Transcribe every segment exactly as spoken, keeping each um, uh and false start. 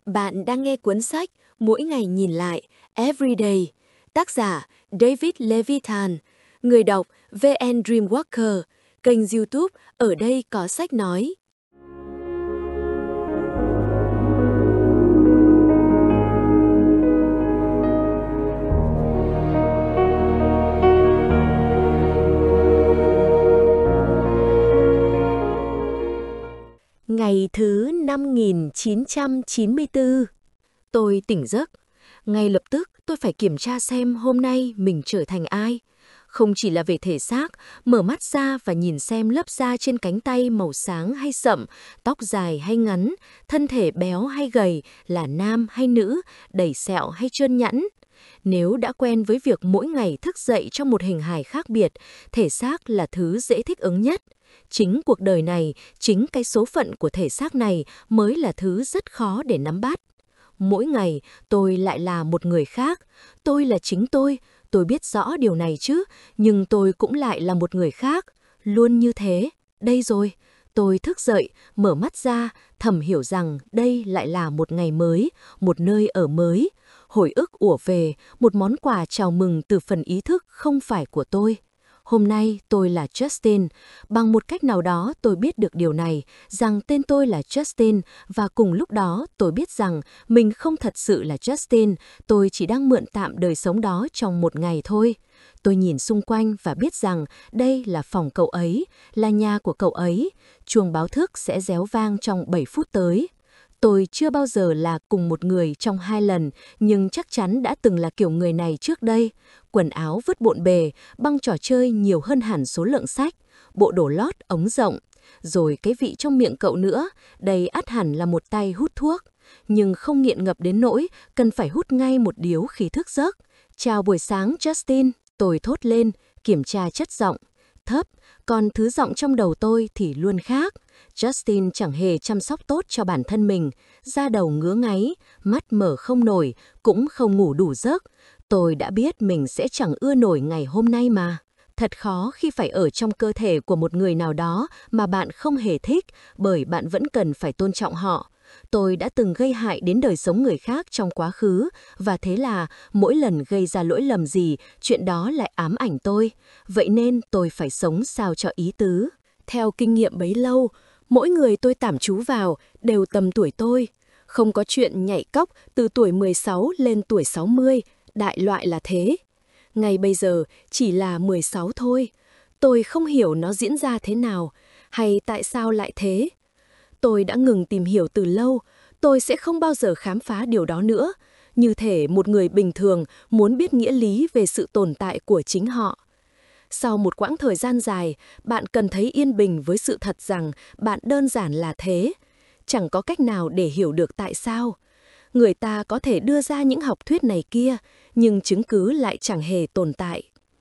Bạn đang nghe cuốn sách Mỗi ngày nhìn lại, Everyday, tác giả David Levitan, người đọc vê en Dreamwalker, kênh YouTube Ở đây có sách nói. Ngày thứ năm nghìn chín trăm chín mươi tư, tôi tỉnh giấc. Ngay lập tức tôi phải kiểm tra xem hôm nay mình trở thành ai. Không chỉ là về thể xác, mở mắt ra và nhìn xem lớp da trên cánh tay màu sáng hay sậm, tóc dài hay ngắn, thân thể béo hay gầy, là nam hay nữ, đầy sẹo hay trơn nhẵn. Nếu đã quen với việc mỗi ngày thức dậy trong một hình hài khác biệt, thể xác là thứ dễ thích ứng nhất. Chính cuộc đời này, chính cái số phận của thể xác này mới là thứ rất khó để nắm bắt. Mỗi ngày tôi lại là một người khác, tôi là chính tôi, tôi biết rõ điều này chứ, nhưng tôi cũng lại là một người khác, luôn như thế. Đây rồi, tôi thức dậy, mở mắt ra, thầm hiểu rằng đây lại là một ngày mới, một nơi ở mới. Hồi ức ùa về, một món quà chào mừng từ phần ý thức không phải của tôi. Hôm nay tôi là Justin. Bằng một cách nào đó tôi biết được điều này, rằng tên tôi là Justin, và cùng lúc đó tôi biết rằng mình không thật sự là Justin, tôi chỉ đang mượn tạm đời sống đó trong một ngày thôi. Tôi nhìn xung quanh và biết rằng đây là phòng cậu ấy, là nhà của cậu ấy. Chuông báo thức sẽ réo vang trong bảy phút tới. Tôi chưa bao giờ là cùng một người trong hai lần, nhưng chắc chắn đã từng là kiểu người này trước đây. Quần áo vứt bộn bề, băng trò chơi nhiều hơn hẳn số lượng sách, bộ đồ lót ống rộng. Rồi cái vị trong miệng cậu nữa, đây ắt hẳn là một tay hút thuốc. Nhưng không nghiện ngập đến nỗi, cần phải hút ngay một điếu khi thức giấc. Chào buổi sáng Justin, tôi thốt lên, kiểm tra chất giọng. Thấp, còn thứ giọng trong đầu tôi thì luôn khác. Justin chẳng hề chăm sóc tốt cho bản thân mình, da đầu ngứa ngáy, mắt mở không nổi, cũng không ngủ đủ giấc. Tôi đã biết mình sẽ chẳng ưa nổi ngày hôm nay mà. Thật khó khi phải ở trong cơ thể của một người nào đó mà bạn không hề thích, bởi bạn vẫn cần phải tôn trọng họ. Tôi đã từng gây hại đến đời sống người khác trong quá khứ, và thế là mỗi lần gây ra lỗi lầm gì, chuyện đó lại ám ảnh tôi. Vậy nên tôi phải sống sao cho ý tứ. Theo kinh nghiệm bấy lâu, mỗi người tôi tạm trú vào đều tầm tuổi tôi. Không có chuyện nhảy cóc từ tuổi mười sáu lên tuổi sáu mươi, đại loại là thế. Ngay bây giờ chỉ là mười sáu thôi. Tôi không hiểu nó diễn ra thế nào, hay tại sao lại thế. Tôi đã ngừng tìm hiểu từ lâu, tôi sẽ không bao giờ khám phá điều đó nữa. Như thể một người bình thường muốn biết nghĩa lý về sự tồn tại của chính họ. Sau một quãng thời gian dài, bạn cần thấy yên bình với sự thật rằng bạn đơn giản là thế. Chẳng có cách nào để hiểu được tại sao. Người ta có thể đưa ra những học thuyết này kia, nhưng chứng cứ lại chẳng hề tồn tại.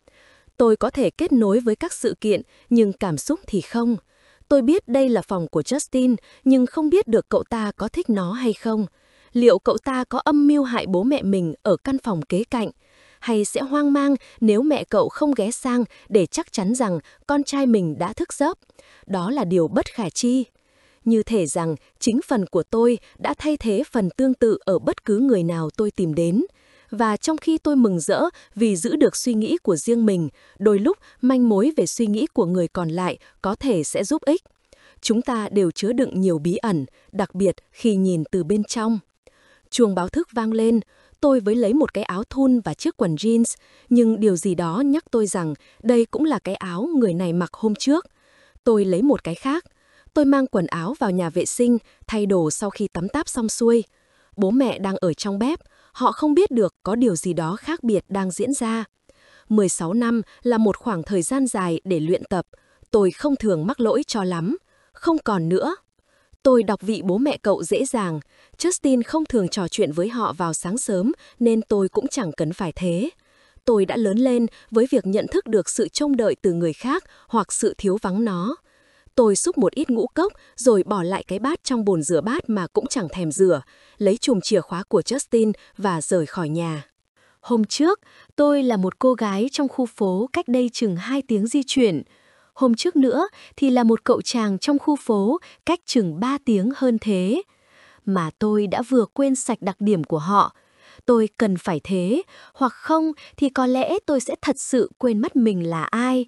Tôi có thể kết nối với các sự kiện, nhưng cảm xúc thì không. Tôi biết đây là phòng của Justin, nhưng không biết được cậu ta có thích nó hay không. Liệu cậu ta có âm mưu hại bố mẹ mình ở căn phòng kế cạnh? Hay sẽ hoang mang nếu mẹ cậu không ghé sang để chắc chắn rằng con trai mình đã thức giấc? Đó là điều bất khả chi. Như thể rằng chính phần của tôi đã thay thế phần tương tự ở bất cứ người nào tôi tìm đến. Và trong khi tôi mừng rỡ vì giữ được suy nghĩ của riêng mình, đôi lúc manh mối về suy nghĩ của người còn lại có thể sẽ giúp ích. Chúng ta đều chứa đựng nhiều bí ẩn, đặc biệt khi nhìn từ bên trong. Chuông báo thức vang lên, tôi với lấy một cái áo thun và chiếc quần jeans, nhưng điều gì đó nhắc tôi rằng đây cũng là cái áo người này mặc hôm trước. Tôi lấy một cái khác. Tôi mang quần áo vào nhà vệ sinh, thay đồ sau khi tắm táp xong xuôi. Bố mẹ đang ở trong bếp, họ không biết được có điều gì đó khác biệt đang diễn ra. mười sáu năm là một khoảng thời gian dài để luyện tập. Tôi không thường mắc lỗi cho lắm. Không còn nữa. Tôi đọc vị bố mẹ cậu dễ dàng. Justin không thường trò chuyện với họ vào sáng sớm, nên tôi cũng chẳng cần phải thế. Tôi đã lớn lên với việc nhận thức được sự trông đợi từ người khác hoặc sự thiếu vắng nó. Tôi xúc một ít ngũ cốc rồi bỏ lại cái bát trong bồn rửa bát mà cũng chẳng thèm rửa, lấy chùm chìa khóa của Justin và rời khỏi nhà. Hôm trước, tôi là một cô gái trong khu phố cách đây chừng hai tiếng di chuyển. Hôm trước nữa thì là một cậu chàng trong khu phố cách chừng ba tiếng hơn thế. mà tôi đã vừa quên sạch đặc điểm của họ. Tôi cần phải thế, hoặc không thì có lẽ tôi sẽ thật sự quên mất mình là ai.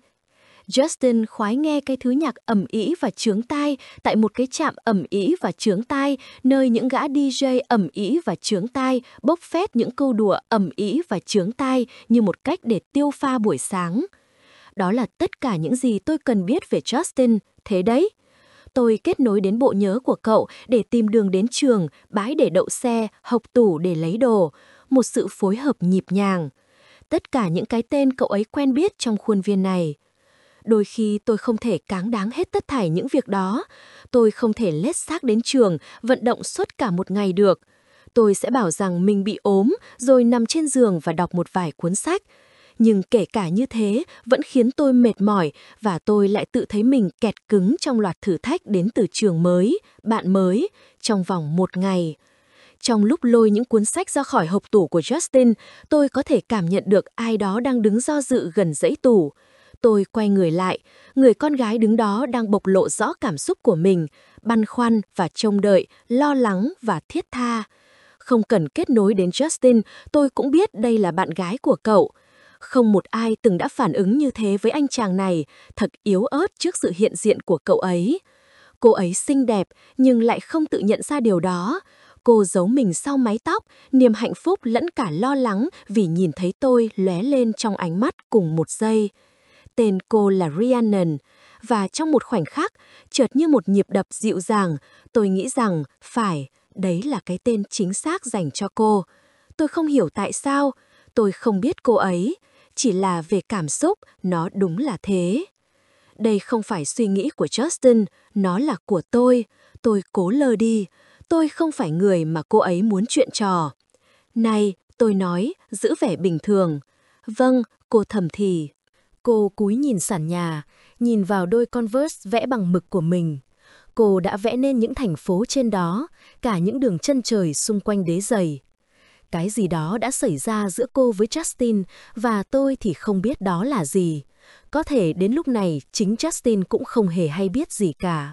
Justin khoái nghe cái thứ nhạc ầm ĩ và chướng tai tại một cái trạm ầm ĩ và chướng tai, nơi những gã đi jây ầm ĩ và chướng tai bốc phét những câu đùa ầm ĩ và chướng tai như một cách để tiêu pha buổi sáng. Đó là tất cả những gì tôi cần biết về Justin, thế đấy. Tôi kết nối đến bộ nhớ của cậu để tìm đường đến trường, bãi để đậu xe, hộc tủ để lấy đồ. Một sự phối hợp nhịp nhàng. Tất cả những cái tên cậu ấy quen biết trong khuôn viên này. Đôi khi tôi không thể cáng đáng hết tất thảy những việc đó. Tôi không thể lết xác đến trường, vận động suốt cả một ngày được. Tôi sẽ bảo rằng mình bị ốm, rồi nằm trên giường và đọc một vài cuốn sách. Nhưng kể cả như thế, vẫn khiến tôi mệt mỏi và tôi lại tự thấy mình kẹt cứng trong loạt thử thách đến từ trường mới, bạn mới, trong vòng một ngày. Trong lúc lôi những cuốn sách ra khỏi hộc tủ của Justin, tôi có thể cảm nhận được ai đó đang đứng do dự gần dãy tủ. Tôi quay người lại, người con gái đứng đó đang bộc lộ rõ cảm xúc của mình, băn khoăn và trông đợi, lo lắng và thiết tha. Không cần kết nối đến Justin, tôi cũng biết đây là bạn gái của cậu. Không một ai từng đã phản ứng như thế với anh chàng này, thật yếu ớt trước sự hiện diện của cậu ấy. Cô ấy xinh đẹp nhưng lại không tự nhận ra điều đó. Cô giấu mình sau mái tóc, niềm hạnh phúc lẫn cả lo lắng vì nhìn thấy tôi lóe lên trong ánh mắt cùng một giây. Tên cô là Rhiannon, và trong một khoảnh khắc, chợt như một nhịp đập dịu dàng, tôi nghĩ rằng phải, đấy là cái tên chính xác dành cho cô. Tôi không hiểu tại sao, tôi không biết cô ấy, chỉ là về cảm xúc, nó đúng là thế. Đây không phải suy nghĩ của Justin, nó là của tôi, tôi cố lơ đi, tôi không phải người mà cô ấy muốn chuyện trò. Này, tôi nói, giữ vẻ bình thường. Vâng, cô thầm thì. Cô cúi nhìn sàn nhà, nhìn vào đôi Converse vẽ bằng mực của mình. Cô đã vẽ nên những thành phố trên đó, cả những đường chân trời xung quanh đế giày. Cái gì đó đã xảy ra giữa cô với Justin và tôi thì không biết đó là gì. Có thể đến lúc này chính Justin cũng không hề hay biết gì cả.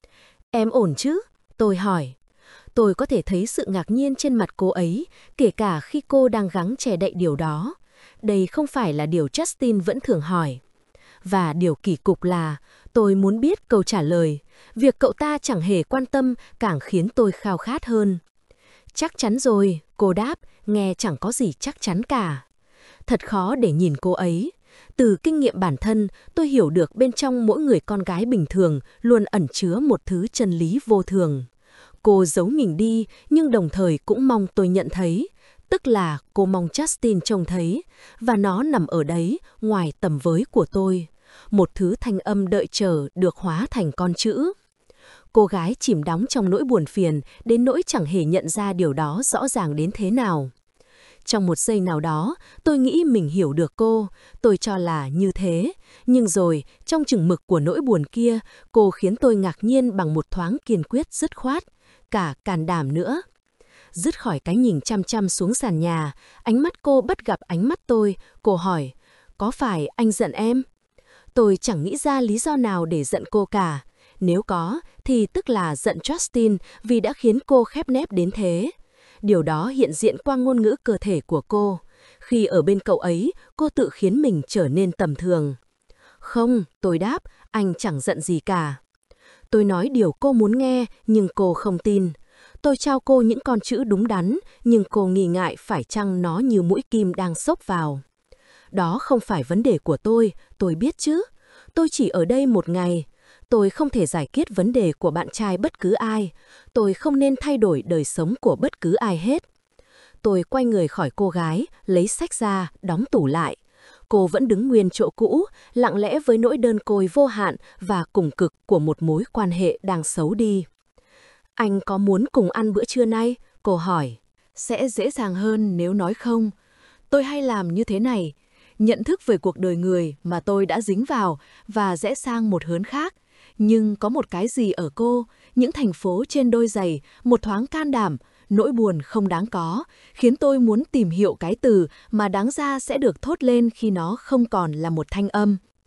Em ổn chứ? Tôi hỏi. Tôi có thể thấy sự ngạc nhiên trên mặt cô ấy, kể cả khi cô đang gắng che đậy điều đó. Đây không phải là điều Justin vẫn thường hỏi. Và điều kỳ cục là, tôi muốn biết câu trả lời. Việc cậu ta chẳng hề quan tâm càng khiến tôi khao khát hơn. Chắc chắn rồi, cô đáp, nghe chẳng có gì chắc chắn cả. Thật khó để nhìn cô ấy. Từ kinh nghiệm bản thân, tôi hiểu được bên trong mỗi người con gái bình thường luôn ẩn chứa một thứ chân lý vô thường. Cô giấu mình đi, nhưng đồng thời cũng mong tôi nhận thấy. Tức là cô mong Justin trông thấy, và nó nằm ở đấy, ngoài tầm với của tôi. Một thứ thanh âm đợi chờ được hóa thành con chữ. Cô gái chìm đắm trong nỗi buồn phiền, đến nỗi chẳng hề nhận ra điều đó rõ ràng đến thế nào. Trong một giây nào đó, tôi nghĩ mình hiểu được cô, tôi cho là như thế. Nhưng rồi, trong chừng mực của nỗi buồn kia, cô khiến tôi ngạc nhiên bằng một thoáng kiên quyết dứt khoát, cả can đảm nữa. Dứt khỏi cái nhìn chăm chăm xuống sàn nhà, ánh mắt cô bắt gặp ánh mắt tôi, cô hỏi, có phải anh giận em? Tôi chẳng nghĩ ra lý do nào để giận cô cả. Nếu có, thì tức là giận Justin vì đã khiến cô khép nép đến thế. Điều đó hiện diện qua ngôn ngữ cơ thể của cô. Khi ở bên cậu ấy, cô tự khiến mình trở nên tầm thường. Không, tôi đáp, anh chẳng giận gì cả. Tôi nói điều cô muốn nghe, nhưng cô không tin. Tôi trao cô những con chữ đúng đắn, nhưng cô nghi ngại phải chăng nó như mũi kim đang xốc vào. Đó không phải vấn đề của tôi, tôi biết chứ. Tôi chỉ ở đây một ngày. Tôi không thể giải quyết vấn đề của bạn trai bất cứ ai. Tôi không nên thay đổi đời sống của bất cứ ai hết. Tôi quay người khỏi cô gái, lấy sách ra, đóng tủ lại. Cô vẫn đứng nguyên chỗ cũ, lặng lẽ với nỗi đơn côi vô hạn và cùng cực của một mối quan hệ đang xấu đi. Anh có muốn cùng ăn bữa trưa nay? Cô hỏi. Sẽ dễ dàng hơn nếu nói không. Tôi hay làm như thế này. Nhận thức về cuộc đời người mà tôi đã dính vào và rẽ sang một hướng khác. Nhưng có một cái gì ở cô, những thành phố trên đôi giày, một thoáng can đảm, nỗi buồn không đáng có, khiến tôi muốn tìm hiểu cái từ mà đáng ra sẽ được thốt lên khi nó không còn là một thanh âm.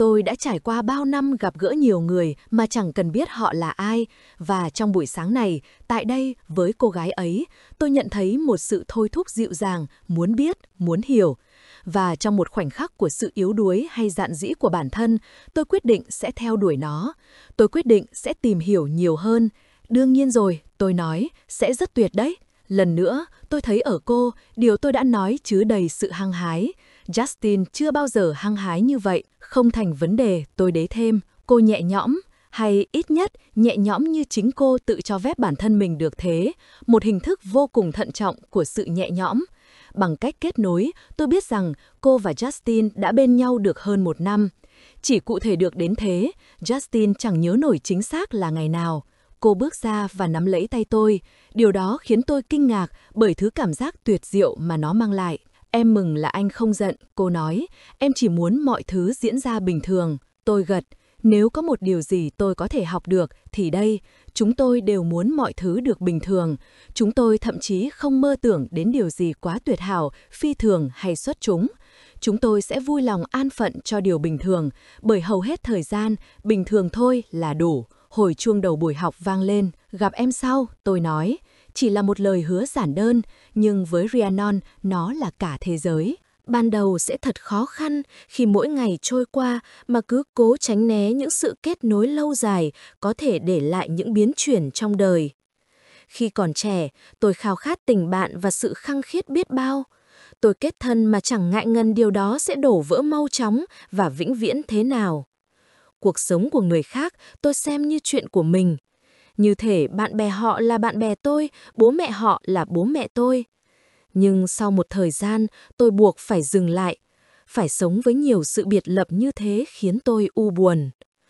Tôi đã trải qua bao năm gặp gỡ nhiều người mà chẳng cần biết họ là ai, và trong buổi sáng này, tại đây với cô gái ấy, tôi nhận thấy một sự thôi thúc dịu dàng, muốn biết, muốn hiểu. Và trong một khoảnh khắc của sự yếu đuối hay dạn dĩ của bản thân, tôi quyết định sẽ theo đuổi nó. Tôi quyết định sẽ tìm hiểu nhiều hơn. Đương nhiên rồi, tôi nói, sẽ rất tuyệt đấy. Lần nữa, tôi thấy ở cô, điều tôi đã nói chứa đầy sự hăng hái. Justin chưa bao giờ hăng hái như vậy, không thành vấn đề, tôi đế thêm, cô nhẹ nhõm, hay ít nhất nhẹ nhõm như chính cô tự cho phép bản thân mình được thế, một hình thức vô cùng thận trọng của sự nhẹ nhõm. Bằng cách kết nối, tôi biết rằng cô và Justin đã bên nhau được hơn một năm. Chỉ cụ thể được đến thế, Justin chẳng nhớ nổi chính xác là ngày nào. Cô bước ra và nắm lấy tay tôi, điều đó khiến tôi kinh ngạc bởi thứ cảm giác tuyệt diệu mà nó mang lại. Em mừng là anh không giận, cô nói, em chỉ muốn mọi thứ diễn ra bình thường. Tôi gật, nếu có một điều gì tôi có thể học được thì đây, chúng tôi đều muốn mọi thứ được bình thường. Chúng tôi thậm chí không mơ tưởng đến điều gì quá tuyệt hảo, phi thường hay xuất chúng. Chúng tôi sẽ vui lòng an phận cho điều bình thường, bởi hầu hết thời gian, bình thường thôi là đủ. Hồi chuông đầu buổi học vang lên, gặp em sau, tôi nói. Chỉ là một lời hứa giản đơn, nhưng với Rhiannon, nó là cả thế giới. Ban đầu sẽ thật khó khăn khi mỗi ngày trôi qua mà cứ cố tránh né những sự kết nối lâu dài có thể để lại những biến chuyển trong đời. Khi còn trẻ, tôi khao khát tình bạn và sự khăng khiết biết bao. Tôi kết thân mà chẳng ngại ngần điều đó sẽ đổ vỡ mau chóng và vĩnh viễn thế nào. Cuộc sống của người khác tôi xem như chuyện của mình. Như thể bạn bè họ là bạn bè tôi, bố mẹ họ là bố mẹ tôi. Nhưng sau một thời gian, tôi buộc phải dừng lại. Phải sống với nhiều sự biệt lập như thế khiến tôi u buồn.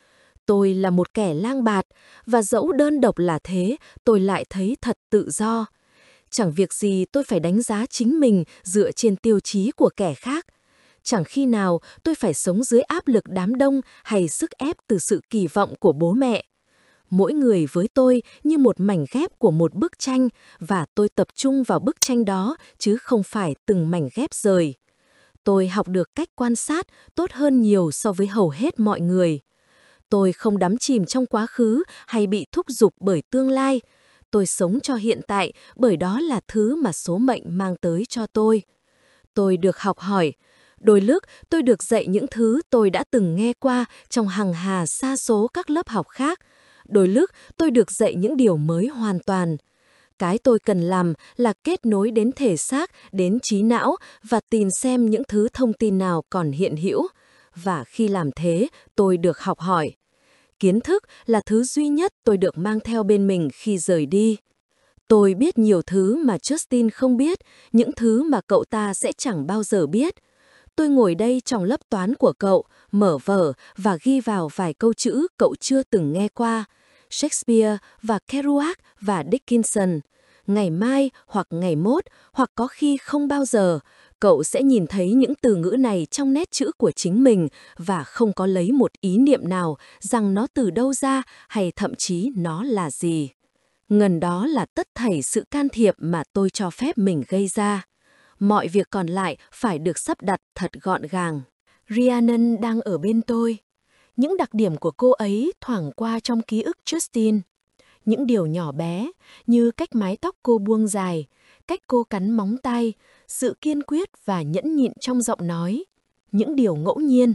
Tôi là một kẻ lang bạt, và dẫu đơn độc là thế, tôi lại thấy thật tự do. Chẳng việc gì tôi phải đánh giá chính mình dựa trên tiêu chí của kẻ khác. Chẳng khi nào tôi phải sống dưới áp lực đám đông hay sức ép từ sự kỳ vọng của bố mẹ. Mỗi người với tôi như một mảnh ghép của một bức tranh, và tôi tập trung vào bức tranh đó chứ không phải từng mảnh ghép rời. Tôi học được cách quan sát tốt hơn nhiều so với hầu hết mọi người. Tôi không đắm chìm trong quá khứ hay bị thúc giục bởi tương lai. Tôi sống cho hiện tại bởi đó là thứ mà số mệnh mang tới cho tôi. Tôi được học hỏi. Đôi lúc tôi được dạy những thứ tôi đã từng nghe qua trong hằng hà sa số các lớp học khác. Đôi lúc tôi được dạy những điều mới hoàn toàn. Cái tôi cần làm là kết nối đến thể xác, đến trí não và tìm xem những thứ thông tin nào còn hiện hữu. Và khi làm thế, tôi được học hỏi. Kiến thức là thứ duy nhất tôi được mang theo bên mình khi rời đi. Tôi biết nhiều thứ mà Justin không biết, những thứ mà cậu ta sẽ chẳng bao giờ biết. Tôi ngồi đây trong lớp toán của cậu, mở vở và ghi vào vài câu chữ cậu chưa từng nghe qua. Shakespeare và Kerouac và Dickinson. Ngày mai hoặc ngày mốt, hoặc có khi không bao giờ, cậu sẽ nhìn thấy những từ ngữ này trong nét chữ của chính mình và không có lấy một ý niệm nào rằng nó từ đâu ra hay thậm chí nó là gì. Ngần đó là tất thảy sự can thiệp mà tôi cho phép mình gây ra. Mọi việc còn lại phải được sắp đặt thật gọn gàng. Rhiannon đang ở bên tôi. Những đặc điểm của cô ấy thoảng qua trong ký ức Justin. Những điều nhỏ bé như cách mái tóc cô buông dài, cách cô cắn móng tay, sự kiên quyết và nhẫn nhịn trong giọng nói. Những điều ngẫu nhiên.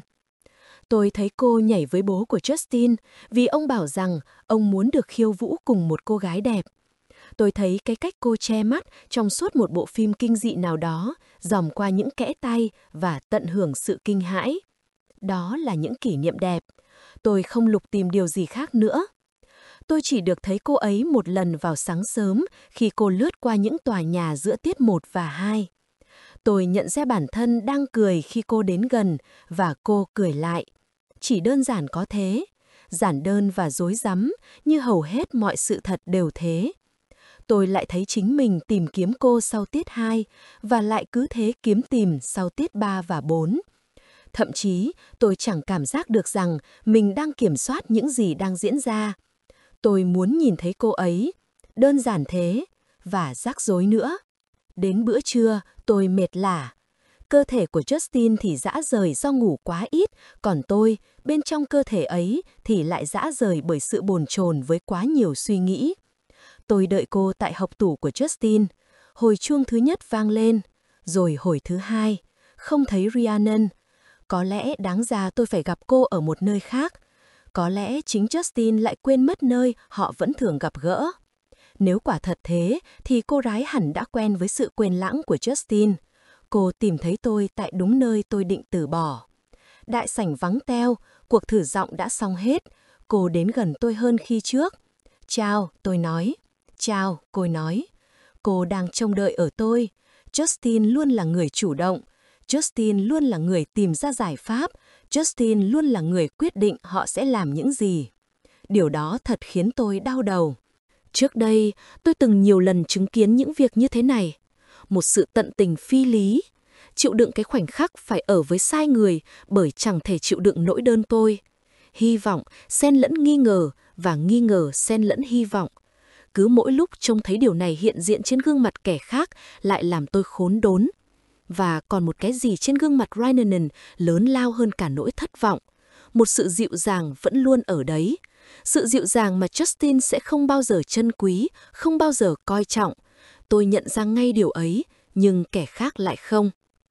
Tôi thấy cô nhảy với bố của Justin vì ông bảo rằng ông muốn được khiêu vũ cùng một cô gái đẹp. Tôi thấy cái cách cô che mắt trong suốt một bộ phim kinh dị nào đó, dòm qua những kẽ tay và tận hưởng sự kinh hãi. Đó là những kỷ niệm đẹp. Tôi không lục tìm điều gì khác nữa. Tôi chỉ được thấy cô ấy một lần vào sáng sớm khi cô lướt qua những tòa nhà giữa tiết một và hai. Tôi nhận ra bản thân đang cười khi cô đến gần và cô cười lại. Chỉ đơn giản có thế, giản đơn và rối rắm như hầu hết mọi sự thật đều thế. Tôi lại thấy chính mình tìm kiếm cô sau tiết hai và lại cứ thế kiếm tìm sau tiết ba và bốn. Thậm chí tôi chẳng cảm giác được rằng mình đang kiểm soát những gì đang diễn ra. Tôi muốn nhìn thấy cô ấy, đơn giản thế, và rắc rối nữa. Đến bữa trưa, tôi mệt lả. Cơ thể của Justin thì rã rời do ngủ quá ít, còn tôi, bên trong cơ thể ấy thì lại rã rời bởi sự bồn chồn với quá nhiều suy nghĩ. Tôi đợi cô tại hộc tủ của Justin. Hồi chuông thứ nhất vang lên, rồi hồi thứ hai, không thấy Rhiannon. Có lẽ đáng ra tôi phải gặp cô ở một nơi khác. Có lẽ chính Justin lại quên mất nơi họ vẫn thường gặp gỡ. Nếu quả thật thế, thì cô gái hẳn đã quen với sự quên lãng của Justin. Cô tìm thấy tôi tại đúng nơi tôi định từ bỏ. Đại sảnh vắng teo, cuộc thử giọng đã xong hết. Cô đến gần tôi hơn khi trước. Chào, tôi nói. Chào, cô nói. Cô đang trông đợi ở tôi. Justin luôn là người chủ động. Justin luôn là người tìm ra giải pháp. Justin luôn là người quyết định họ sẽ làm những gì. Điều đó thật khiến tôi đau đầu. Trước đây, tôi từng nhiều lần chứng kiến những việc như thế này. Một sự tận tình phi lý. Chịu đựng cái khoảnh khắc phải ở với sai người bởi chẳng thể chịu đựng nỗi đơn tôi. Hy vọng xen lẫn nghi ngờ và nghi ngờ xen lẫn hy vọng. Cứ mỗi lúc trông thấy điều này hiện diện trên gương mặt kẻ khác lại làm tôi khốn đốn. Và còn một cái gì trên gương mặt Rhiannon lớn lao hơn cả nỗi thất vọng. Một sự dịu dàng vẫn luôn ở đấy. Sự dịu dàng mà Justin sẽ không bao giờ trân quý, không bao giờ coi trọng. Tôi nhận ra ngay điều ấy, nhưng kẻ khác lại không.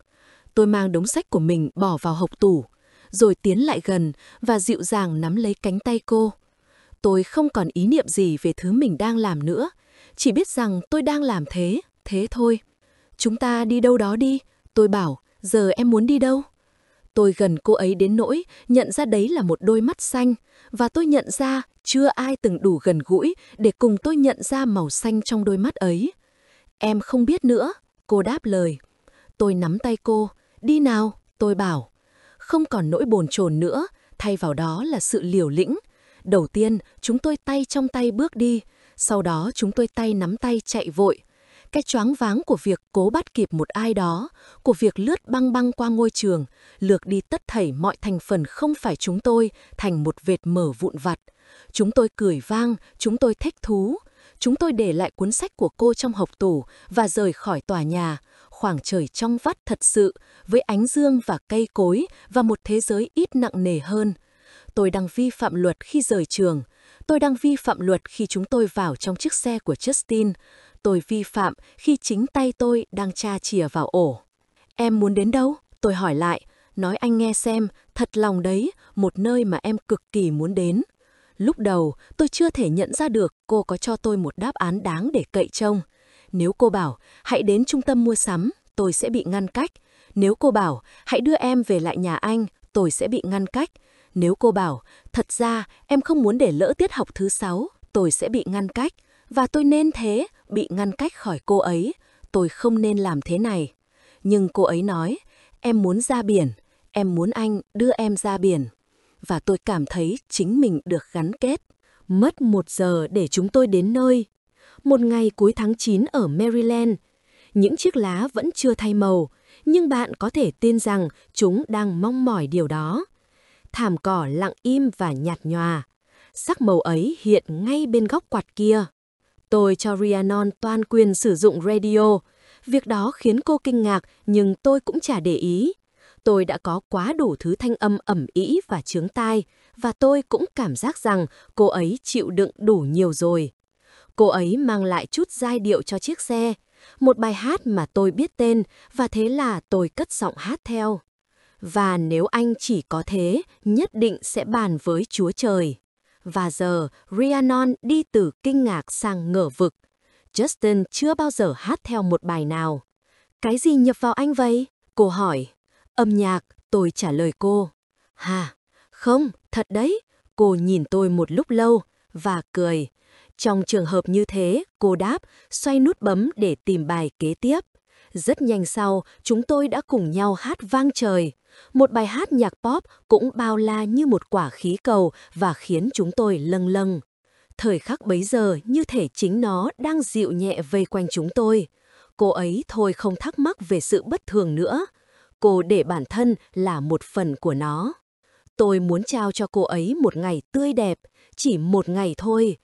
Tôi mang đống sách của mình bỏ vào hộc tủ, rồi tiến lại gần và dịu dàng nắm lấy cánh tay cô. Tôi không còn ý niệm gì về thứ mình đang làm nữa, chỉ biết rằng tôi đang làm thế, thế thôi. Chúng ta đi đâu đó đi, tôi bảo, giờ em muốn đi đâu? Tôi gần cô ấy đến nỗi nhận ra đấy là một đôi mắt xanh, và tôi nhận ra chưa ai từng đủ gần gũi để cùng tôi nhận ra màu xanh trong đôi mắt ấy. Em không biết nữa, cô đáp lời. Tôi nắm tay cô, đi nào, tôi bảo. Không còn nỗi bồn chồn nữa, thay vào đó là sự liều lĩnh. Đầu tiên, chúng tôi tay trong tay bước đi, sau đó chúng tôi tay nắm tay chạy vội. Cái choáng váng của việc cố bắt kịp một ai đó, của việc lướt băng băng qua ngôi trường, lược đi tất thảy mọi thành phần không phải chúng tôi thành một vệt mở vụn vặt. Chúng tôi cười vang, chúng tôi thích thú. Chúng tôi để lại cuốn sách của cô trong hộc tủ và rời khỏi tòa nhà, khoảng trời trong vắt thật sự, với ánh dương và cây cối và một thế giới ít nặng nề hơn. Tôi đang vi phạm luật khi rời trường. Tôi đang vi phạm luật khi chúng tôi vào trong chiếc xe của Justin. Tôi vi phạm khi chính tay tôi đang tra chìa vào ổ. Em muốn đến đâu? Tôi hỏi lại, nói anh nghe xem, thật lòng đấy, một nơi mà em cực kỳ muốn đến. Lúc đầu, tôi chưa thể nhận ra được cô có cho tôi một đáp án đáng để cậy trông. Nếu cô bảo, hãy đến trung tâm mua sắm, tôi sẽ bị ngăn cách. Nếu cô bảo, hãy đưa em về lại nhà anh, tôi sẽ bị ngăn cách. Nếu cô bảo, thật ra em không muốn để lỡ tiết học thứ sáu, tôi sẽ bị ngăn cách. Và tôi nên thế, bị ngăn cách khỏi cô ấy. Tôi không nên làm thế này. Nhưng cô ấy nói, em muốn ra biển, em muốn anh đưa em ra biển. Và tôi cảm thấy chính mình được gắn kết. Mất một giờ để chúng tôi đến nơi. Một ngày cuối tháng chín ở Maryland. Những chiếc lá vẫn chưa thay màu, nhưng bạn có thể tin rằng chúng đang mong mỏi điều đó. Thảm cỏ lặng im và nhạt nhòa. Sắc màu ấy hiện ngay bên góc quạt kia. Tôi cho Rhiannon toàn quyền sử dụng radio. Việc đó khiến cô kinh ngạc, nhưng tôi cũng chả để ý. Tôi đã có quá đủ thứ thanh âm ẩm ĩ và chướng tai, và tôi cũng cảm giác rằng cô ấy chịu đựng đủ nhiều rồi. Cô ấy mang lại chút giai điệu cho chiếc xe, một bài hát mà tôi biết tên, và thế là tôi cất giọng hát theo. Và nếu anh chỉ có thế, nhất định sẽ bàn với Chúa Trời. Và giờ, Rhiannon đi từ kinh ngạc sang ngờ vực. Justin chưa bao giờ hát theo một bài nào. Cái gì nhập vào anh vậy? Cô hỏi. Âm nhạc, tôi trả lời cô. Hà, không, thật đấy. Cô nhìn tôi một lúc lâu và cười. Trong trường hợp như thế, cô đáp, xoay nút bấm để tìm bài kế tiếp. Rất nhanh sau, chúng tôi đã cùng nhau hát vang trời. Một bài hát nhạc pop cũng bao la như một quả khí cầu và khiến chúng tôi lâng lâng. Thời khắc bấy giờ như thể chính nó đang dịu nhẹ vây quanh chúng tôi. Cô ấy thôi không thắc mắc về sự bất thường nữa. Cô để bản thân là một phần của nó. Tôi muốn trao cho cô ấy một ngày tươi đẹp, chỉ một ngày thôi.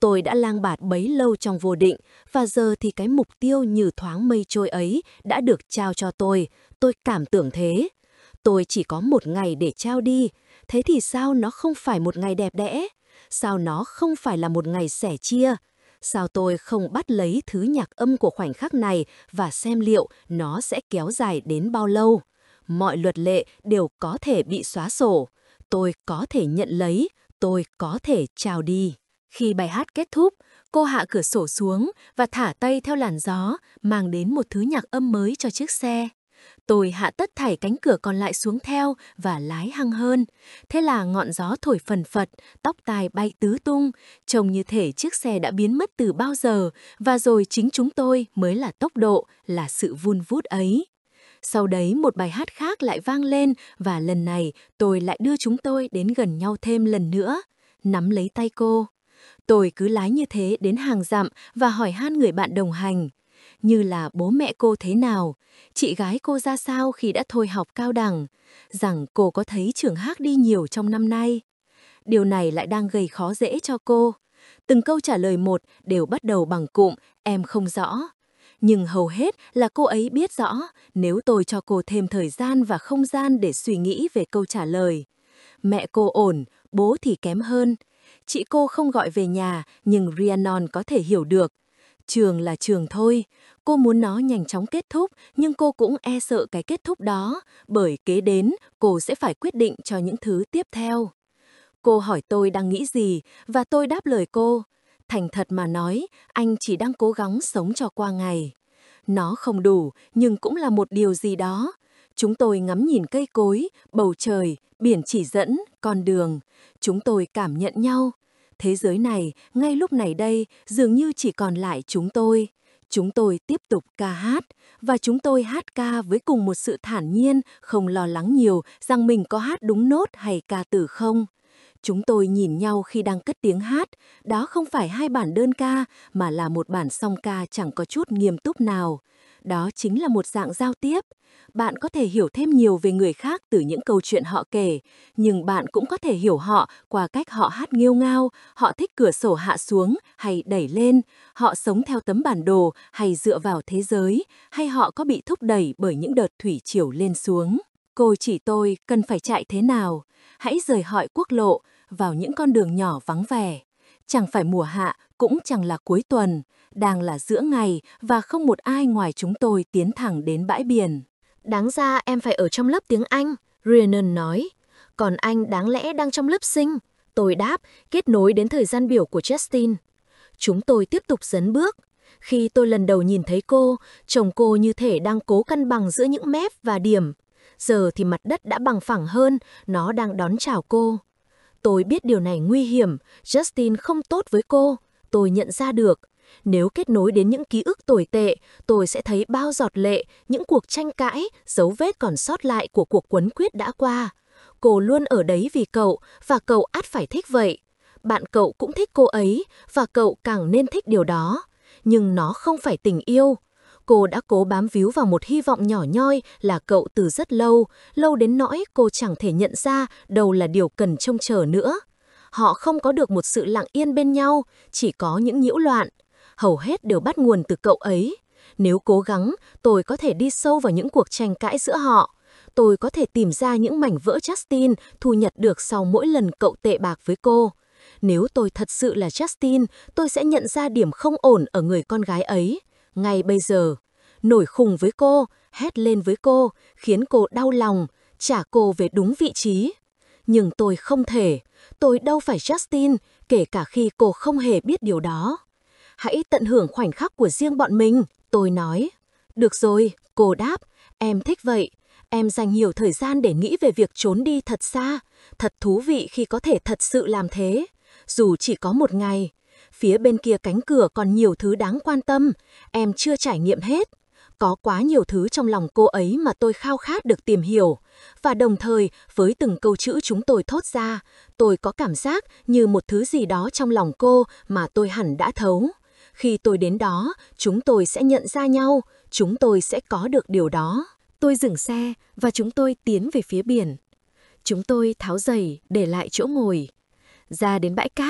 Tôi đã lang bạt bấy lâu trong vô định, và giờ thì cái mục tiêu như thoáng mây trôi ấy đã được trao cho tôi. Tôi cảm tưởng thế. Tôi chỉ có một ngày để trao đi. Thế thì sao nó không phải một ngày đẹp đẽ? Sao nó không phải là một ngày sẻ chia? Sao tôi không bắt lấy thứ nhạc âm của khoảnh khắc này và xem liệu nó sẽ kéo dài đến bao lâu? Mọi luật lệ đều có thể bị xóa sổ. Tôi có thể nhận lấy, tôi có thể trao đi. Khi bài hát kết thúc, cô hạ cửa sổ xuống và thả tay theo làn gió, mang đến một thứ nhạc âm mới cho chiếc xe. Tôi hạ tất thảy cánh cửa còn lại xuống theo và lái hăng hơn. Thế là ngọn gió thổi phần phật, tóc tai bay tứ tung, trông như thể chiếc xe đã biến mất từ bao giờ, và rồi chính chúng tôi mới là tốc độ, là sự vun vút ấy. Sau đấy một bài hát khác lại vang lên, và lần này tôi lại đưa chúng tôi đến gần nhau thêm lần nữa, nắm lấy tay cô. Tôi cứ lái như thế đến hàng dặm và hỏi han người bạn đồng hành. Như là bố mẹ cô thế nào, chị gái cô ra sao khi đã thôi học cao đẳng, rằng cô có thấy trường hát đi nhiều trong năm nay. Điều này lại đang gây khó dễ cho cô. Từng câu trả lời một đều bắt đầu bằng cụm em không rõ. Nhưng hầu hết là cô ấy biết rõ nếu tôi cho cô thêm thời gian và không gian để suy nghĩ về câu trả lời. Mẹ cô ổn, bố thì kém hơn. Chị cô không gọi về nhà, nhưng Rhiannon có thể hiểu được. Trường là trường thôi, cô muốn nó nhanh chóng kết thúc, nhưng cô cũng e sợ cái kết thúc đó, bởi kế đến cô sẽ phải quyết định cho những thứ tiếp theo. Cô hỏi tôi đang nghĩ gì, và tôi đáp lời cô. Thành thật mà nói, anh chỉ đang cố gắng sống cho qua ngày. Nó không đủ, nhưng cũng là một điều gì đó. Chúng tôi ngắm nhìn cây cối, bầu trời, biển chỉ dẫn, con đường. Chúng tôi cảm nhận nhau. Thế giới này, ngay lúc này đây, dường như chỉ còn lại chúng tôi. Chúng tôi tiếp tục ca hát, và chúng tôi hát ca với cùng một sự thản nhiên, không lo lắng nhiều rằng mình có hát đúng nốt hay ca từ không. Chúng tôi nhìn nhau khi đang cất tiếng hát, đó không phải hai bản đơn ca, mà là một bản song ca chẳng có chút nghiêm túc nào. Đó chính là một dạng giao tiếp. Bạn có thể hiểu thêm nhiều về người khác từ những câu chuyện họ kể, nhưng bạn cũng có thể hiểu họ qua cách họ hát nghêu ngao, họ thích cửa sổ hạ xuống hay đẩy lên, họ sống theo tấm bản đồ hay dựa vào thế giới, hay họ có bị thúc đẩy bởi những đợt thủy triều lên xuống. Cô chỉ tôi cần phải chạy thế nào, hãy rời khỏi quốc lộ, vào những con đường nhỏ vắng vẻ. Chẳng phải mùa hạ, cũng chẳng là cuối tuần, đang là giữa ngày và không một ai ngoài chúng tôi tiến thẳng đến bãi biển. Đáng ra em phải ở trong lớp tiếng Anh, Rhiannon nói. Còn anh đáng lẽ đang trong lớp sinh. Tôi đáp, kết nối đến thời gian biểu của Justin. Chúng tôi tiếp tục dấn bước. Khi tôi lần đầu nhìn thấy cô, trông cô như thể đang cố cân bằng giữa những mép và điểm. Giờ thì mặt đất đã bằng phẳng hơn, nó đang đón chào cô. Tôi biết điều này nguy hiểm, Justin không tốt với cô. Tôi nhận ra được. Nếu kết nối đến những ký ức tồi tệ, tôi sẽ thấy bao giọt lệ, những cuộc tranh cãi, dấu vết còn sót lại của cuộc quấn quýt đã qua. Cô luôn ở đấy vì cậu, và cậu ắt phải thích vậy. Bạn cậu cũng thích cô ấy, và cậu càng nên thích điều đó. Nhưng nó không phải tình yêu. Cô đã cố bám víu vào một hy vọng nhỏ nhoi là cậu từ rất lâu, lâu đến nỗi cô chẳng thể nhận ra đâu là điều cần trông chờ nữa. Họ không có được một sự lặng yên bên nhau, chỉ có những nhiễu loạn. Hầu hết đều bắt nguồn từ cậu ấy. Nếu cố gắng, tôi có thể đi sâu vào những cuộc tranh cãi giữa họ. Tôi có thể tìm ra những mảnh vỡ Justin thu nhặt được sau mỗi lần cậu tệ bạc với cô. Nếu tôi thật sự là Justin, tôi sẽ nhận ra điểm không ổn ở người con gái ấy. Ngay bây giờ, nổi khùng với cô, hét lên với cô, khiến cô đau lòng, trả cô về đúng vị trí. Nhưng tôi không thể, tôi đâu phải Justin, kể cả khi cô không hề biết điều đó. Hãy tận hưởng khoảnh khắc của riêng bọn mình, tôi nói. Được rồi, cô đáp, em thích vậy. Em dành nhiều thời gian để nghĩ về việc trốn đi thật xa. Thật thú vị khi có thể thật sự làm thế. Dù chỉ có một ngày. Phía bên kia cánh cửa còn nhiều thứ đáng quan tâm. Em chưa trải nghiệm hết. Có quá nhiều thứ trong lòng cô ấy mà tôi khao khát được tìm hiểu. Và đồng thời, với từng câu chữ chúng tôi thốt ra, tôi có cảm giác như một thứ gì đó trong lòng cô mà tôi hẳn đã thấu. Khi tôi đến đó, chúng tôi sẽ nhận ra nhau, chúng tôi sẽ có được điều đó. Tôi dừng xe và chúng tôi tiến về phía biển. Chúng tôi tháo giày để lại chỗ ngồi. Ra đến bãi cát,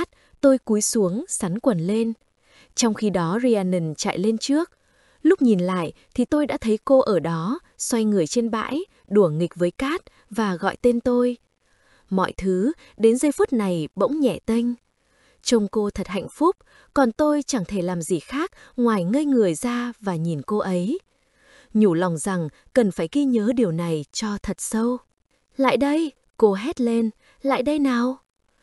Tôi cúi xuống, sắn quần lên. Trong khi đó Rhiannon chạy lên trước. Lúc nhìn lại thì tôi đã thấy cô ở đó, xoay người trên bãi, đùa nghịch với cát và gọi tên tôi. Mọi thứ đến giây phút này bỗng nhẹ tênh. Trông cô thật hạnh phúc, còn tôi chẳng thể làm gì khác ngoài ngây người ra và nhìn cô ấy. Nhủ lòng rằng cần phải ghi nhớ điều này cho thật sâu. Lại đây, cô hét lên, lại đây nào.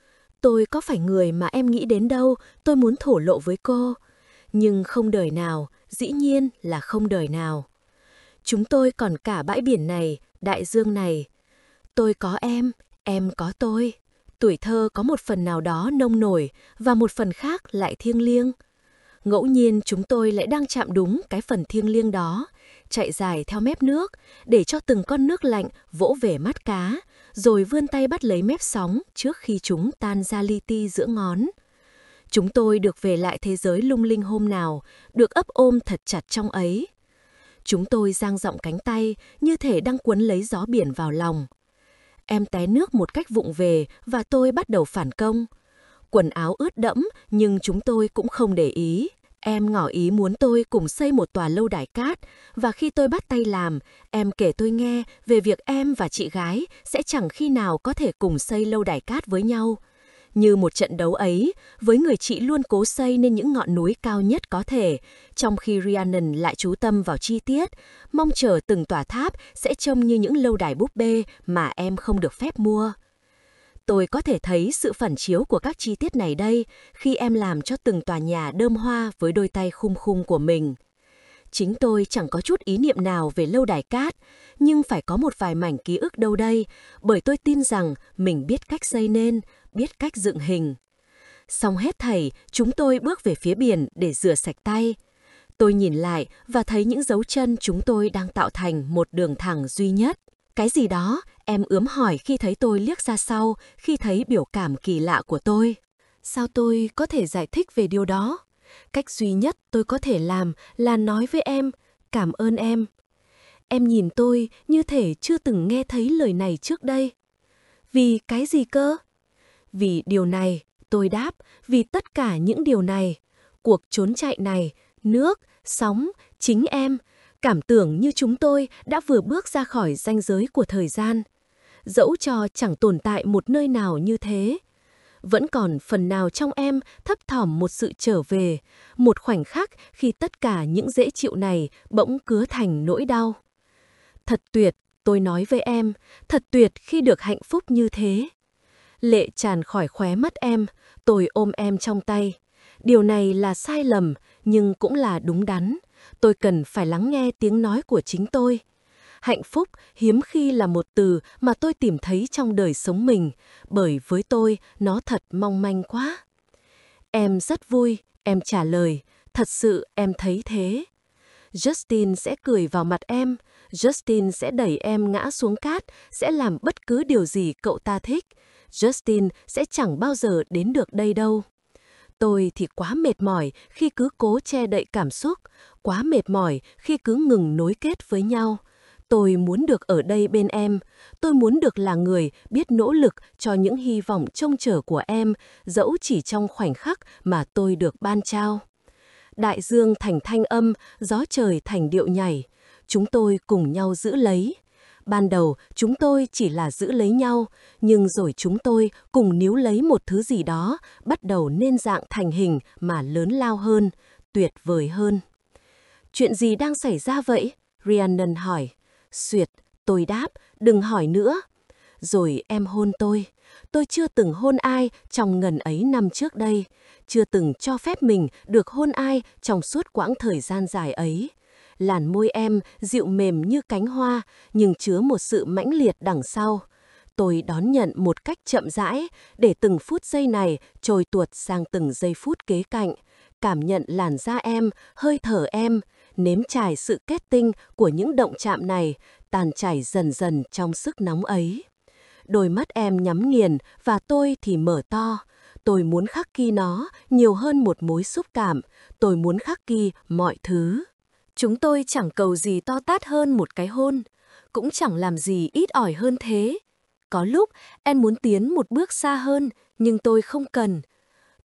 Tôi có phải người mà em nghĩ đến đâu, tôi muốn thổ lộ với cô. Nhưng không đời nào, dĩ nhiên là không đời nào. Chúng tôi còn cả bãi biển này, đại dương này. Tôi có em, em có tôi. Tuổi thơ có một phần nào đó nông nổi và một phần khác lại thiêng liêng. Ngẫu nhiên chúng tôi lại đang chạm đúng cái phần thiêng liêng đó, chạy dài theo mép nước để cho từng con nước lạnh vỗ về mắt cá, rồi vươn tay bắt lấy mép sóng trước khi chúng tan ra li ti giữa ngón. Chúng tôi được về lại thế giới lung linh hôm nào, được ấp ôm thật chặt trong ấy. Chúng tôi dang rộng cánh tay như thể đang cuốn lấy gió biển vào lòng. Em té nước một cách vụng về và tôi bắt đầu phản công. Quần áo ướt đẫm nhưng chúng tôi cũng không để ý. Em ngỏ ý muốn tôi cùng xây một tòa lâu đài cát, và khi tôi bắt tay làm, em kể tôi nghe về việc em và chị gái sẽ chẳng khi nào có thể cùng xây lâu đài cát với nhau. Như một trận đấu ấy, với người chị luôn cố xây nên những ngọn núi cao nhất có thể, trong khi Rhiannon lại chú tâm vào chi tiết, mong chờ từng tòa tháp sẽ trông như những lâu đài búp bê mà em không được phép mua. Tôi có thể thấy sự phản chiếu của các chi tiết này đây khi em làm cho từng tòa nhà đơm hoa với đôi tay khum khum của mình. Chính tôi chẳng có chút ý niệm nào về lâu đài cát, nhưng phải có một vài mảnh ký ức đâu đây, bởi tôi tin rằng mình biết cách xây nên, biết cách dựng hình. Xong hết thảy, chúng tôi bước về phía biển để rửa sạch tay. Tôi nhìn lại và thấy những dấu chân chúng tôi đang tạo thành một đường thẳng duy nhất. Cái gì đó, em ướm hỏi khi thấy tôi liếc ra sau, khi thấy biểu cảm kỳ lạ của tôi. Sao tôi có thể giải thích về điều đó? Cách duy nhất tôi có thể làm là nói với em, cảm ơn em. Em nhìn tôi như thể chưa từng nghe thấy lời này trước đây. Vì cái gì cơ? Vì điều này, tôi đáp, vì tất cả những điều này. Cuộc trốn chạy này, nước, sóng, chính em, cảm tưởng như chúng tôi đã vừa bước ra khỏi ranh giới của thời gian. Dẫu cho chẳng tồn tại một nơi nào như thế, vẫn còn phần nào trong em thấp thỏm một sự trở về, một khoảnh khắc khi tất cả những dễ chịu này bỗng cứa thành nỗi đau. Thật tuyệt, tôi nói với em, thật tuyệt khi được hạnh phúc như thế. Lệ tràn khỏi khóe mắt em, tôi ôm em trong tay. Điều này là sai lầm, nhưng cũng là đúng đắn. Tôi cần phải lắng nghe tiếng nói của chính tôi. Hạnh phúc hiếm khi là một từ mà tôi tìm thấy trong đời sống mình, bởi với tôi nó thật mong manh quá. Em rất vui, em trả lời, thật sự em thấy thế. Justin sẽ cười vào mặt em, Justin sẽ đẩy em ngã xuống cát, sẽ làm bất cứ điều gì cậu ta thích. Justin sẽ chẳng bao giờ đến được đây đâu. Tôi thì quá mệt mỏi khi cứ cố che đậy cảm xúc, quá mệt mỏi khi cứ ngừng nối kết với nhau. Tôi muốn được ở đây bên em, tôi muốn được là người biết nỗ lực cho những hy vọng trông chờ của em, dẫu chỉ trong khoảnh khắc mà tôi được ban trao. Đại dương thành thanh âm, gió trời thành điệu nhảy, chúng tôi cùng nhau giữ lấy. Ban đầu chúng tôi chỉ là giữ lấy nhau, nhưng rồi chúng tôi cùng níu lấy một thứ gì đó, bắt đầu nên dạng thành hình mà lớn lao hơn, tuyệt vời hơn. Chuyện gì đang xảy ra vậy? Rhiannon hỏi. Xuyệt, tôi đáp, đừng hỏi nữa. Rồi em hôn tôi. Tôi chưa từng hôn ai trong ngần ấy năm trước đây, chưa từng cho phép mình được hôn ai trong suốt quãng thời gian dài ấy. Làn môi em dịu mềm như cánh hoa, nhưng chứa một sự mãnh liệt đằng sau. Tôi đón nhận một cách chậm rãi, để từng phút giây này trôi tuột sang từng giây phút kế cạnh. Cảm nhận làn da em, hơi thở em, nếm trải sự kết tinh của những động chạm này, tàn chảy dần dần trong sức nóng ấy. Đôi mắt em nhắm nghiền và tôi thì mở to. Tôi muốn khắc ghi nó nhiều hơn một mối xúc cảm. Tôi muốn khắc ghi mọi thứ. Chúng tôi chẳng cầu gì to tát hơn một cái hôn, cũng chẳng làm gì ít ỏi hơn thế. Có lúc em muốn tiến một bước xa hơn, nhưng tôi không cần.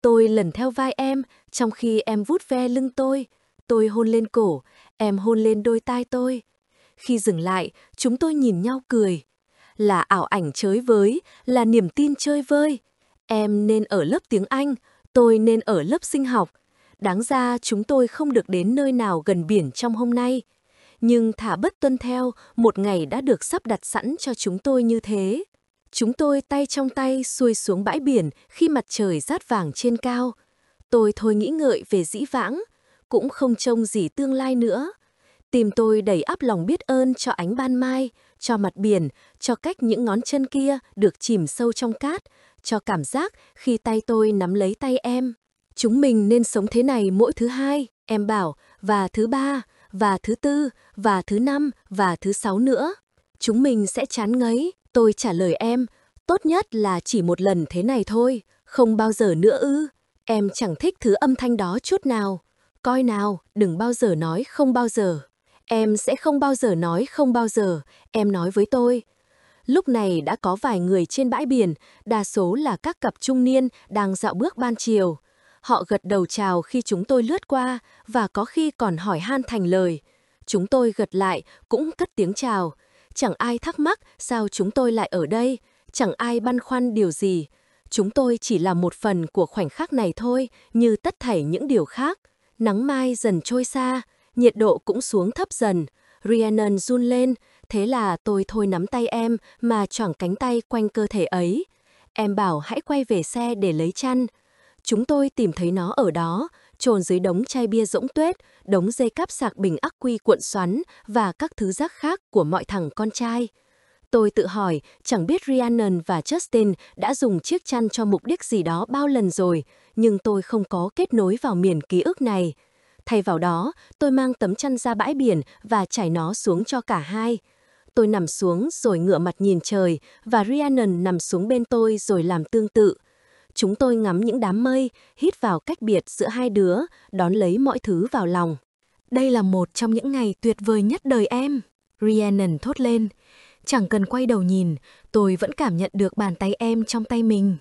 Tôi lần theo vai em, trong khi em vuốt ve lưng tôi. Tôi hôn lên cổ, em hôn lên đôi tai tôi. Khi dừng lại, chúng tôi nhìn nhau cười. Là ảo ảnh chới với, là niềm tin chơi vơi. Em nên ở lớp tiếng Anh, tôi nên ở lớp sinh học. Đáng ra chúng tôi không được đến nơi nào gần biển trong hôm nay. Nhưng thả bất tuân theo, một ngày đã được sắp đặt sẵn cho chúng tôi như thế. Chúng tôi tay trong tay xuôi xuống bãi biển khi mặt trời rát vàng trên cao. Tôi thôi nghĩ ngợi về dĩ vãng, cũng không trông gì tương lai nữa. Tim tôi đầy ắp lòng biết ơn cho ánh ban mai, cho mặt biển, cho cách những ngón chân kia được chìm sâu trong cát, cho cảm giác khi tay tôi nắm lấy tay em. Chúng mình nên sống thế này mỗi thứ hai, em bảo, và thứ ba, và thứ tư, và thứ năm, và thứ sáu nữa. Chúng mình sẽ chán ngấy, tôi trả lời em, tốt nhất là chỉ một lần thế này thôi, không bao giờ nữa ư. Em chẳng thích thứ âm thanh đó chút nào. Coi nào, đừng bao giờ nói không bao giờ. Em sẽ không bao giờ nói không bao giờ, em nói với tôi. Lúc này đã có vài người trên bãi biển, đa số là các cặp trung niên đang dạo bước ban chiều. Họ gật đầu chào khi chúng tôi lướt qua và có khi còn hỏi han thành lời. Chúng tôi gật lại, cũng cất tiếng chào. Chẳng ai thắc mắc sao chúng tôi lại ở đây, chẳng ai băn khoăn điều gì. Chúng tôi chỉ là một phần của khoảnh khắc này thôi, như tất thảy những điều khác. Nắng mai dần trôi xa, nhiệt độ cũng xuống thấp dần. Rhiannon run lên, thế là tôi thôi nắm tay em mà choàng cánh tay quanh cơ thể ấy. Em bảo hãy quay về xe để lấy chăn. Chúng tôi tìm thấy nó ở đó, chôn dưới đống chai bia rỗng tuếch, đống dây cáp sạc bình ắc quy cuộn xoắn và các thứ rác khác của mọi thằng con trai. Tôi tự hỏi, chẳng biết Rhiannon và Justin đã dùng chiếc chăn cho mục đích gì đó bao lần rồi, nhưng tôi không có kết nối vào miền ký ức này. Thay vào đó, tôi mang tấm chăn ra bãi biển và trải nó xuống cho cả hai. Tôi nằm xuống rồi ngửa mặt nhìn trời và Rhiannon nằm xuống bên tôi rồi làm tương tự. Chúng tôi ngắm những đám mây, hít vào cách biệt giữa hai đứa, đón lấy mọi thứ vào lòng. Đây là một trong những ngày tuyệt vời nhất đời em, Rhiannon thốt lên. Chẳng cần quay đầu nhìn, tôi vẫn cảm nhận được bàn tay em trong tay mình.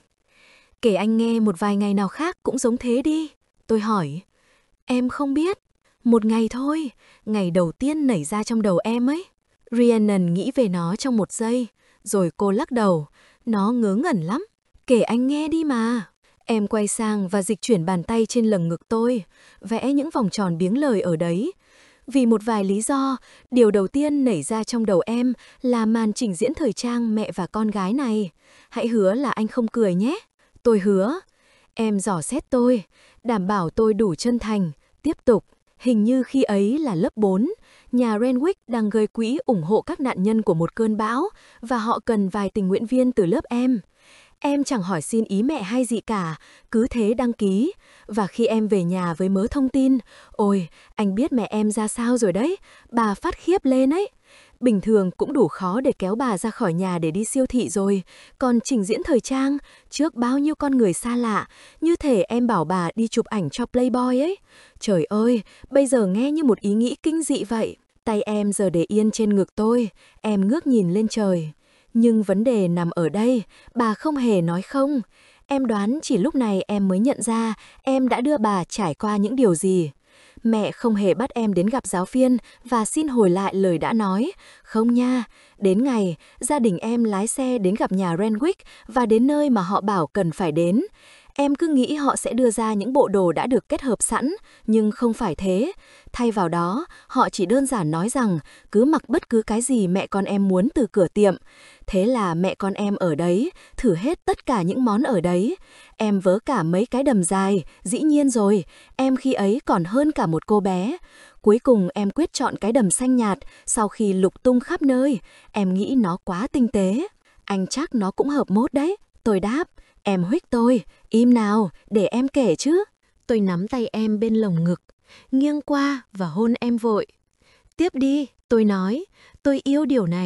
Kể anh nghe một vài ngày nào khác cũng giống thế đi, tôi hỏi. Em không biết. Một ngày thôi, ngày đầu tiên nảy ra trong đầu em ấy. Rhiannon nghĩ về nó trong một giây, rồi cô lắc đầu. Nó ngớ ngẩn lắm. Kể anh nghe đi mà. Em quay sang và dịch chuyển bàn tay trên lồng ngực tôi, vẽ những vòng tròn biếng lời ở đấy. Vì một vài lý do, điều đầu tiên nảy ra trong đầu em là màn trình diễn thời trang mẹ và con gái này. Hãy hứa là anh không cười nhé. Tôi hứa. Em dò xét tôi, đảm bảo tôi đủ chân thành. Tiếp tục, hình như khi ấy là lớp bốn, nhà Renwick đang gây quỹ ủng hộ các nạn nhân của một cơn bão và họ cần vài tình nguyện viên từ lớp em. Em chẳng hỏi xin ý mẹ hay gì cả, cứ thế đăng ký. Và khi em về nhà với mớ thông tin, ôi, anh biết mẹ em ra sao rồi đấy, bà phát khiếp lên ấy. Bình thường cũng đủ khó để kéo bà ra khỏi nhà để đi siêu thị rồi, còn trình diễn thời trang trước bao nhiêu con người xa lạ, như thể em bảo bà đi chụp ảnh cho Playboy ấy. Trời ơi, bây giờ nghe như một ý nghĩ kinh dị vậy. Tay em giờ để yên trên ngực tôi, em ngước nhìn lên trời. Nhưng vấn đề nằm ở đây, bà không hề nói không. Em đoán chỉ lúc này em mới nhận ra em đã đưa bà trải qua những điều gì. Mẹ không hề bắt em đến gặp giáo viên và xin hồi lại lời đã nói. Không nha, đến ngày gia đình em lái xe đến gặp nhà Renwick và đến nơi mà họ bảo cần phải đến. Em cứ nghĩ họ sẽ đưa ra những bộ đồ đã được kết hợp sẵn, nhưng không phải thế. Thay vào đó, họ chỉ đơn giản nói rằng cứ mặc bất cứ cái gì mẹ con em muốn từ cửa tiệm. Thế là mẹ con em ở đấy, thử hết tất cả những món ở đấy. Em vớ cả mấy cái đầm dài, dĩ nhiên rồi, em khi ấy còn hơn cả một cô bé. Cuối cùng em quyết chọn cái đầm xanh nhạt sau khi lục tung khắp nơi. Em nghĩ nó quá tinh tế. Anh chắc nó cũng hợp mốt đấy. Tôi đáp. Em huých tôi, im nào, để em kể chứ. Tôi nắm tay em bên lồng ngực, nghiêng qua và hôn em vội. Tiếp đi, tôi nói, tôi yêu điều này.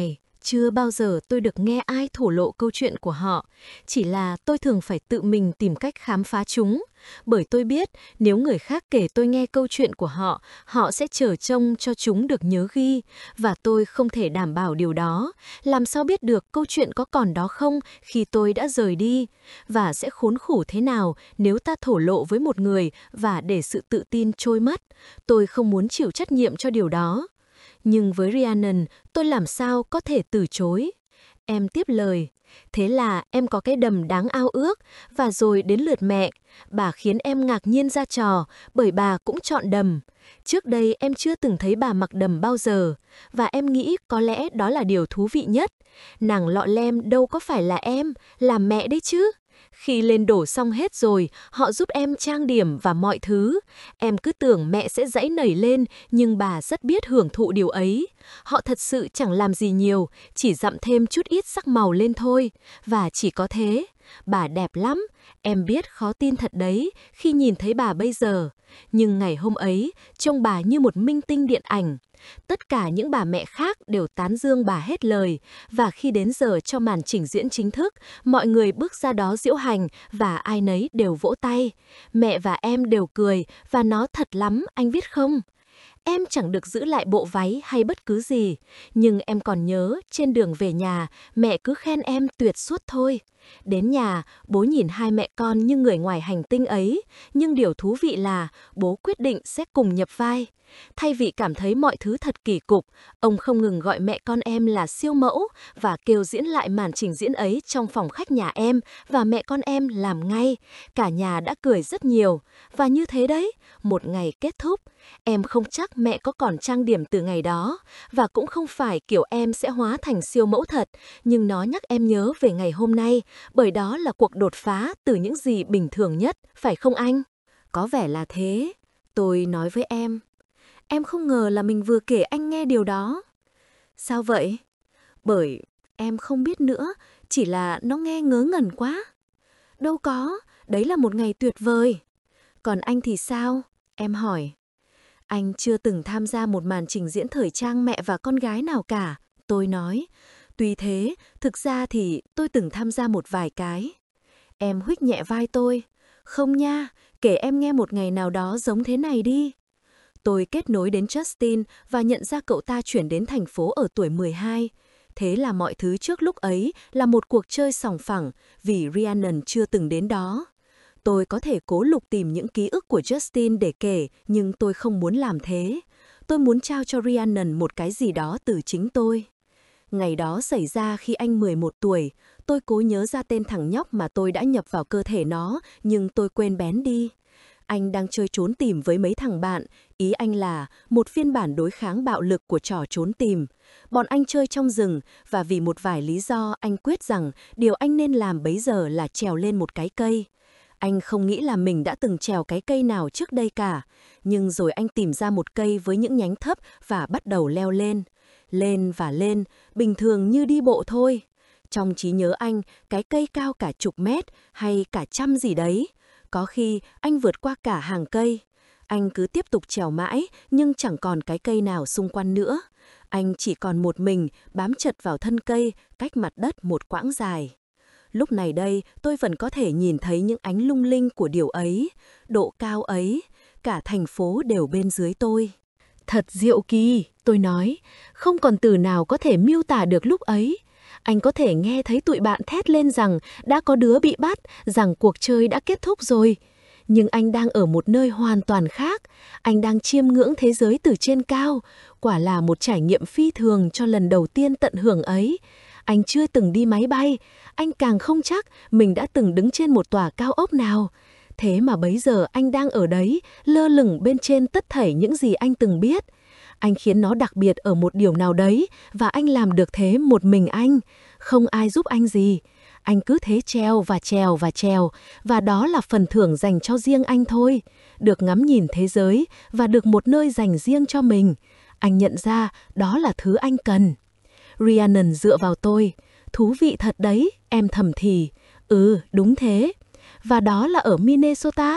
Chưa bao giờ tôi được nghe ai thổ lộ câu chuyện của họ, chỉ là tôi thường phải tự mình tìm cách khám phá chúng. Bởi tôi biết nếu người khác kể tôi nghe câu chuyện của họ, họ sẽ chờ trông cho chúng được nhớ ghi, và tôi không thể đảm bảo điều đó. Làm sao biết được câu chuyện có còn đó không khi tôi đã rời đi? Và sẽ khốn khổ thế nào nếu ta thổ lộ với một người và để sự tự tin trôi mất? Tôi không muốn chịu trách nhiệm cho điều đó. Nhưng với Rhiannon, tôi làm sao có thể từ chối? Em tiếp lời, thế là em có cái đầm đáng ao ước, và rồi đến lượt mẹ. Bà khiến em ngạc nhiên ra trò, bởi bà cũng chọn đầm. Trước đây em chưa từng thấy bà mặc đầm bao giờ, và em nghĩ có lẽ đó là điều thú vị nhất. Nàng lọ lem đâu có phải là em, là mẹ đấy chứ. Khi lên đổ xong hết rồi, họ giúp em trang điểm và mọi thứ. Em cứ tưởng mẹ sẽ giãy nảy lên, nhưng bà rất biết hưởng thụ điều ấy. Họ thật sự chẳng làm gì nhiều, chỉ dặm thêm chút ít sắc màu lên thôi. Và chỉ có thế. Bà đẹp lắm, em biết khó tin thật đấy khi nhìn thấy bà bây giờ. Nhưng ngày hôm ấy, trông bà như một minh tinh điện ảnh. Tất cả những bà mẹ khác đều tán dương bà hết lời, và khi đến giờ cho màn trình diễn chính thức, mọi người bước ra đó diễu hành và ai nấy đều vỗ tay. Mẹ và em đều cười, và nó thật lắm, anh biết không? Em chẳng được giữ lại bộ váy hay bất cứ gì, nhưng em còn nhớ trên đường về nhà, mẹ cứ khen em tuyệt suốt thôi. Đến nhà, bố nhìn hai mẹ con như người ngoài hành tinh ấy, nhưng điều thú vị là bố quyết định sẽ cùng nhập vai. Thay vì cảm thấy mọi thứ thật kỳ cục, ông không ngừng gọi mẹ con em là siêu mẫu và kêu diễn lại màn trình diễn ấy trong phòng khách nhà em, và mẹ con em làm ngay. Cả nhà đã cười rất nhiều. Và như thế đấy, một ngày kết thúc. Em không chắc mẹ có còn trang điểm từ ngày đó, và cũng không phải kiểu em sẽ hóa thành siêu mẫu thật, nhưng nó nhắc em nhớ về ngày hôm nay, bởi đó là cuộc đột phá từ những gì bình thường nhất, phải không anh? Có vẻ là thế, tôi nói với em. Em không ngờ là mình vừa kể anh nghe điều đó. Sao vậy? Bởi em không biết nữa, chỉ là nó nghe ngớ ngẩn quá. Đâu có, đấy là một ngày tuyệt vời. Còn anh thì sao? Em hỏi. Anh chưa từng tham gia một màn trình diễn thời trang mẹ và con gái nào cả, tôi nói. Tuy thế, thực ra thì tôi từng tham gia một vài cái. Em huých nhẹ vai tôi. Không nha, kể em nghe một ngày nào đó giống thế này đi. Tôi kết nối đến Justin và nhận ra cậu ta chuyển đến thành phố ở tuổi mười hai. Thế là mọi thứ trước lúc ấy là một cuộc chơi sòng phẳng vì Rhiannon chưa từng đến đó. Tôi có thể cố lục tìm những ký ức của Justin để kể, nhưng tôi không muốn làm thế. Tôi muốn trao cho Rhiannon một cái gì đó từ chính tôi. Ngày đó xảy ra khi anh mười một tuổi, tôi cố nhớ ra tên thằng nhóc mà tôi đã nhập vào cơ thể nó, nhưng tôi quên bén đi. Anh đang chơi trốn tìm với mấy thằng bạn, ý anh là một phiên bản đối kháng bạo lực của trò trốn tìm. Bọn anh chơi trong rừng, và vì một vài lý do anh quyết rằng điều anh nên làm bấy giờ là trèo lên một cái cây. Anh không nghĩ là mình đã từng trèo cái cây nào trước đây cả, nhưng rồi anh tìm ra một cây với những nhánh thấp và bắt đầu leo lên. Lên và lên, bình thường như đi bộ thôi. Trong trí nhớ anh, cái cây cao cả chục mét hay cả trăm gì đấy. Có khi anh vượt qua cả hàng cây. Anh cứ tiếp tục trèo mãi, nhưng chẳng còn cái cây nào xung quanh nữa. Anh chỉ còn một mình, bám chặt vào thân cây, cách mặt đất một quãng dài. Lúc này đây, tôi vẫn có thể nhìn thấy những ánh lung linh của điều ấy, độ cao ấy, cả thành phố đều bên dưới tôi. Thật diệu kỳ, tôi nói, không còn từ nào có thể miêu tả được lúc ấy. Anh có thể nghe thấy tụi bạn thét lên rằng đã có đứa bị bắt, rằng cuộc chơi đã kết thúc rồi. Nhưng anh đang ở một nơi hoàn toàn khác, anh đang chiêm ngưỡng thế giới từ trên cao, quả là một trải nghiệm phi thường cho lần đầu tiên tận hưởng ấy. Anh chưa từng đi máy bay, anh càng không chắc mình đã từng đứng trên một tòa cao ốc nào. Thế mà bấy giờ anh đang ở đấy, lơ lửng bên trên tất thảy những gì anh từng biết. Anh khiến nó đặc biệt ở một điều nào đấy, và anh làm được thế một mình anh. Không ai giúp anh gì. Anh cứ thế treo và trèo và trèo, và đó là phần thưởng dành cho riêng anh thôi. Được ngắm nhìn thế giới và được một nơi dành riêng cho mình. Anh nhận ra đó là thứ anh cần. Rhiannon dựa vào tôi. Thú vị thật đấy, em thầm thì. Ừ, đúng thế. Và đó là ở Minnesota.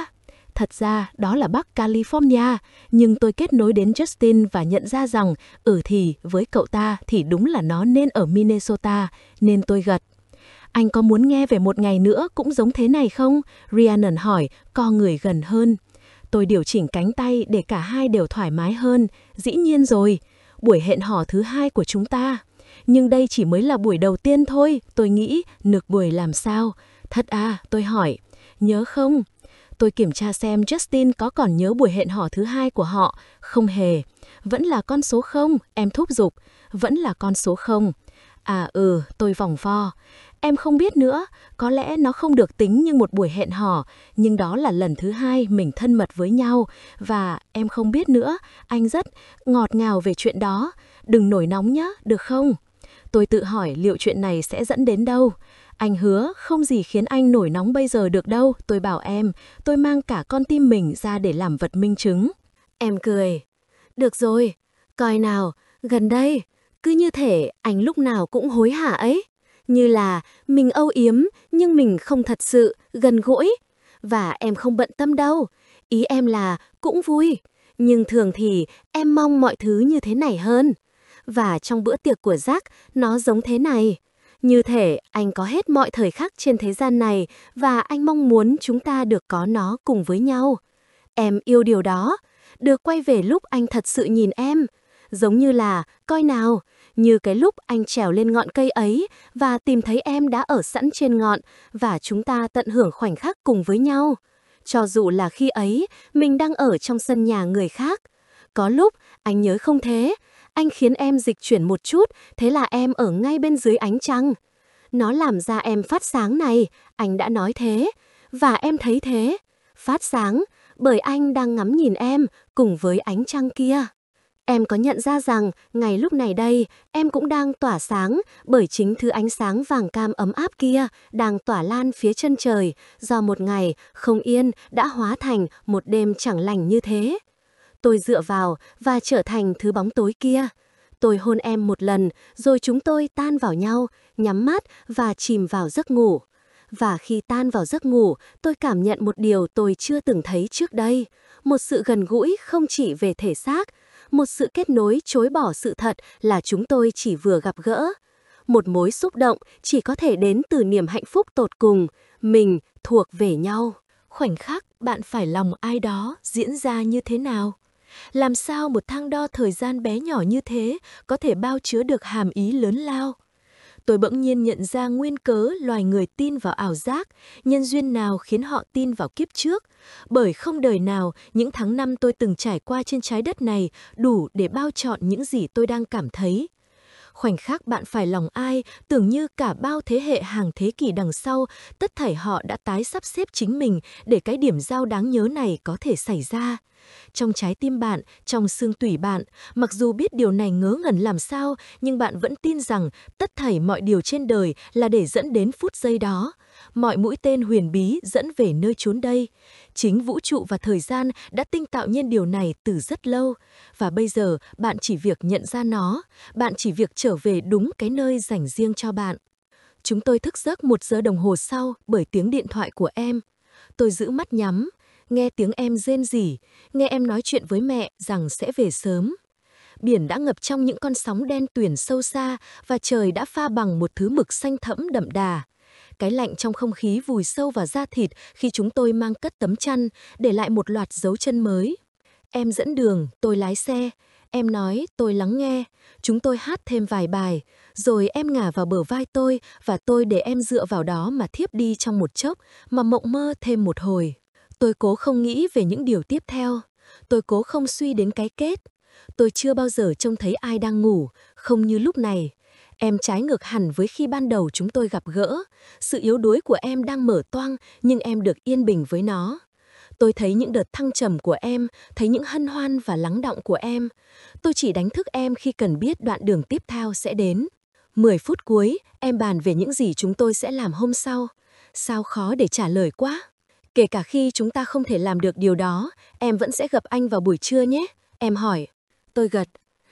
Thật ra đó là Bắc California, nhưng tôi kết nối đến Justin và nhận ra rằng, ừ thì, với cậu ta thì đúng là nó nên ở Minnesota, nên tôi gật. Anh có muốn nghe về một ngày nữa cũng giống thế này không? Rhiannon hỏi, co người gần hơn. Tôi điều chỉnh cánh tay để cả hai đều thoải mái hơn. Dĩ nhiên rồi, buổi hẹn hò thứ hai của chúng ta. Nhưng đây chỉ mới là buổi đầu tiên thôi, tôi nghĩ, nực buổi làm sao? Thật à, tôi hỏi. Nhớ không? Tôi kiểm tra xem Justin có còn nhớ buổi hẹn hò thứ hai của họ. Không hề. Vẫn là con số không, em thúc giục. Vẫn là con số không. À ừ, tôi vòng vo. Em không biết nữa, có lẽ nó không được tính như một buổi hẹn hò, nhưng đó là lần thứ hai mình thân mật với nhau, và em không biết nữa, anh rất ngọt ngào về chuyện đó. Đừng nổi nóng nhé, được không? Tôi tự hỏi liệu chuyện này sẽ dẫn đến đâu. Anh hứa không gì khiến anh nổi nóng bây giờ được đâu, tôi bảo em, tôi mang cả con tim mình ra để làm vật minh chứng. Em cười. Được rồi, coi nào, gần đây, cứ như thể anh lúc nào cũng hối hả ấy. Như là mình âu yếm nhưng mình không thật sự gần gũi. Và em không bận tâm đâu, ý em là cũng vui. Nhưng thường thì em mong mọi thứ như thế này hơn. Và trong bữa tiệc của Jack, nó giống thế này. Như thể anh có hết mọi thời khắc trên thế gian này và anh mong muốn chúng ta được có nó cùng với nhau. Em yêu điều đó, được quay về lúc anh thật sự nhìn em. Giống như là, coi nào, như cái lúc anh trèo lên ngọn cây ấy và tìm thấy em đã ở sẵn trên ngọn và chúng ta tận hưởng khoảnh khắc cùng với nhau. Cho dù là khi ấy, mình đang ở trong sân nhà người khác. Có lúc, anh nhớ không thế, anh khiến em dịch chuyển một chút, thế là em ở ngay bên dưới ánh trăng. Nó làm ra em phát sáng này, anh đã nói thế. Và em thấy thế. Phát sáng, bởi anh đang ngắm nhìn em cùng với ánh trăng kia. Em có nhận ra rằng, ngày lúc này đây, em cũng đang tỏa sáng bởi chính thứ ánh sáng vàng cam ấm áp kia đang tỏa lan phía chân trời do một ngày không yên đã hóa thành một đêm chẳng lành như thế. Tôi dựa vào và trở thành thứ bóng tối kia. Tôi hôn em một lần, rồi chúng tôi tan vào nhau, nhắm mắt và chìm vào giấc ngủ. Và khi tan vào giấc ngủ, tôi cảm nhận một điều tôi chưa từng thấy trước đây. Một sự gần gũi không chỉ về thể xác, một sự kết nối chối bỏ sự thật là chúng tôi chỉ vừa gặp gỡ. Một mối xúc động chỉ có thể đến từ niềm hạnh phúc tột cùng, mình thuộc về nhau. Khoảnh khắc bạn phải lòng ai đó diễn ra như thế nào? Làm sao một thang đo thời gian bé nhỏ như thế có thể bao chứa được hàm ý lớn lao? Tôi bỗng nhiên nhận ra nguyên cớ loài người tin vào ảo giác, nhân duyên nào khiến họ tin vào kiếp trước. Bởi không đời nào những tháng năm tôi từng trải qua trên trái đất này đủ để bao trọn những gì tôi đang cảm thấy. Khoảnh khắc bạn phải lòng ai, tưởng như cả bao thế hệ hàng thế kỷ đằng sau, tất thảy họ đã tái sắp xếp chính mình để cái điểm giao đáng nhớ này có thể xảy ra. Trong trái tim bạn, trong xương tủy bạn, mặc dù biết điều này ngớ ngẩn làm sao, nhưng bạn vẫn tin rằng tất thảy mọi điều trên đời là để dẫn đến phút giây đó. Mọi mũi tên huyền bí dẫn về nơi chốn đây. Chính vũ trụ và thời gian đã tinh tạo nên điều này từ rất lâu. Và bây giờ bạn chỉ việc nhận ra nó, bạn chỉ việc trở về đúng cái nơi dành riêng cho bạn. Chúng tôi thức giấc một giờ đồng hồ sau bởi tiếng điện thoại của em. Tôi giữ mắt nhắm, nghe tiếng em rên rỉ, nghe em nói chuyện với mẹ rằng sẽ về sớm. Biển đã ngập trong những con sóng đen tuyền sâu xa và trời đã pha bằng một thứ mực xanh thẫm đậm đà. Cái lạnh trong không khí vùi sâu vào da thịt khi chúng tôi mang cất tấm chăn, để lại một loạt dấu chân mới. Em dẫn đường, tôi lái xe. Em nói, tôi lắng nghe. Chúng tôi hát thêm vài bài. Rồi em ngả vào bờ vai tôi và tôi để em dựa vào đó mà thiếp đi trong một chốc, mà mộng mơ thêm một hồi. Tôi cố không nghĩ về những điều tiếp theo. Tôi cố không suy đến cái kết. Tôi chưa bao giờ trông thấy ai đang ngủ, không như lúc này. Em trái ngược hẳn với khi ban đầu chúng tôi gặp gỡ. Sự yếu đuối của em đang mở toang, nhưng em được yên bình với nó. Tôi thấy những đợt thăng trầm của em, thấy những hân hoan và lắng đọng của em. Tôi chỉ đánh thức em khi cần biết đoạn đường tiếp theo sẽ đến. Mười phút cuối, em bàn về những gì chúng tôi sẽ làm hôm sau. Sao khó để trả lời quá. Kể cả khi chúng ta không thể làm được điều đó, em vẫn sẽ gặp anh vào buổi trưa nhé. Em hỏi. Tôi gật.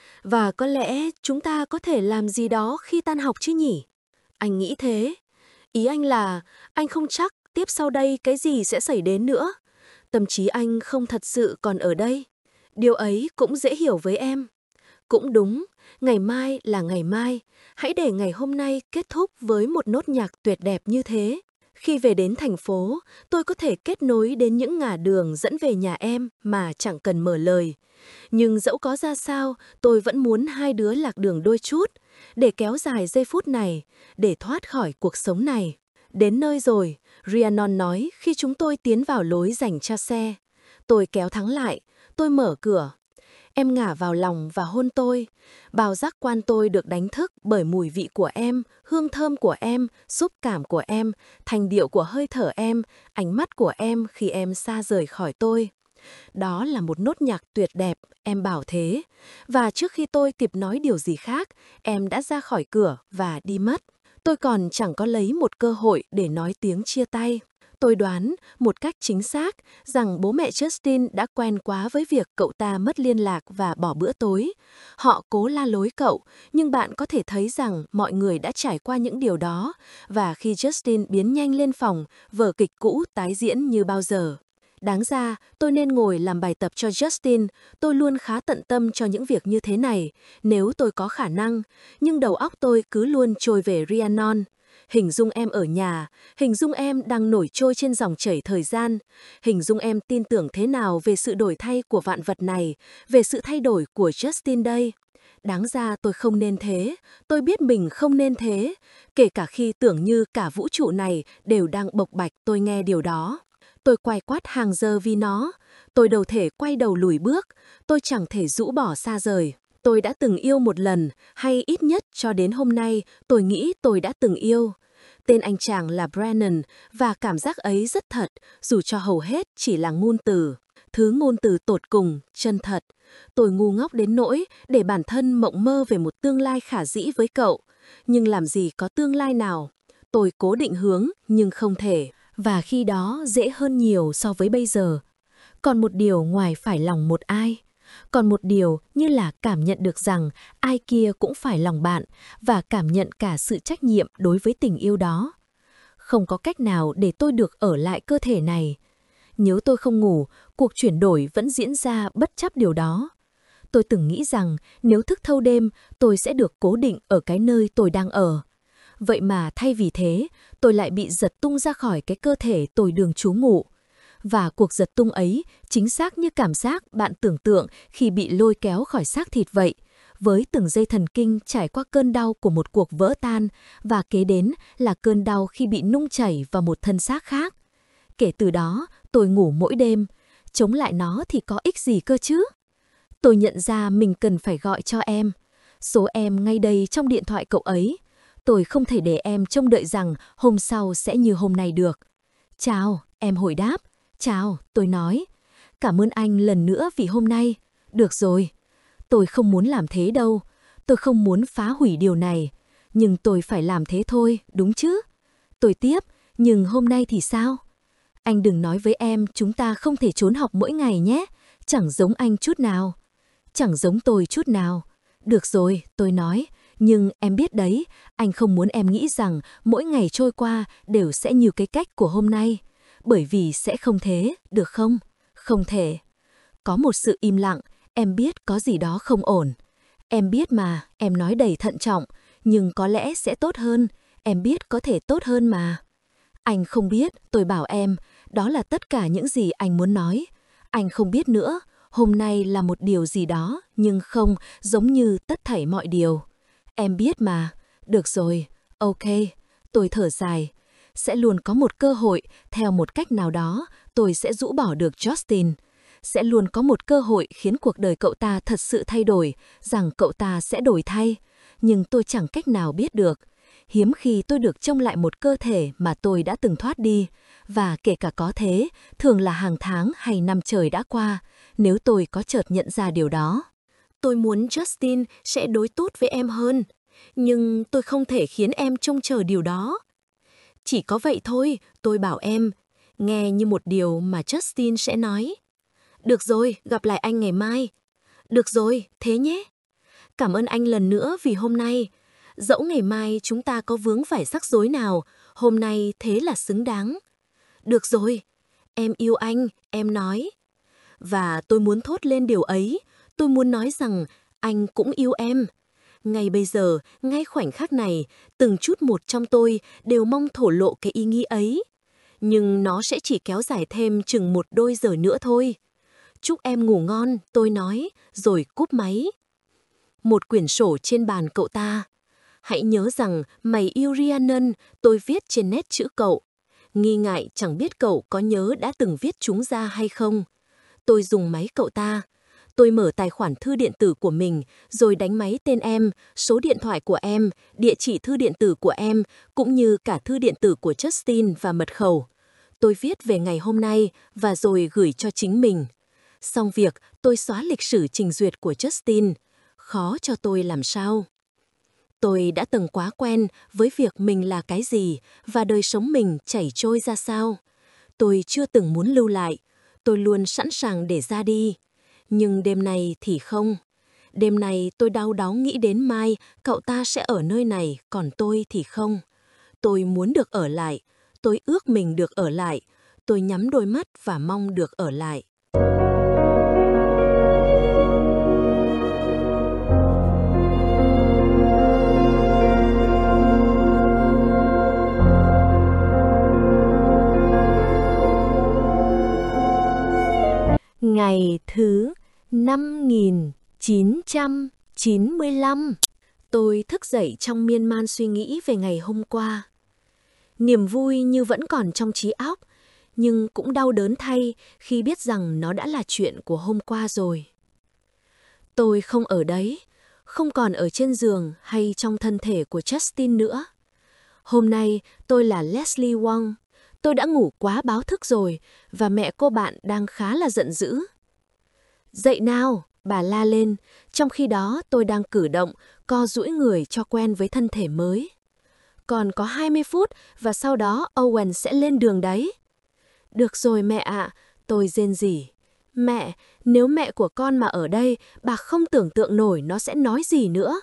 Và có lẽ chúng ta có thể làm gì đó khi tan học chứ nhỉ? Anh nghĩ thế. Ý anh là anh không chắc tiếp sau đây cái gì sẽ xảy đến nữa. Tâm trí anh không thật sự còn ở đây. Điều ấy cũng dễ hiểu với em. Cũng đúng, ngày mai là ngày mai. Hãy để ngày hôm nay kết thúc với một nốt nhạc tuyệt đẹp như thế. Khi về đến thành phố, tôi có thể kết nối đến những ngả đường dẫn về nhà em mà chẳng cần mở lời. Nhưng dẫu có ra sao, tôi vẫn muốn hai đứa lạc đường đôi chút, để kéo dài giây phút này, để thoát khỏi cuộc sống này. Đến nơi rồi, Rhiannon nói khi chúng tôi tiến vào lối dành cho xe. Tôi kéo Thắng lại, tôi mở cửa. Em ngả vào lòng và hôn tôi. Bào giác quan tôi được đánh thức bởi mùi vị của em, hương thơm của em, xúc cảm của em, thành điệu của hơi thở em, ánh mắt của em khi em xa rời khỏi tôi. Đó là một nốt nhạc tuyệt đẹp, em bảo thế. Và trước khi tôi kịp nói điều gì khác, em đã ra khỏi cửa và đi mất. Tôi còn chẳng có lấy một cơ hội để nói tiếng chia tay. Tôi đoán một cách chính xác rằng bố mẹ Justin đã quen quá với việc cậu ta mất liên lạc và bỏ bữa tối. Họ cố la lối cậu, nhưng bạn có thể thấy rằng mọi người đã trải qua những điều đó, và khi Justin biến nhanh lên phòng, vở kịch cũ tái diễn như bao giờ. Đáng ra, tôi nên ngồi làm bài tập cho Justin, tôi luôn khá tận tâm cho những việc như thế này, nếu tôi có khả năng, nhưng đầu óc tôi cứ luôn trôi về Rhiannon. Hình dung em ở nhà, hình dung em đang nổi trôi trên dòng chảy thời gian, hình dung em tin tưởng thế nào về sự đổi thay của vạn vật này, về sự thay đổi của Justin đây. Đáng ra tôi không nên thế, tôi biết mình không nên thế, kể cả khi tưởng như cả vũ trụ này đều đang bộc bạch tôi nghe điều đó. Tôi quay quát hàng giờ vì nó, tôi đâu thể quay đầu lùi bước, tôi chẳng thể rũ bỏ xa rời. Tôi đã từng yêu một lần, hay ít nhất cho đến hôm nay tôi nghĩ tôi đã từng yêu. Tên anh chàng là Brennan, và cảm giác ấy rất thật, dù cho hầu hết chỉ là ngôn từ. Thứ ngôn từ tột cùng, chân thật. Tôi ngu ngốc đến nỗi để bản thân mộng mơ về một tương lai khả dĩ với cậu. Nhưng làm gì có tương lai nào? Tôi cố định hướng, nhưng không thể. Và khi đó dễ hơn nhiều so với bây giờ. Còn một điều ngoài phải lòng một ai. Còn một điều như là cảm nhận được rằng ai kia cũng phải lòng bạn và cảm nhận cả sự trách nhiệm đối với tình yêu đó. Không có cách nào để tôi được ở lại cơ thể này. Nếu tôi không ngủ, cuộc chuyển đổi vẫn diễn ra bất chấp điều đó. Tôi từng nghĩ rằng nếu thức thâu đêm, tôi sẽ được cố định ở cái nơi tôi đang ở. Vậy mà thay vì thế, tôi lại bị giật tung ra khỏi cái cơ thể tôi đường trú ngụ. Và cuộc giật tung ấy chính xác như cảm giác bạn tưởng tượng khi bị lôi kéo khỏi xác thịt vậy, với từng dây thần kinh trải qua cơn đau của một cuộc vỡ tan, và kế đến là cơn đau khi bị nung chảy vào một thân xác khác. Kể từ đó, tôi ngủ mỗi đêm. Chống lại nó thì có ích gì cơ chứ? Tôi nhận ra mình cần phải gọi cho em. Số em ngay đây trong điện thoại cậu ấy. Tôi không thể để em trông đợi rằng hôm sau sẽ như hôm nay được. Chào, em hồi đáp. Chào, tôi nói. Cảm ơn anh lần nữa vì hôm nay. Được rồi. Tôi không muốn làm thế đâu. Tôi không muốn phá hủy điều này. Nhưng tôi phải làm thế thôi, đúng chứ? Tôi tiếp, nhưng hôm nay thì sao? Anh đừng nói với em chúng ta không thể trốn học mỗi ngày nhé. Chẳng giống anh chút nào. Chẳng giống tôi chút nào. Được rồi, tôi nói. Nhưng em biết đấy, anh không muốn em nghĩ rằng mỗi ngày trôi qua đều sẽ như cái cách của hôm nay. Bởi vì sẽ không thế, được không? Không thể. Có một sự im lặng, em biết có gì đó không ổn. Em biết mà, em nói đầy thận trọng, nhưng có lẽ sẽ tốt hơn. Em biết có thể tốt hơn mà. Anh không biết, tôi bảo em, đó là tất cả những gì anh muốn nói. Anh không biết nữa, hôm nay là một điều gì đó, nhưng không giống như tất thảy mọi điều. Em biết mà. Được rồi, ok, tôi thở dài. Sẽ luôn có một cơ hội, theo một cách nào đó, tôi sẽ rũ bỏ được Justin. Sẽ luôn có một cơ hội khiến cuộc đời cậu ta thật sự thay đổi, rằng cậu ta sẽ đổi thay. Nhưng tôi chẳng cách nào biết được. Hiếm khi tôi được trông lại một cơ thể mà tôi đã từng thoát đi. Và kể cả có thế, thường là hàng tháng hay năm trời đã qua, nếu tôi có chợt nhận ra điều đó. Tôi muốn Justin sẽ đối tốt với em hơn. Nhưng tôi không thể khiến em trông chờ điều đó. Chỉ có vậy thôi, tôi bảo em. Nghe như một điều mà Justin sẽ nói. Được rồi, gặp lại anh ngày mai. Được rồi, thế nhé. Cảm ơn anh lần nữa vì hôm nay. Dẫu ngày mai chúng ta có vướng phải rắc rối nào, hôm nay thế là xứng đáng. Được rồi, Em yêu anh, em nói. Và tôi muốn thốt lên điều ấy, tôi muốn nói rằng anh cũng yêu em. Ngay bây giờ, ngay khoảnh khắc này, từng chút một trong tôi đều mong thổ lộ cái ý nghĩ ấy. Nhưng nó sẽ chỉ kéo dài thêm chừng một đôi giờ nữa thôi. Chúc em ngủ ngon, tôi nói, rồi cúp máy. Một quyển sổ trên bàn cậu ta. Hãy nhớ rằng mày yêu Rhiannon, tôi viết trên nét chữ cậu. Nghi ngại chẳng biết cậu có nhớ đã từng viết chúng ra hay không. Tôi dùng máy cậu ta. Tôi mở tài khoản thư điện tử của mình, rồi đánh máy tên em, số điện thoại của em, địa chỉ thư điện tử của em, cũng như cả thư điện tử của Justin và mật khẩu. Tôi viết về ngày hôm nay và rồi gửi cho chính mình. Xong việc, tôi xóa lịch sử trình duyệt của Justin. Khó cho tôi làm sao? Tôi đã từng quá quen với việc mình là cái gì và đời sống mình chảy trôi ra sao. Tôi chưa từng muốn lưu lại. Tôi luôn sẵn sàng để ra đi. Nhưng đêm nay thì không. Đêm nay tôi đau đáu nghĩ đến mai cậu ta sẽ ở nơi này, còn tôi thì không. Tôi muốn được ở lại. Tôi ước mình được ở lại. Tôi nhắm đôi mắt và mong được ở lại. Ngày thứ năm nghìn chín trăm chín mươi lăm. Tôi thức dậy trong miên man suy nghĩ về ngày hôm qua. Niềm vui như vẫn còn trong trí óc, nhưng cũng đau đớn thay khi biết rằng nó đã là chuyện của hôm qua rồi. Tôi không ở đấy, không còn ở trên giường hay trong thân thể của Justin nữa. Hôm nay tôi là Leslie Wong. Tôi đã ngủ quá báo thức rồi và mẹ cô bạn đang khá là giận dữ. Dậy nào, bà la lên, trong khi đó tôi đang cử động, co duỗi người cho quen với thân thể mới. Còn có hai mươi phút và sau đó Owen sẽ lên đường đấy. Được rồi mẹ ạ, tôi rên rỉ. Mẹ, nếu mẹ của con mà ở đây, bà không tưởng tượng nổi nó sẽ nói gì nữa.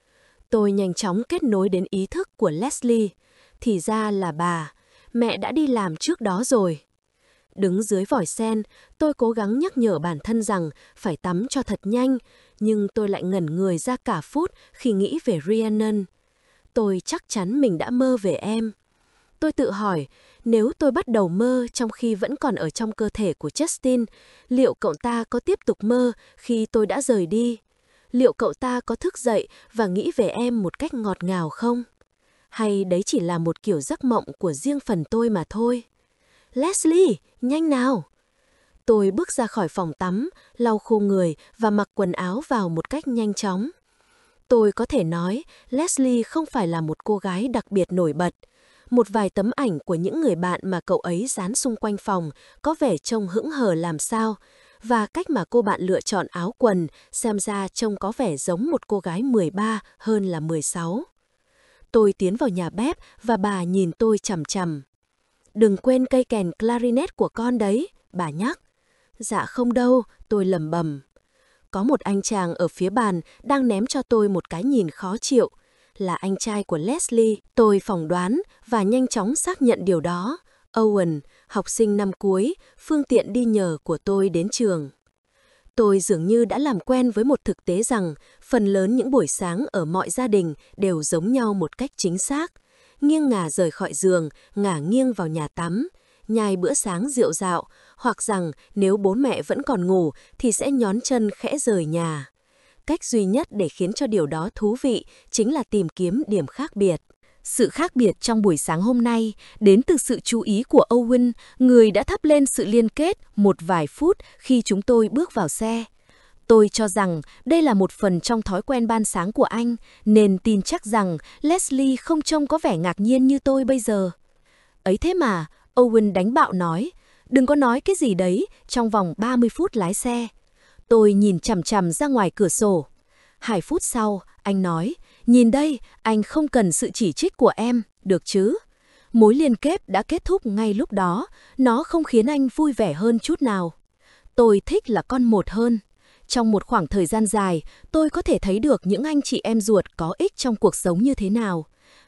Tôi nhanh chóng kết nối đến ý thức của Leslie. Thì ra là bà, mẹ đã đi làm trước đó rồi. Đứng dưới vòi sen, tôi cố gắng nhắc nhở bản thân rằng phải tắm cho thật nhanh, nhưng tôi lại ngẩn người ra cả phút khi nghĩ về Rhiannon. Tôi chắc chắn mình đã mơ về em. Tôi tự hỏi, nếu tôi bắt đầu mơ trong khi vẫn còn ở trong cơ thể của Justin, liệu cậu ta có tiếp tục mơ khi tôi đã rời đi? Liệu cậu ta có thức dậy và nghĩ về em một cách ngọt ngào không? Hay đấy chỉ là một kiểu giấc mộng của riêng phần tôi mà thôi? Leslie, nhanh nào! Tôi bước ra khỏi phòng tắm, lau khô người và mặc quần áo vào một cách nhanh chóng. Tôi có thể nói Leslie không phải là một cô gái đặc biệt nổi bật. Một vài tấm ảnh của những người bạn mà cậu ấy dán xung quanh phòng có vẻ trông hững hờ làm sao, và cách mà cô bạn lựa chọn áo quần xem ra trông có vẻ giống một cô gái mười ba hơn là mười sáu. Tôi tiến vào nhà bếp và bà nhìn tôi chằm chằm. Đừng quên cây kèn clarinet của con đấy, bà nhắc. Dạ không đâu, tôi lẩm bẩm. Có một anh chàng ở phía bàn đang ném cho tôi một cái nhìn khó chịu. Là anh trai của Leslie, tôi phỏng đoán và nhanh chóng xác nhận điều đó. Owen, học sinh năm cuối, phương tiện đi nhờ của tôi đến trường. Tôi dường như đã làm quen với một thực tế rằng phần lớn những buổi sáng ở mọi gia đình đều giống nhau một cách chính xác. Nghiêng ngả rời khỏi giường, ngả nghiêng vào nhà tắm, nhai bữa sáng rượu rạo, hoặc rằng nếu bố mẹ vẫn còn ngủ thì sẽ nhón chân khẽ rời nhà. Cách duy nhất để khiến cho điều đó thú vị chính là tìm kiếm điểm khác biệt. Sự khác biệt trong buổi sáng hôm nay đến từ sự chú ý của Owen, người đã thắp lên sự liên kết một vài phút khi chúng tôi bước vào xe. Tôi cho rằng đây là một phần trong thói quen ban sáng của anh, nên tin chắc rằng Leslie không trông có vẻ ngạc nhiên như tôi bây giờ. Ấy thế mà, Owen đánh bạo nói, đừng có nói cái gì đấy trong vòng ba mươi phút lái xe. Tôi nhìn chằm chằm ra ngoài cửa sổ. Hai phút sau, anh nói, nhìn đây, anh không cần sự chỉ trích của em, được chứ? Mối liên kết đã kết thúc ngay lúc đó, nó không khiến anh vui vẻ hơn chút nào. Tôi thích là con một hơn. Trong một khoảng thời gian dài, tôi có thể thấy được những anh chị em ruột có ích trong cuộc sống như thế nào.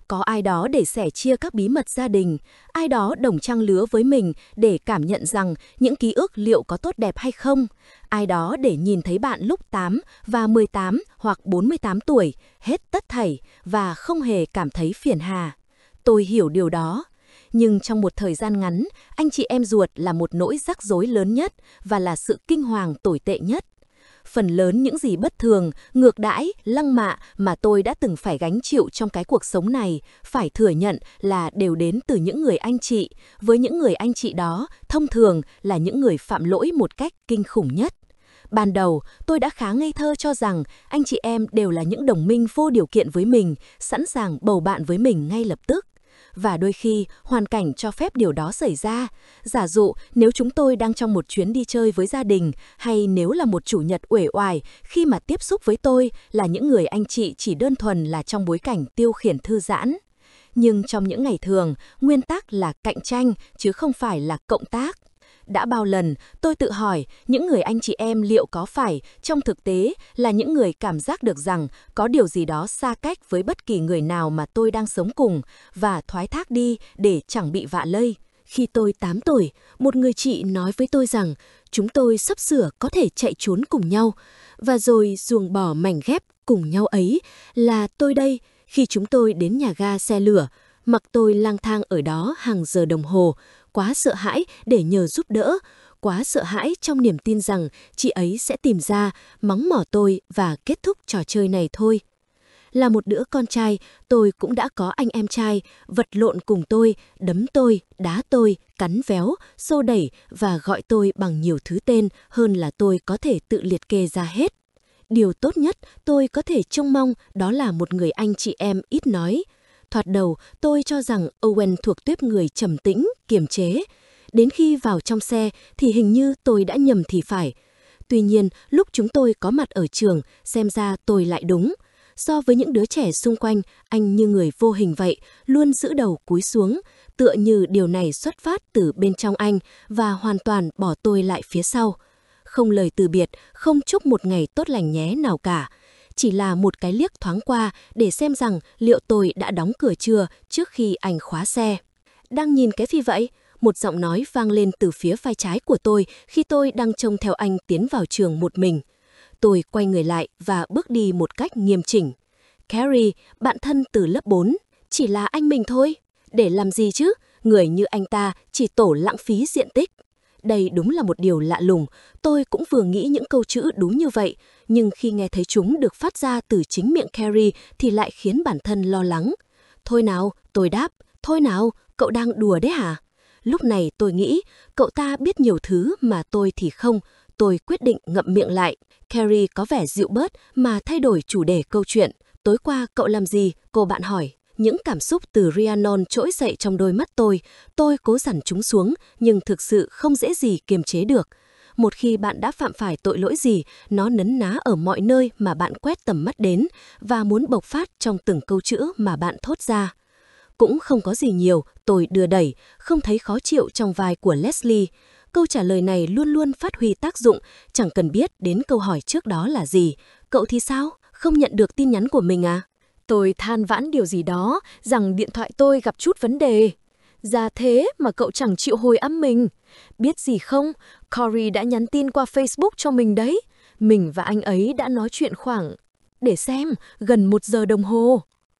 có ai đó để sẻ chia các bí mật gia đình, ai đó đồng trang lứa với mình để cảm nhận rằng những ký ức liệu có tốt đẹp hay không, ai đó để nhìn thấy bạn lúc tám và mười tám hoặc bốn mươi tám tuổi, hết tất thảy và không hề cảm thấy phiền hà. Tôi hiểu điều đó. Nhưng trong một thời gian ngắn, anh chị em ruột là một nỗi rắc rối lớn nhất và là sự kinh hoàng tồi tệ nhất. Phần lớn những gì bất thường, ngược đãi, lăng mạ mà tôi đã từng phải gánh chịu trong cái cuộc sống này, phải thừa nhận là đều đến từ những người anh chị. Với những người anh chị đó, thông thường là những người phạm lỗi một cách kinh khủng nhất. Ban đầu, tôi đã khá ngây thơ cho rằng anh chị em đều là những đồng minh vô điều kiện với mình, sẵn sàng bầu bạn với mình ngay lập tức. Và đôi khi, hoàn cảnh cho phép điều đó xảy ra. Giả dụ, nếu chúng tôi đang trong một chuyến đi chơi với gia đình, hay nếu là một chủ nhật uể oải, khi mà tiếp xúc với tôi là những người anh chị chỉ đơn thuần là trong bối cảnh tiêu khiển thư giãn. Nhưng trong những ngày thường, nguyên tắc là cạnh tranh, chứ không phải là cộng tác. Đã bao lần, tôi tự hỏi, những người anh chị em liệu có phải, trong thực tế, là những người cảm giác được rằng có điều gì đó xa cách với bất kỳ người nào mà tôi đang sống cùng, và thoái thác đi để chẳng bị vạ lây. Khi tôi tám tuổi, một người chị nói với tôi rằng chúng tôi sắp sửa có thể chạy trốn cùng nhau, và rồi ruồng bỏ mảnh ghép cùng nhau ấy là tôi đây. Khi chúng tôi đến nhà ga xe lửa, mặc tôi lang thang ở đó hàng giờ đồng hồ, quá sợ hãi để nhờ giúp đỡ, quá sợ hãi trong niềm tin rằng chị ấy sẽ tìm ra, mắng mỏ tôi và kết thúc trò chơi này thôi. Là một đứa con trai, tôi cũng đã có anh em trai, vật lộn cùng tôi, đấm tôi, đá tôi, cắn véo, xô đẩy và gọi tôi bằng nhiều thứ tên hơn là tôi có thể tự liệt kê ra hết. Điều tốt nhất tôi có thể trông mong đó là một người anh chị em ít nói. Thoạt đầu, tôi cho rằng Owen thuộc tuýp người trầm tĩnh, kiềm chế. Đến khi vào trong xe thì hình như tôi đã nhầm thì phải. Tuy nhiên, lúc chúng tôi có mặt ở trường, xem ra tôi lại đúng. So với những đứa trẻ xung quanh, anh như người vô hình vậy, luôn giữ đầu cúi xuống, tựa như điều này xuất phát từ bên trong anh và hoàn toàn bỏ tôi lại phía sau. Không lời từ biệt, không chúc một ngày tốt lành nhé nào cả. Chỉ là một cái liếc thoáng qua để xem rằng liệu tôi đã đóng cửa chưa trước khi anh khóa xe. Đang nhìn cái gì vậy? Một giọng nói vang lên từ phía vai trái của tôi khi tôi đang trông theo anh tiến vào trường một mình. Tôi quay người lại và bước đi một cách nghiêm chỉnh. Carrie, bạn thân từ lớp bốn, chỉ là anh mình thôi. Để làm gì chứ? Người như anh ta chỉ tổ lãng phí diện tích. Đây đúng là một điều lạ lùng, tôi cũng vừa nghĩ những câu chữ đúng như vậy, nhưng khi nghe thấy chúng được phát ra từ chính miệng Carrie thì lại khiến bản thân lo lắng. Thôi nào, tôi đáp, thôi nào, cậu đang đùa đấy hả? Lúc này tôi nghĩ, cậu ta biết nhiều thứ mà tôi thì không, tôi quyết định ngậm miệng lại. Carrie có vẻ dịu bớt mà thay đổi chủ đề câu chuyện. Tối qua cậu làm gì? Cô bạn hỏi. Những cảm xúc từ Rhiannon trỗi dậy trong đôi mắt tôi, tôi cố dằn chúng xuống, nhưng thực sự không dễ gì kiềm chế được. Một khi bạn đã phạm phải tội lỗi gì, nó nấn ná ở mọi nơi mà bạn quét tầm mắt đến và muốn bộc phát trong từng câu chữ mà bạn thốt ra. Cũng không có gì nhiều, tôi đưa đẩy, không thấy khó chịu trong vai của Leslie. Câu trả lời này luôn luôn phát huy tác dụng, chẳng cần biết đến câu hỏi trước đó là gì. Cậu thì sao? Không nhận được tin nhắn của mình à? Tôi than vãn điều gì đó, rằng điện thoại tôi gặp chút vấn đề. Ra thế mà cậu chẳng chịu hồi âm mình. Biết gì không, Corey đã nhắn tin qua Facebook cho mình đấy. Mình và anh ấy đã nói chuyện khoảng, để xem, gần một giờ đồng hồ.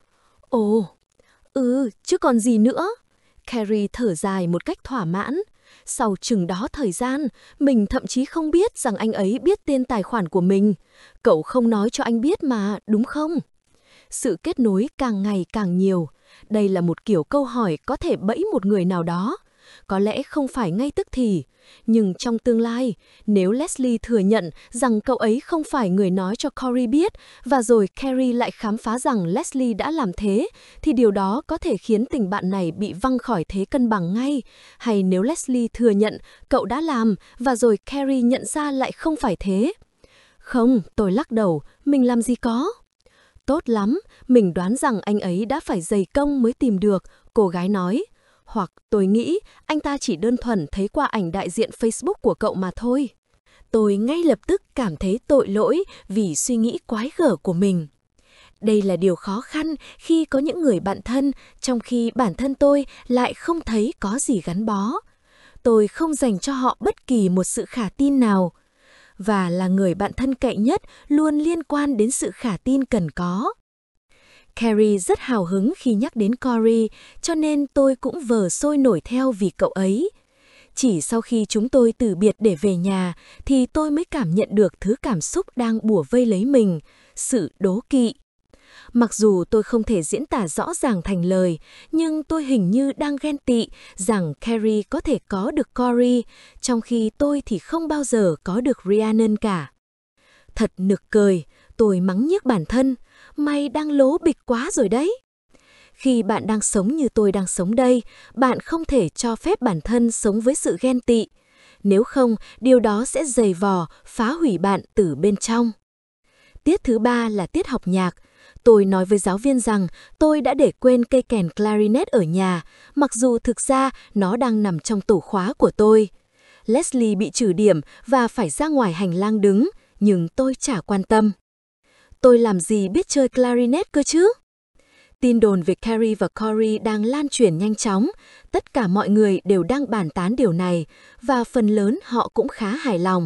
Ồ, ừ, chứ còn gì nữa. Carrie thở dài một cách thỏa mãn. Sau chừng đó thời gian, mình thậm chí không biết rằng anh ấy biết tên tài khoản của mình. Cậu không nói cho anh biết mà, đúng không? Sự kết nối càng ngày càng nhiều. Đây là một kiểu câu hỏi có thể bẫy một người nào đó. Có lẽ không phải ngay tức thì, nhưng trong tương lai, nếu Leslie thừa nhận rằng cậu ấy không phải người nói cho Corey biết và rồi Carrie lại khám phá rằng Leslie đã làm thế, thì điều đó có thể khiến tình bạn này bị văng khỏi thế cân bằng ngay. Hay nếu Leslie thừa nhận cậu đã làm và rồi Carrie nhận ra lại không phải thế. Không, tôi lắc đầu, mình làm gì có. Tốt lắm, mình đoán rằng anh ấy đã phải dày công mới tìm được, cô gái nói. Hoặc tôi nghĩ anh ta chỉ đơn thuần thấy qua ảnh đại diện Facebook của cậu mà thôi. Tôi ngay lập tức cảm thấy tội lỗi vì suy nghĩ quái gở của mình. Đây là điều khó khăn khi có những người bạn thân, trong khi bản thân tôi lại không thấy có gì gắn bó. Tôi không dành cho họ bất kỳ một sự khả tin nào. Và là người bạn thân cậy nhất luôn liên quan đến sự khả tin cần có. Carrie rất hào hứng khi nhắc đến Corey, cho nên tôi cũng vờ sôi nổi theo vì cậu ấy. Chỉ sau khi chúng tôi từ biệt để về nhà, thì tôi mới cảm nhận được thứ cảm xúc đang bủa vây lấy mình, sự đố kỵ. Mặc dù tôi không thể diễn tả rõ ràng thành lời, nhưng tôi hình như đang ghen tị rằng Carrie có thể có được Corey, trong khi tôi thì không bao giờ có được Rhiannon cả. Thật nực cười, tôi mắng nhiếc bản thân, mày đang lố bịch quá rồi đấy. Khi bạn đang sống như tôi đang sống đây, bạn không thể cho phép bản thân sống với sự ghen tị. Nếu không, điều đó sẽ dày vò, phá hủy bạn từ bên trong. Tiết thứ ba là tiết học nhạc. Tôi nói với giáo viên rằng tôi đã để quên cây kèn clarinet ở nhà, mặc dù thực ra nó đang nằm trong tủ khóa của tôi. Leslie bị trừ điểm và phải ra ngoài hành lang đứng, nhưng tôi chả quan tâm. Tôi làm gì biết chơi clarinet cơ chứ? Tin đồn về Carrie và Corey đang lan truyền nhanh chóng. Tất cả mọi người đều đang bàn tán điều này, và phần lớn họ cũng khá hài lòng.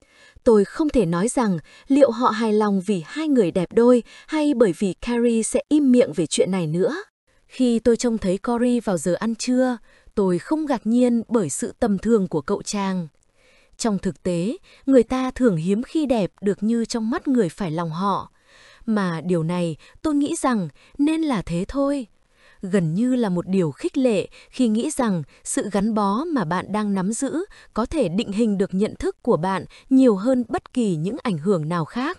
Tôi không thể nói rằng liệu họ hài lòng vì hai người đẹp đôi hay bởi vì Carrie sẽ im miệng về chuyện này nữa. Khi tôi trông thấy Corey vào giờ ăn trưa, tôi không ngạc nhiên bởi sự tầm thường của cậu chàng. Trong thực tế, người ta thường hiếm khi đẹp được như trong mắt người phải lòng họ. Mà điều này tôi nghĩ rằng nên là thế thôi. Gần như là một điều khích lệ khi nghĩ rằng sự gắn bó mà bạn đang nắm giữ có thể định hình được nhận thức của bạn nhiều hơn bất kỳ những ảnh hưởng nào khác.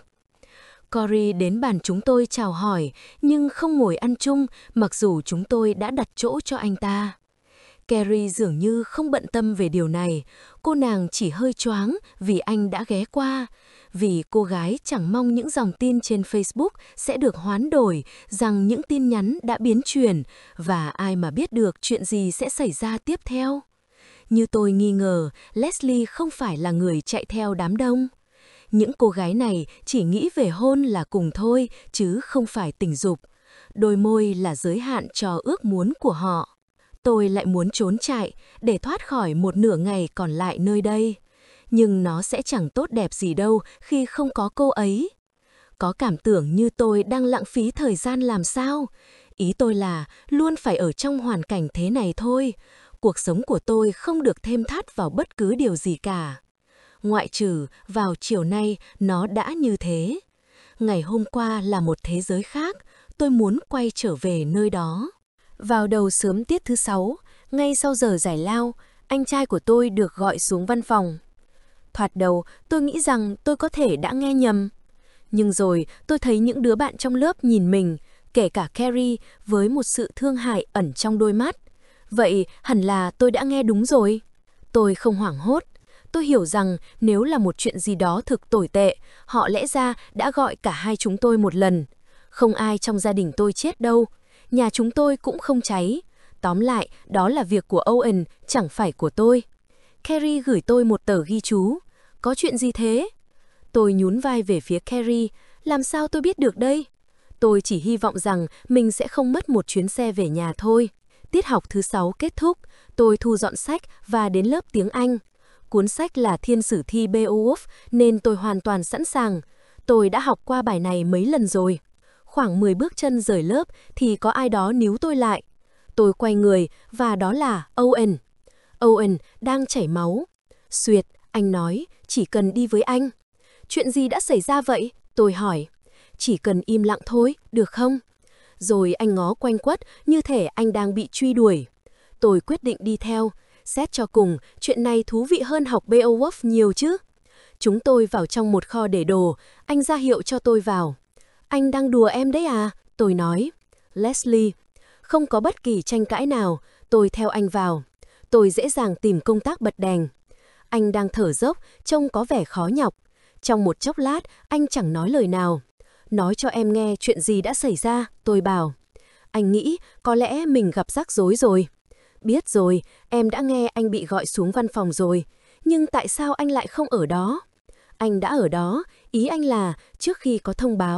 Corey đến bàn chúng tôi chào hỏi, nhưng không ngồi ăn chung mặc dù chúng tôi đã đặt chỗ cho anh ta. Carrie dường như không bận tâm về điều này, cô nàng chỉ hơi choáng vì anh đã ghé qua. Vì cô gái chẳng mong những dòng tin trên Facebook sẽ được hoán đổi, rằng những tin nhắn đã biến chuyển, và ai mà biết được chuyện gì sẽ xảy ra tiếp theo. Như tôi nghi ngờ, Leslie không phải là người chạy theo đám đông. Những cô gái này chỉ nghĩ về hôn là cùng thôi, chứ không phải tình dục. Đôi môi là giới hạn cho ước muốn của họ. Tôi lại muốn trốn chạy để thoát khỏi một nửa ngày còn lại nơi đây. Nhưng nó sẽ chẳng tốt đẹp gì đâu khi không có cô ấy. Có cảm tưởng như tôi đang lãng phí thời gian làm sao? Ý tôi là luôn phải ở trong hoàn cảnh thế này thôi. Cuộc sống của tôi không được thêm thắt vào bất cứ điều gì cả. Ngoại trừ vào chiều nay nó đã như thế. Ngày hôm qua là một thế giới khác, tôi muốn quay trở về nơi đó. Vào đầu sớm tiết thứ sáu, ngay sau giờ giải lao, anh trai của tôi được gọi xuống văn phòng. Thoạt đầu, tôi nghĩ rằng tôi có thể đã nghe nhầm. Nhưng rồi, tôi thấy những đứa bạn trong lớp nhìn mình, kể cả Carrie, với một sự thương hại ẩn trong đôi mắt. Vậy, hẳn là tôi đã nghe đúng rồi. Tôi không hoảng hốt. Tôi hiểu rằng nếu là một chuyện gì đó thực tồi tệ, họ lẽ ra đã gọi cả hai chúng tôi một lần. Không ai trong gia đình tôi chết đâu. Nhà chúng tôi cũng không cháy. Tóm lại, đó là việc của Owen, chẳng phải của tôi. Carrie gửi tôi một tờ ghi chú. Có chuyện gì thế? Tôi nhún vai về phía Carrie. Làm sao tôi biết được đây? Tôi chỉ hy vọng rằng mình sẽ không mất một chuyến xe về nhà thôi. Tiết học thứ sáu kết thúc, tôi thu dọn sách và đến lớp tiếng Anh. Cuốn sách là Thiên sử thi Beowulf nên tôi hoàn toàn sẵn sàng. Tôi đã học qua bài này mấy lần rồi. Khoảng mười bước chân rời lớp thì có ai đó níu tôi lại. Tôi quay người và đó là Owen. Owen đang chảy máu. Xuyệt, anh nói, chỉ cần đi với anh. Chuyện gì đã xảy ra vậy? Tôi hỏi. Chỉ cần im lặng thôi, được không? Rồi anh ngó quanh quất như thể anh đang bị truy đuổi. Tôi quyết định đi theo. Xét cho cùng, chuyện này thú vị hơn học Beowulf nhiều chứ. Chúng tôi vào trong một kho để đồ, anh ra hiệu cho tôi vào. Anh đang đùa em đấy à? Tôi nói. Leslie. Không có bất kỳ tranh cãi nào, tôi theo anh vào. Tôi dễ dàng tìm công tắc bật đèn. Anh đang thở dốc, trông có vẻ khó nhọc. Trong một chốc lát, anh chẳng nói lời nào. Nói cho em nghe chuyện gì đã xảy ra, tôi bảo. Anh nghĩ có lẽ mình gặp rắc rối rồi. Biết rồi, em đã nghe anh bị gọi xuống văn phòng rồi. Nhưng tại sao anh lại không ở đó? Anh đã ở đó, ý anh là trước khi có thông báo.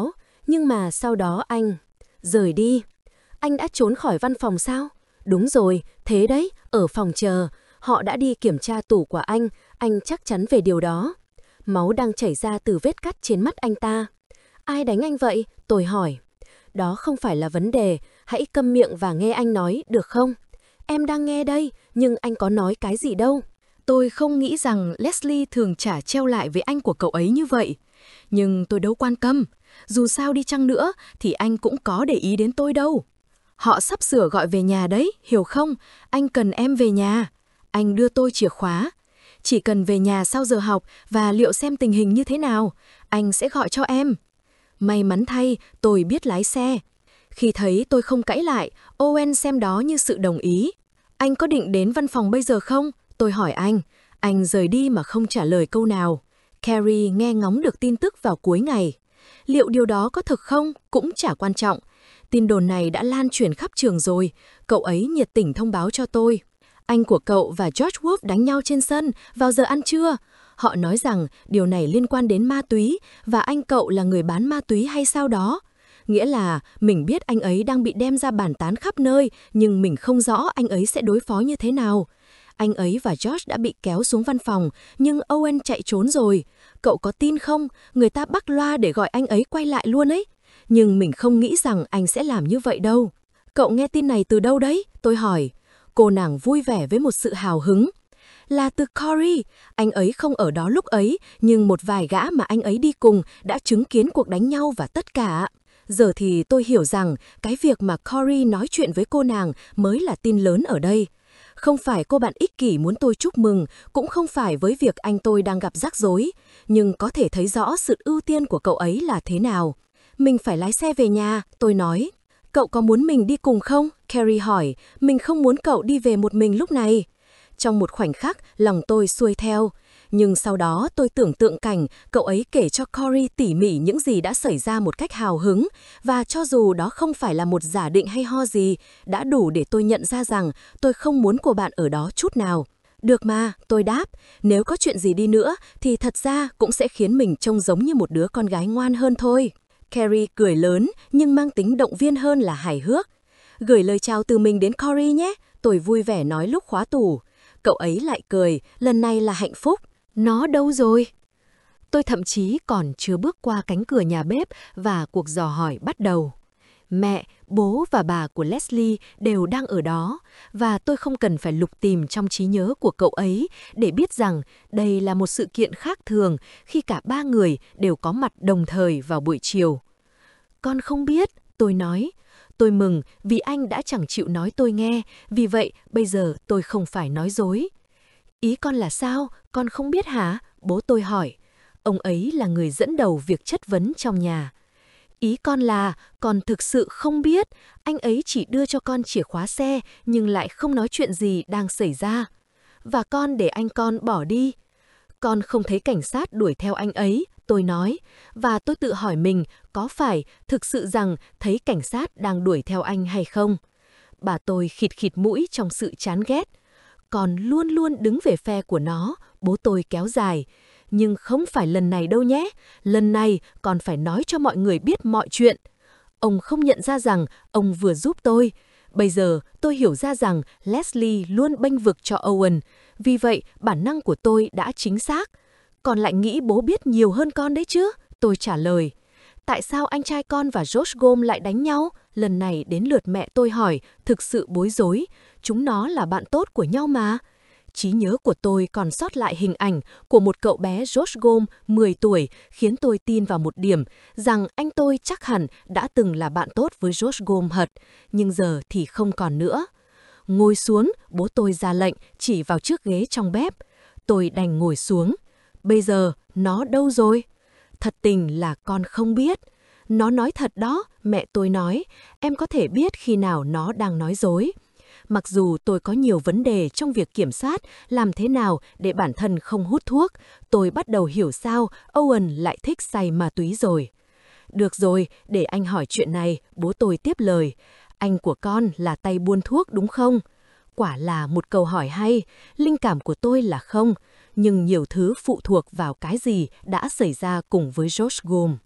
Nhưng mà sau đó anh rời đi. Anh đã trốn khỏi văn phòng sao? Đúng rồi, thế đấy, ở phòng chờ. Họ đã đi kiểm tra tủ của anh, anh chắc chắn về điều đó. Máu đang chảy ra từ vết cắt trên mắt anh ta. Ai đánh anh vậy? Tôi hỏi. Đó không phải là vấn đề, hãy câm miệng và nghe anh nói, được không? Em đang nghe đây, nhưng anh có nói cái gì đâu. Tôi không nghĩ rằng Leslie thường trả treo lại với anh của cậu ấy như vậy. Nhưng tôi đâu quan tâm. Dù sao đi chăng nữa thì anh cũng có để ý đến tôi đâu. Họ sắp sửa gọi về nhà đấy, hiểu không? Anh cần em về nhà. Anh đưa tôi chìa khóa. Chỉ cần về nhà sau giờ học và liệu xem tình hình như thế nào, anh sẽ gọi cho em. May mắn thay, tôi biết lái xe. Khi thấy tôi không cãi lại, Owen xem đó như sự đồng ý. Anh có định đến văn phòng bây giờ không? Tôi hỏi anh. Anh rời đi mà không trả lời câu nào. Carrie nghe ngóng được tin tức vào cuối ngày. Liệu điều đó có thực không? Cũng chả quan trọng. Tin đồn này đã lan truyền khắp trường rồi. Cậu ấy nhiệt tình thông báo cho tôi. Anh của cậu và George Wolf đánh nhau trên sân vào giờ ăn trưa. Họ nói rằng điều này liên quan đến ma túy và anh cậu là người bán ma túy hay sao đó. Nghĩa là mình biết anh ấy đang bị đem ra bàn tán khắp nơi, nhưng mình không rõ anh ấy sẽ đối phó như thế nào. Anh ấy và George đã bị kéo xuống văn phòng, nhưng Owen chạy trốn rồi. Cậu có tin không? Người ta bắt loa để gọi anh ấy quay lại luôn ấy. Nhưng mình không nghĩ rằng anh sẽ làm như vậy đâu. Cậu nghe tin này từ đâu đấy? Tôi hỏi. Cô nàng vui vẻ với một sự hào hứng. Là từ Corey. Anh ấy không ở đó lúc ấy, nhưng một vài gã mà anh ấy đi cùng đã chứng kiến cuộc đánh nhau và tất cả. Giờ thì tôi hiểu rằng cái việc mà Corey nói chuyện với cô nàng mới là tin lớn ở đây. Không phải cô bạn ích kỷ muốn tôi chúc mừng, cũng không phải với việc anh tôi đang gặp rắc rối, nhưng có thể thấy rõ sự ưu tiên của cậu ấy là thế nào. Mình phải lái xe về nhà, tôi nói. Cậu có muốn mình đi cùng không? Carrie hỏi, mình không muốn cậu đi về một mình lúc này. Trong một khoảnh khắc, lòng tôi xuôi theo. Nhưng sau đó tôi tưởng tượng cảnh cậu ấy kể cho Corey tỉ mỉ những gì đã xảy ra một cách hào hứng, và cho dù đó không phải là một giả định hay ho gì, đã đủ để tôi nhận ra rằng tôi không muốn cô bạn ở đó chút nào. Được mà, tôi đáp, nếu có chuyện gì đi nữa thì thật ra cũng sẽ khiến mình trông giống như một đứa con gái ngoan hơn thôi. Carrie cười lớn nhưng mang tính động viên hơn là hài hước. Gửi lời chào từ mình đến Corey nhé, tôi vui vẻ nói lúc khóa tủ. Cậu ấy lại cười, lần này là hạnh phúc. Nó đâu rồi? Tôi thậm chí còn chưa bước qua cánh cửa nhà bếp và cuộc dò hỏi bắt đầu. Mẹ, bố và bà của Leslie đều đang ở đó, và tôi không cần phải lục tìm trong trí nhớ của cậu ấy để biết rằng đây là một sự kiện khác thường khi cả ba người đều có mặt đồng thời vào buổi chiều. Con không biết, tôi nói. Tôi mừng vì anh đã chẳng chịu nói tôi nghe, vì vậy bây giờ tôi không phải nói dối. Ý con là sao? Con không biết hả? Bố tôi hỏi. Ông ấy là người dẫn đầu việc chất vấn trong nhà. Ý con là con thực sự không biết, anh ấy chỉ đưa cho con chìa khóa xe nhưng lại không nói chuyện gì đang xảy ra. Và con để anh con bỏ đi. Con không thấy cảnh sát đuổi theo anh ấy, tôi nói, và tôi tự hỏi mình có phải thực sự rằng thấy cảnh sát đang đuổi theo anh hay không. Bà tôi khịt khịt mũi trong sự chán ghét. Con luôn luôn đứng về phe của nó, bố tôi kéo dài. Nhưng không phải lần này đâu nhé, lần này con phải nói cho mọi người biết mọi chuyện. Ông không nhận ra rằng ông vừa giúp tôi. Bây giờ tôi hiểu ra rằng Leslie luôn bênh vực cho Owen, vì vậy bản năng của tôi đã chính xác. Con lại nghĩ bố biết nhiều hơn con đấy chứ? Tôi trả lời. Tại sao anh trai con và Josh Gome lại đánh nhau? Lần này đến lượt mẹ tôi hỏi, thực sự bối rối. Chúng nó là bạn tốt của nhau mà. Trí nhớ của tôi còn sót lại hình ảnh của một cậu bé Josh Gome mười tuổi khiến tôi tin vào một điểm rằng anh tôi chắc hẳn đã từng là bạn tốt với Josh Gome thật, nhưng giờ thì không còn nữa. Ngồi xuống, bố tôi ra lệnh chỉ vào chiếc ghế trong bếp. Tôi đành ngồi xuống. Bây giờ, nó đâu rồi? Thật tình là con không biết. Nó nói thật đó, mẹ tôi nói. Em có thể biết khi nào nó đang nói dối. Mặc dù tôi có nhiều vấn đề trong việc kiểm soát làm thế nào để bản thân không hút thuốc, tôi bắt đầu hiểu sao Owen lại thích say ma túy rồi. Được rồi, để anh hỏi chuyện này, bố tôi tiếp lời. Anh của con là tay buôn thuốc đúng không? Quả là một câu hỏi hay, linh cảm của tôi là không, nhưng nhiều thứ phụ thuộc vào cái gì đã xảy ra cùng với Josh Gome.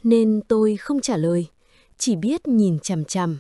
nên tôi không trả lời, chỉ biết nhìn chằm chằm.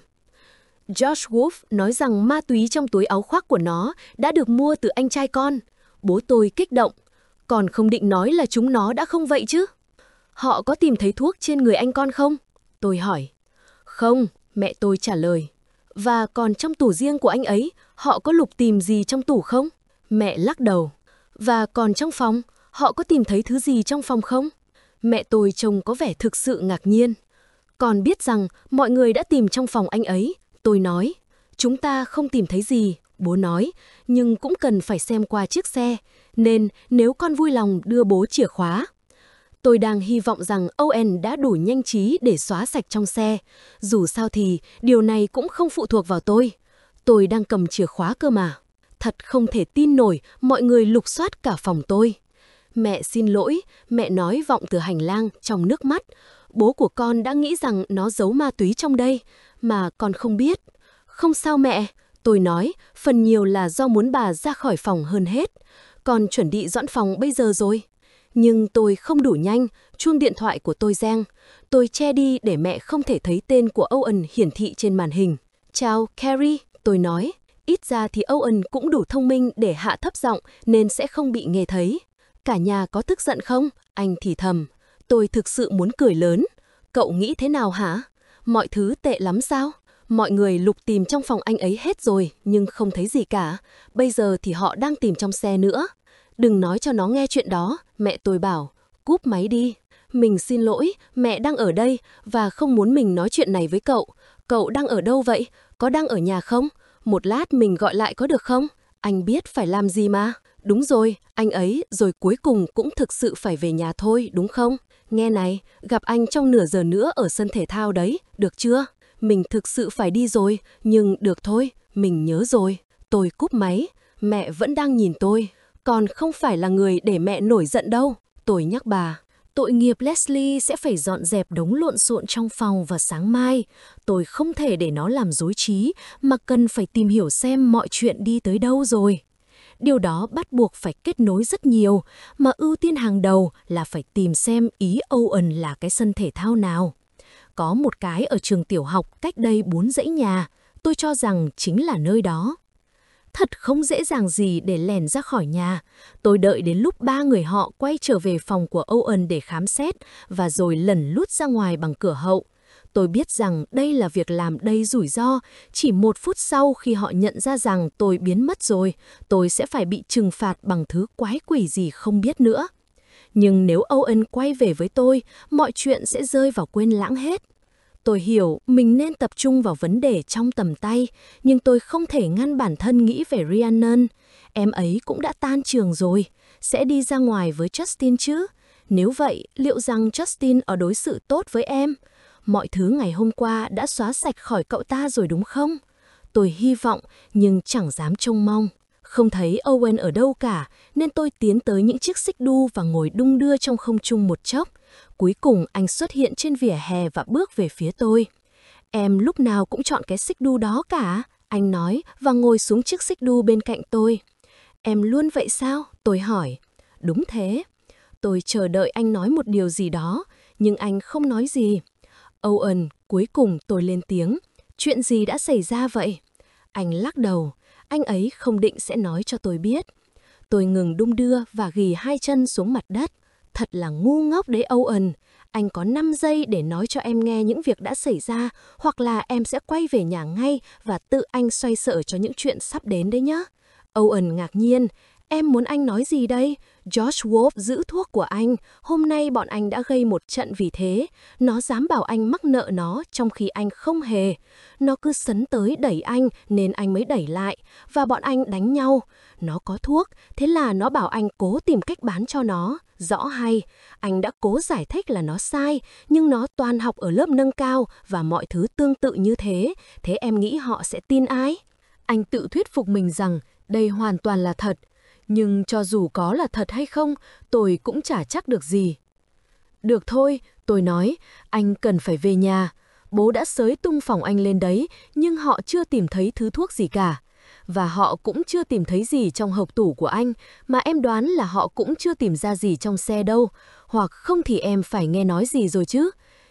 Josh Wolf nói rằng ma túy trong túi áo khoác của nó đã được mua từ anh trai con. Bố tôi kích động. Còn không định nói là chúng nó đã không vậy chứ? Họ có tìm thấy thuốc trên người anh con không? Tôi hỏi. Không, mẹ tôi trả lời. Và còn trong tủ riêng của anh ấy, họ có lục tìm gì trong tủ không? Mẹ lắc đầu. Và còn trong phòng, họ có tìm thấy thứ gì trong phòng không? Mẹ tôi trông có vẻ thực sự ngạc nhiên. Còn biết rằng mọi người đã tìm trong phòng anh ấy. Tôi nói, chúng ta không tìm thấy gì, bố nói, nhưng cũng cần phải xem qua chiếc xe, nên nếu con vui lòng đưa bố chìa khóa. Tôi đang hy vọng rằng Owen đã đủ nhanh trí để xóa sạch trong xe. Dù sao thì, điều này cũng không phụ thuộc vào tôi. Tôi đang cầm chìa khóa cơ mà. Thật không thể tin nổi, mọi người lục soát cả phòng tôi. Mẹ xin lỗi, mẹ nói vọng từ hành lang trong nước mắt. Bố của con đã nghĩ rằng nó giấu ma túy trong đây, mà con không biết. Không sao mẹ, tôi nói, phần nhiều là do muốn bà ra khỏi phòng hơn hết. Con chuẩn bị dọn phòng bây giờ rồi. Nhưng tôi không đủ nhanh, chuông điện thoại của tôi reng. Tôi che đi để mẹ không thể thấy tên của Owen hiển thị trên màn hình. Chào, Carrie, tôi nói. Ít ra thì Owen cũng đủ thông minh để hạ thấp giọng nên sẽ không bị nghe thấy. Cả nhà có tức giận không? Anh thì thầm. Tôi thực sự muốn cười lớn. Cậu nghĩ thế nào hả? Mọi thứ tệ lắm sao? Mọi người lục tìm trong phòng anh ấy hết rồi, nhưng không thấy gì cả. Bây giờ thì họ đang tìm trong xe nữa. Đừng nói cho nó nghe chuyện đó, mẹ tôi bảo. Cúp máy đi. Mình xin lỗi, mẹ đang ở đây và không muốn mình nói chuyện này với cậu. Cậu đang ở đâu vậy? Có đang ở nhà không? Một lát mình gọi lại có được không? Anh biết phải làm gì mà. Đúng rồi, anh ấy rồi cuối cùng cũng thực sự phải về nhà thôi, đúng không? Nghe này, gặp anh trong nửa giờ nữa ở sân thể thao đấy, được chưa? Mình thực sự phải đi rồi, nhưng được thôi, mình nhớ rồi. Tôi cúp máy, mẹ vẫn đang nhìn tôi. Còn không phải là người để mẹ nổi giận đâu, tôi nhắc bà. Tội nghiệp Leslie sẽ phải dọn dẹp đống lộn xộn trong phòng vào sáng mai. Tôi không thể để nó làm rối trí, mà cần phải tìm hiểu xem mọi chuyện đi tới đâu rồi. Điều đó bắt buộc phải kết nối rất nhiều, mà ưu tiên hàng đầu là phải tìm xem ý Owen là cái sân thể thao nào. Có một cái ở trường tiểu học cách đây bốn dãy nhà, tôi cho rằng chính là nơi đó. Thật không dễ dàng gì để lèn ra khỏi nhà. Tôi đợi đến lúc ba người họ quay trở về phòng của Owen để khám xét và rồi lẩn lút ra ngoài bằng cửa hậu. Tôi biết rằng đây là việc làm đầy rủi ro. Chỉ một phút sau khi họ nhận ra rằng tôi biến mất rồi, tôi sẽ phải bị trừng phạt bằng thứ quái quỷ gì không biết nữa. Nhưng nếu Owen quay về với tôi, mọi chuyện sẽ rơi vào quên lãng hết. Tôi hiểu mình nên tập trung vào vấn đề trong tầm tay, nhưng tôi không thể ngăn bản thân nghĩ về Rhiannon. Em ấy cũng đã tan trường rồi, sẽ đi ra ngoài với Justin chứ. Nếu vậy, liệu rằng Justin ở đối xử tốt với em? Mọi thứ ngày hôm qua đã xóa sạch khỏi cậu ta rồi đúng không? Tôi hy vọng, nhưng chẳng dám trông mong. Không thấy Owen ở đâu cả, nên tôi tiến tới những chiếc xích đu và ngồi đung đưa trong không trung một chốc. Cuối cùng anh xuất hiện trên vỉa hè và bước về phía tôi. Em lúc nào cũng chọn cái xích đu đó cả, anh nói và ngồi xuống chiếc xích đu bên cạnh tôi. Em luôn vậy sao? Tôi hỏi. Đúng thế. Tôi chờ đợi anh nói một điều gì đó, nhưng anh không nói gì. Owen, cuối cùng tôi lên tiếng. Chuyện gì đã xảy ra vậy? Anh lắc đầu. Anh ấy không định sẽ nói cho tôi biết. Tôi ngừng đung đưa và ghì hai chân xuống mặt đất. Thật là ngu ngốc đấy Owen. Anh có năm giây để nói cho em nghe những việc đã xảy ra, hoặc là em sẽ quay về nhà ngay và tự anh xoay sở cho những chuyện sắp đến đấy nhá. Owen ngạc nhiên. Em muốn anh nói gì đây? Josh Wolf giữ thuốc của anh. Hôm nay bọn anh đã gây một trận vì thế. Nó dám bảo anh mắc nợ nó trong khi anh không hề. Nó cứ sấn tới đẩy anh nên anh mới đẩy lại. Và bọn anh đánh nhau. Nó có thuốc, thế là nó bảo anh cố tìm cách bán cho nó. Rõ hay, anh đã cố giải thích là nó sai, nhưng nó toàn học ở lớp nâng cao và mọi thứ tương tự như thế. Thế em nghĩ họ sẽ tin ai? Anh tự thuyết phục mình rằng đây hoàn toàn là thật. Nhưng cho dù có là thật hay không, tôi cũng chả chắc được gì. Được thôi, tôi nói, anh cần phải về nhà. Bố đã xới tung phòng anh lên đấy, nhưng họ chưa tìm thấy thứ thuốc gì cả. Và họ cũng chưa tìm thấy gì trong hộc tủ của anh, mà em đoán là họ cũng chưa tìm ra gì trong xe đâu. Hoặc không thì em phải nghe nói gì rồi chứ.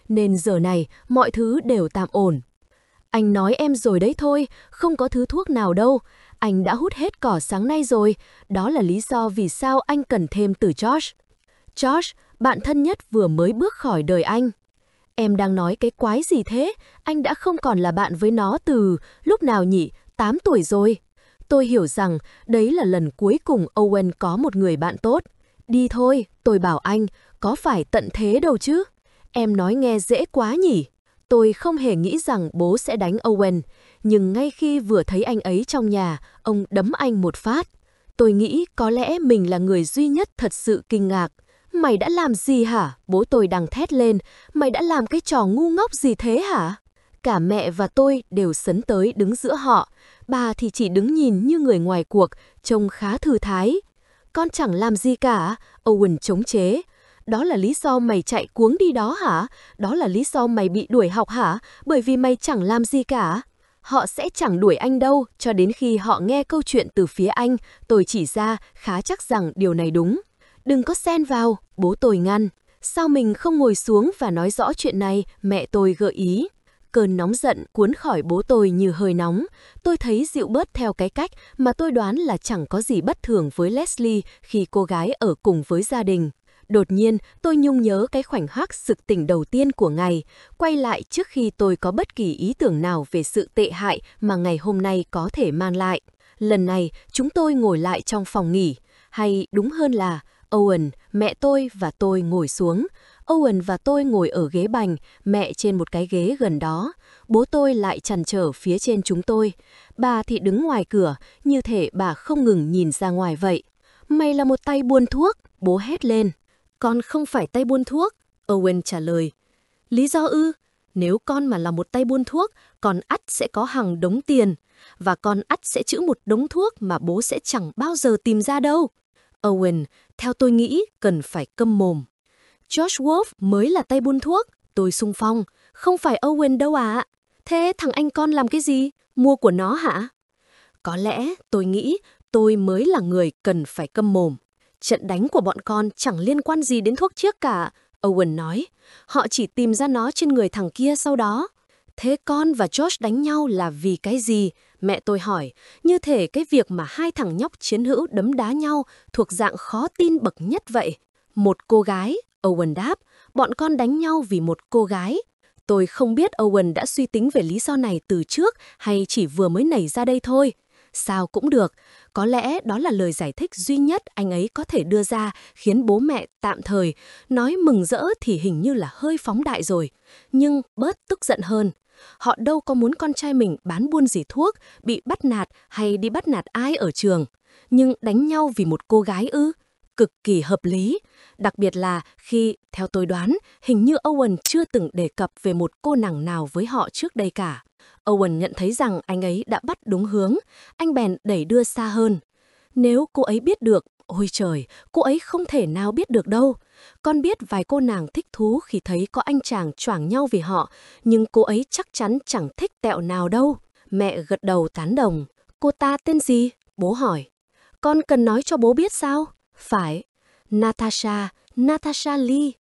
nên giờ này mọi thứ đều tạm ổn. Anh nói em rồi đấy thôi, không có thứ thuốc nào đâu. Anh đã hút hết cỏ sáng nay rồi, đó là lý do vì sao anh cần thêm từ Josh. Josh, bạn thân nhất vừa mới bước khỏi đời anh. Em đang nói cái quái gì thế? Anh đã không còn là bạn với nó từ lúc nào nhỉ? tám tuổi rồi. Tôi hiểu rằng đấy là lần cuối cùng Owen có một người bạn tốt. Đi thôi, tôi bảo anh, có phải tận thế đâu chứ? Em nói nghe dễ quá nhỉ? Tôi không hề nghĩ rằng bố sẽ đánh Owen, nhưng ngay khi vừa thấy anh ấy trong nhà, ông đấm anh một phát. Tôi nghĩ có lẽ mình là người duy nhất thật sự kinh ngạc. Mày đã làm gì hả? Bố tôi đang thét lên. Mày đã làm cái trò ngu ngốc gì thế hả? Cả mẹ và tôi đều sấn tới đứng giữa họ. Bà thì chỉ đứng nhìn như người ngoài cuộc, trông khá thư thái. Con chẳng làm gì cả, Owen chống chế. Đó là lý do mày chạy cuống đi đó hả? Đó là lý do mày bị đuổi học hả? Bởi vì mày chẳng làm gì cả. Họ sẽ chẳng đuổi anh đâu, cho đến khi họ nghe câu chuyện từ phía anh. Tôi chỉ ra khá chắc rằng điều này đúng. Đừng có xen vào, bố tôi ngăn. Sao mình không ngồi xuống và nói rõ chuyện này, mẹ tôi gợi ý. Cơn nóng giận cuốn khỏi bố tôi như hơi nóng. Tôi thấy dịu bớt theo cái cách mà tôi đoán là chẳng có gì bất thường với Leslie khi cô gái ở cùng với gia đình. Đột nhiên, tôi nhung nhớ cái khoảnh khắc sực tỉnh đầu tiên của ngày, quay lại trước khi tôi có bất kỳ ý tưởng nào về sự tệ hại mà ngày hôm nay có thể mang lại. Lần này, chúng tôi ngồi lại trong phòng nghỉ, hay đúng hơn là Owen, mẹ tôi và tôi ngồi xuống. Owen và tôi ngồi ở ghế bành, mẹ trên một cái ghế gần đó. Bố tôi lại chằn trở phía trên chúng tôi. Bà thì đứng ngoài cửa, như thể bà không ngừng nhìn ra ngoài vậy. Mày là một tay buôn thuốc, bố hét lên. Con không phải tay buôn thuốc, Owen trả lời. Lý do ư? Nếu con mà là một tay buôn thuốc, con ắt sẽ có hàng đống tiền. Và con ắt sẽ trữ một đống thuốc mà bố sẽ chẳng bao giờ tìm ra đâu. Owen, theo tôi nghĩ, cần phải câm mồm. Josh Wolf mới là tay buôn thuốc, tôi xung phong. Không phải Owen đâu ạ. Thế thằng anh con làm cái gì? Mua của nó hả? Có lẽ tôi nghĩ tôi mới là người cần phải câm mồm. Trận đánh của bọn con chẳng liên quan gì đến thuốc chiếc cả, Owen nói. Họ chỉ tìm ra nó trên người thằng kia sau đó. Thế con và Josh đánh nhau là vì cái gì? Mẹ tôi hỏi, như thể cái việc mà hai thằng nhóc chiến hữu đấm đá nhau thuộc dạng khó tin bậc nhất vậy. Một cô gái, Owen đáp, bọn con đánh nhau vì một cô gái. Tôi không biết Owen đã suy tính về lý do này từ trước hay chỉ vừa mới nảy ra đây thôi. Sao cũng được, có lẽ đó là lời giải thích duy nhất anh ấy có thể đưa ra khiến bố mẹ tạm thời nói mừng rỡ thì hình như là hơi phóng đại rồi, nhưng bớt tức giận hơn. Họ đâu có muốn con trai mình bán buôn gì thuốc, bị bắt nạt hay đi bắt nạt ai ở trường. Nhưng đánh nhau vì một cô gái ư? Cực kỳ hợp lý. Đặc biệt là khi, theo tôi đoán, hình như Owen chưa từng đề cập về một cô nàng nào với họ trước đây cả. Owen nhận thấy rằng anh ấy đã bắt đúng hướng, anh bèn đẩy đưa xa hơn. Nếu cô ấy biết được, ôi trời, cô ấy không thể nào biết được đâu. Con biết vài cô nàng thích thú khi thấy có anh chàng choảng nhau vì họ, nhưng cô ấy chắc chắn chẳng thích tẹo nào đâu. Mẹ gật đầu tán đồng. Cô ta tên gì? Bố hỏi. Con cần nói cho bố biết sao? Phải. Natasha, Natasha Lee.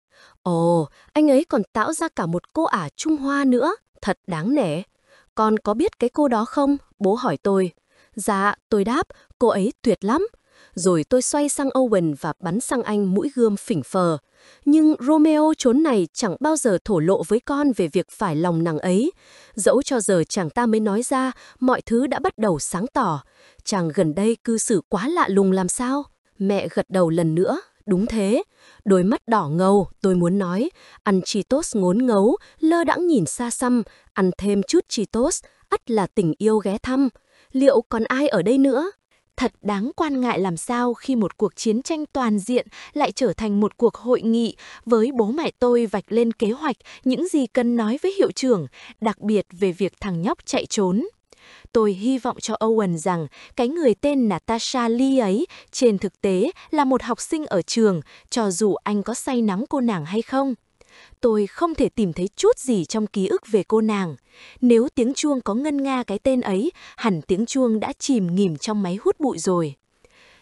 Ồ, anh ấy còn tạo ra cả một cô ả Trung Hoa nữa, thật đáng nể. Con có biết cái cô đó không? Bố hỏi tôi. Dạ, tôi đáp, cô ấy tuyệt lắm. Rồi tôi xoay sang Owen và bắn sang anh mũi gươm phỉnh phờ. Nhưng Romeo chốn này chẳng bao giờ thổ lộ với con về việc phải lòng nàng ấy. Dẫu cho giờ chàng ta mới nói ra, mọi thứ đã bắt đầu sáng tỏ. Chàng gần đây cư xử quá lạ lùng làm sao? Mẹ gật đầu lần nữa. Đúng thế. Đôi mắt đỏ ngầu, tôi muốn nói. Ăn Cheetos ngốn ngấu, lơ đãng nhìn xa xăm. Ăn thêm chút Cheetos, ắt là tình yêu ghé thăm. Liệu còn ai ở đây nữa? Thật đáng quan ngại làm sao khi một cuộc chiến tranh toàn diện lại trở thành một cuộc hội nghị với bố mẹ tôi vạch lên kế hoạch những gì cần nói với hiệu trưởng, đặc biệt về việc thằng nhóc chạy trốn. Tôi hy vọng cho Owen rằng cái người tên Natasha Lee ấy trên thực tế là một học sinh ở trường, cho dù anh có say nắng cô nàng hay không. Tôi không thể tìm thấy chút gì trong ký ức về cô nàng. Nếu tiếng chuông có ngân nga cái tên ấy, hẳn tiếng chuông đã chìm nghỉm trong máy hút bụi rồi.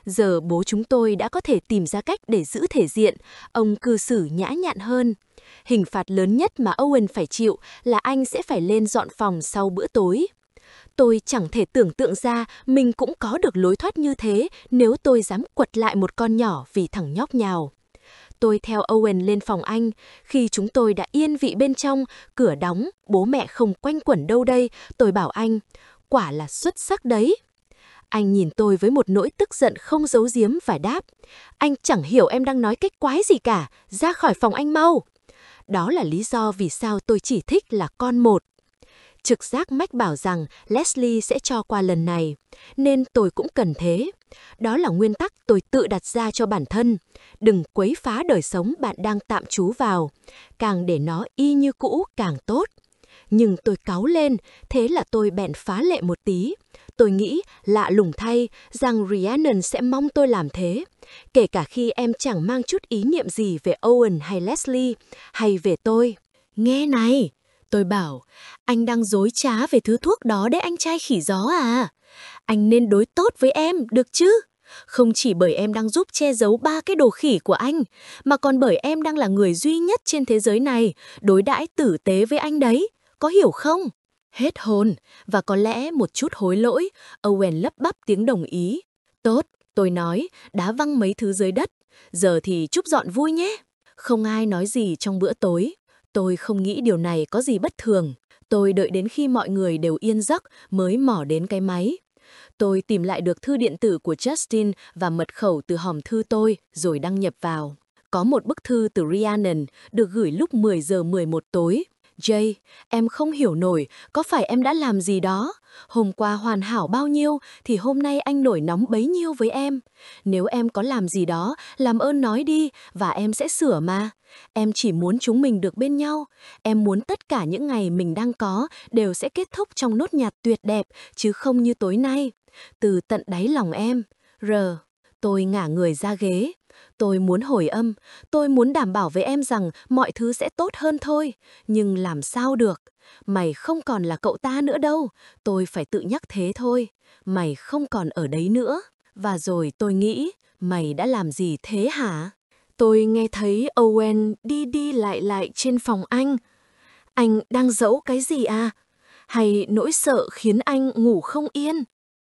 Giờ bố chúng tôi đã có thể tìm ra cách để giữ thể diện, ông cư xử nhã nhặn hơn. Hình phạt lớn nhất mà Owen phải chịu là anh sẽ phải lên dọn phòng sau bữa tối. Tôi chẳng thể tưởng tượng ra mình cũng có được lối thoát như thế nếu tôi dám quật lại một con nhỏ vì thằng nhóc nhào. Tôi theo Owen lên phòng anh. Khi chúng tôi đã yên vị bên trong, cửa đóng, bố mẹ không quanh quẩn đâu đây, tôi bảo anh, quả là xuất sắc đấy. Anh nhìn tôi với một nỗi tức giận không giấu giếm và đáp, anh chẳng hiểu em đang nói cái quái gì cả, ra khỏi phòng anh mau. Đó là lý do vì sao tôi chỉ thích là con một. Trực giác mách bảo rằng Leslie sẽ cho qua lần này, nên tôi cũng cần thế. Đó là nguyên tắc tôi tự đặt ra cho bản thân. Đừng quấy phá đời sống bạn đang tạm trú vào. Càng để nó y như cũ càng tốt. Nhưng tôi cáu lên, thế là tôi bèn phá lệ một tí. Tôi nghĩ, lạ lùng thay, rằng Rhiannon sẽ mong tôi làm thế. Kể cả khi em chẳng mang chút ý niệm gì về Owen hay Leslie, hay về tôi. Nghe này, tôi bảo, anh đang dối trá về thứ thuốc đó đấy anh trai khỉ gió à. Anh nên đối tốt với em, được chứ? Không chỉ bởi em đang giúp che giấu ba cái đồ khỉ của anh, mà còn bởi em đang là người duy nhất trên thế giới này đối đãi tử tế với anh đấy, có hiểu không? Hết hồn, và có lẽ một chút hối lỗi, Owen lắp bắp tiếng đồng ý. Tốt, tôi nói, đá văng mấy thứ dưới đất, giờ thì chúc dọn vui nhé. Không ai nói gì trong bữa tối. Tôi không nghĩ điều này có gì bất thường. Tôi đợi đến khi mọi người đều yên giấc mới mỏ đến cái máy. Tôi tìm lại được thư điện tử của Justin và mật khẩu từ hòm thư tôi rồi đăng nhập vào. Có một bức thư từ Rhiannon được gửi lúc mười giờ mười một tối. Jay, em không hiểu nổi, có phải em đã làm gì đó? Hôm qua hoàn hảo bao nhiêu, thì hôm nay anh nổi nóng bấy nhiêu với em. Nếu em có làm gì đó, làm ơn nói đi, và em sẽ sửa mà. Em chỉ muốn chúng mình được bên nhau. Em muốn tất cả những ngày mình đang có đều sẽ kết thúc trong nốt nhạc tuyệt đẹp, chứ không như tối nay. Từ tận đáy lòng em. R. Tôi ngả người ra ghế. Tôi muốn hồi âm, tôi muốn đảm bảo với em rằng mọi thứ sẽ tốt hơn thôi. Nhưng làm sao được? Mày không còn là cậu ta nữa đâu. Tôi phải tự nhắc thế thôi. Mày không còn ở đấy nữa. Và rồi tôi nghĩ, mày đã làm gì thế hả? Tôi nghe thấy Owen đi đi lại lại trên phòng anh. Anh đang giấu cái gì à? Hay nỗi sợ khiến anh ngủ không yên?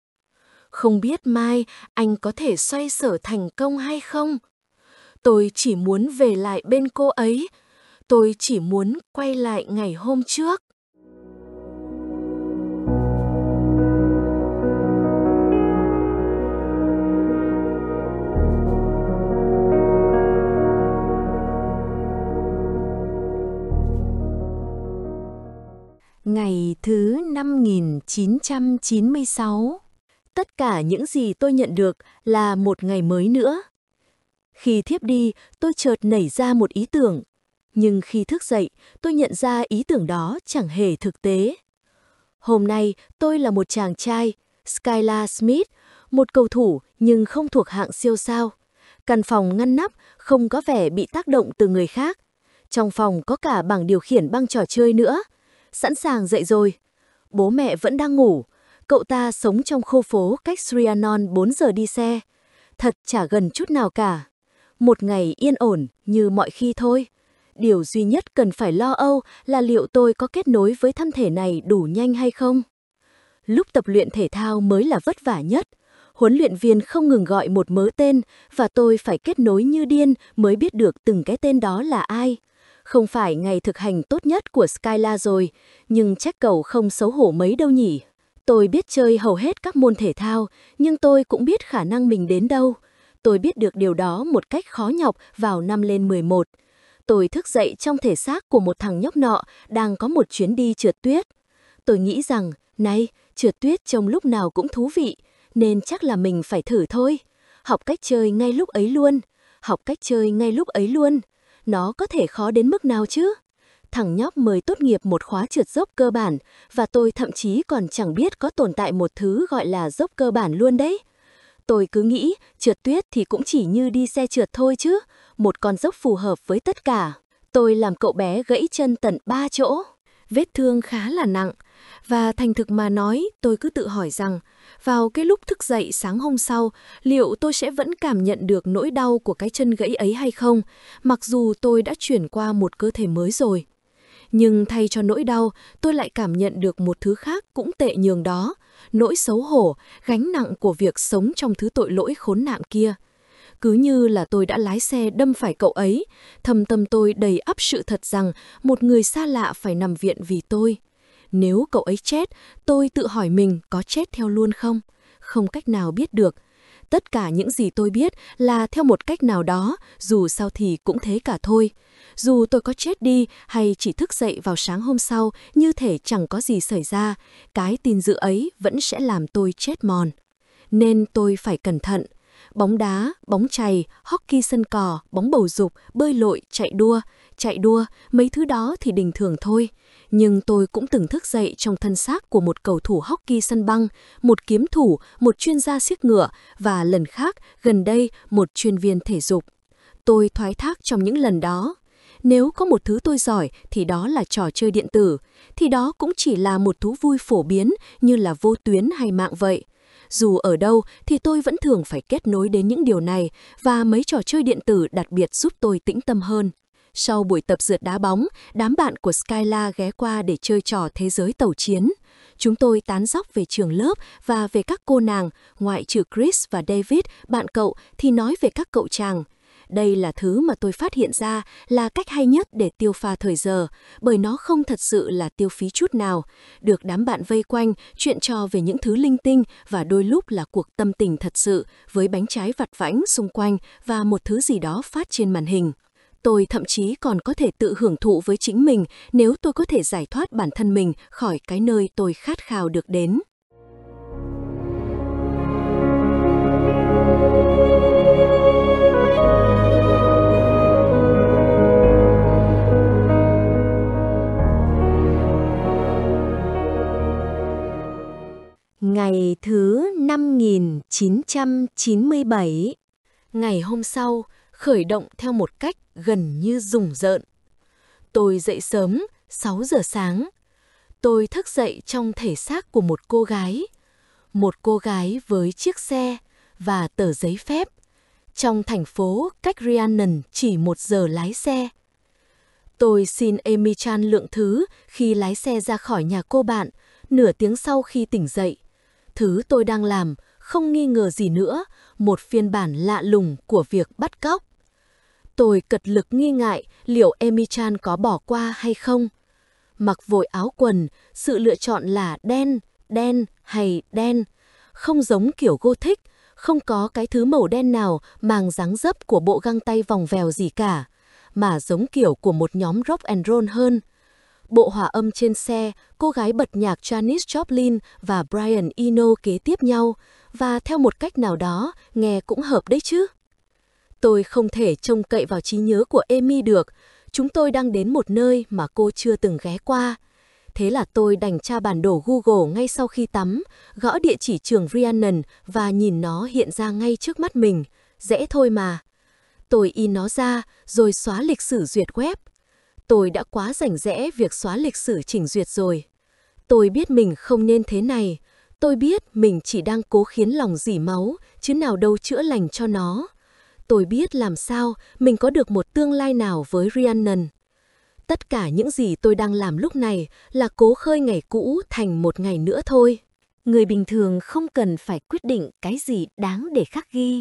Không biết mai anh có thể xoay sở thành công hay không? Tôi chỉ muốn về lại bên cô ấy. Tôi chỉ muốn quay lại ngày hôm trước. Ngày thứ năm nghìn chín trăm chín mươi sáu. Tất cả những gì tôi nhận được là một ngày mới nữa. Khi thiếp đi, tôi chợt nảy ra một ý tưởng. Nhưng khi thức dậy, tôi nhận ra ý tưởng đó chẳng hề thực tế. Hôm nay, tôi là một chàng trai, Skylar Smith, một cầu thủ nhưng không thuộc hạng siêu sao. Căn phòng ngăn nắp, không có vẻ bị tác động từ người khác. Trong phòng có cả bảng điều khiển băng trò chơi nữa. Sẵn sàng dậy rồi. Bố mẹ vẫn đang ngủ. Cậu ta sống trong khu phố cách Rhiannon bốn giờ đi xe. Thật chả gần chút nào cả. Một ngày yên ổn như mọi khi thôi. Điều duy nhất cần phải lo âu là liệu tôi có kết nối với thân thể này đủ nhanh hay không. Lúc tập luyện thể thao mới là vất vả nhất. Huấn luyện viên không ngừng gọi một mớ tên và tôi phải kết nối như điên mới biết được từng cái tên đó là ai. Không phải ngày thực hành tốt nhất của Skylar rồi, nhưng chắc cậu không xấu hổ mấy đâu nhỉ. Tôi biết chơi hầu hết các môn thể thao, nhưng tôi cũng biết khả năng mình đến đâu. Tôi biết được điều đó một cách khó nhọc vào năm lên mười một. Tôi thức dậy trong thể xác của một thằng nhóc nọ đang có một chuyến đi trượt tuyết. Tôi nghĩ rằng, này, trượt tuyết trông lúc nào cũng thú vị, nên chắc là mình phải thử thôi. Học cách chơi ngay lúc ấy luôn. Học cách chơi ngay lúc ấy luôn. Nó có thể khó đến mức nào chứ? Thằng nhóc mới tốt nghiệp một khóa trượt dốc cơ bản và tôi thậm chí còn chẳng biết có tồn tại một thứ gọi là dốc cơ bản luôn đấy. Tôi cứ nghĩ trượt tuyết thì cũng chỉ như đi xe trượt thôi chứ, một con dốc phù hợp với tất cả. Tôi làm cậu bé gãy chân tận ba chỗ. Vết thương khá là nặng, và thành thực mà nói, tôi cứ tự hỏi rằng, vào cái lúc thức dậy sáng hôm sau, liệu tôi sẽ vẫn cảm nhận được nỗi đau của cái chân gãy ấy hay không, mặc dù tôi đã chuyển qua một cơ thể mới rồi. Nhưng thay cho nỗi đau, tôi lại cảm nhận được một thứ khác cũng tệ nhường đó, nỗi xấu hổ, gánh nặng của việc sống trong thứ tội lỗi khốn nạn kia. Cứ như là tôi đã lái xe đâm phải cậu ấy, thâm tâm tôi đầy ắp sự thật rằng một người xa lạ phải nằm viện vì tôi. Nếu cậu ấy chết, tôi tự hỏi mình có chết theo luôn không? Không cách nào biết được. Tất cả những gì tôi biết là theo một cách nào đó, dù sao thì cũng thế cả thôi. Dù tôi có chết đi hay chỉ thức dậy vào sáng hôm sau như thể chẳng có gì xảy ra, cái tin dữ ấy vẫn sẽ làm tôi chết mòn. Nên tôi phải cẩn thận. Bóng đá, bóng chày, hockey sân cỏ, bóng bầu dục, bơi lội, chạy đua, chạy đua, mấy thứ đó thì bình thường thôi. Nhưng tôi cũng từng thức dậy trong thân xác của một cầu thủ hockey sân băng, một kiếm thủ, một chuyên gia xiếc ngựa và lần khác, gần đây, một chuyên viên thể dục. Tôi thoái thác trong những lần đó. Nếu có một thứ tôi giỏi thì đó là trò chơi điện tử, thì đó cũng chỉ là một thú vui phổ biến như là vô tuyến hay mạng vậy. Dù ở đâu thì tôi vẫn thường phải kết nối đến những điều này và mấy trò chơi điện tử đặc biệt giúp tôi tĩnh tâm hơn. Sau buổi tập rượt đá bóng, đám bạn của Skyla ghé qua để chơi trò thế giới tàu chiến. Chúng tôi tán dóc về trường lớp và về các cô nàng, ngoại trừ Chris và David, bạn cậu, thì nói về các cậu chàng. Đây là thứ mà tôi phát hiện ra là cách hay nhất để tiêu pha thời giờ, bởi nó không thật sự là tiêu phí chút nào. Được đám bạn vây quanh, chuyện trò về những thứ linh tinh và đôi lúc là cuộc tâm tình thật sự với bánh trái vặt vãnh xung quanh và một thứ gì đó phát trên màn hình. Tôi thậm chí còn có thể tự hưởng thụ với chính mình nếu tôi có thể giải thoát bản thân mình khỏi cái nơi tôi khát khao được đến. Ngày thứ năm nghìn chín trăm chín mươi bảy. Ngày hôm sau, khởi động theo một cách gần như rùng rợn. Tôi dậy sớm, sáu giờ sáng. Tôi thức dậy trong thể xác của một cô gái. Một cô gái với chiếc xe và tờ giấy phép. Trong thành phố cách Rhiannon chỉ một giờ lái xe. Tôi xin Amy Chan lượng thứ khi lái xe ra khỏi nhà cô bạn, nửa tiếng sau khi tỉnh dậy. Thứ tôi đang làm, không nghi ngờ gì nữa, một phiên bản lạ lùng của việc bắt cóc. Tôi cật lực nghi ngại liệu Amy Chan có bỏ qua hay không. Mặc vội áo quần, sự lựa chọn là đen, đen hay đen. Không giống kiểu Gothic, không có cái thứ màu đen nào mang dáng dấp của bộ găng tay vòng vèo gì cả, mà giống kiểu của một nhóm rock and roll hơn. Bộ hòa âm trên xe, cô gái bật nhạc Janis Joplin và Brian Eno kế tiếp nhau, và theo một cách nào đó, nghe cũng hợp đấy chứ. Tôi không thể trông cậy vào trí nhớ của Amy được, chúng tôi đang đến một nơi mà cô chưa từng ghé qua. Thế là tôi đành tra bản đồ Google ngay sau khi tắm, gõ địa chỉ trường Rhiannon và nhìn nó hiện ra ngay trước mắt mình. Dễ thôi mà. Tôi in nó ra, rồi xóa lịch sử duyệt web. Tôi đã quá rảnh rẽ việc xóa lịch sử chỉnh duyệt rồi. Tôi biết mình không nên thế này. Tôi biết mình chỉ đang cố khiến lòng dỉ máu, chứ nào đâu chữa lành cho nó. Tôi biết làm sao mình có được một tương lai nào với Rhiannon. Tất cả những gì tôi đang làm lúc này là cố khơi ngày cũ thành một ngày nữa thôi. Người bình thường không cần phải quyết định cái gì đáng để khắc ghi.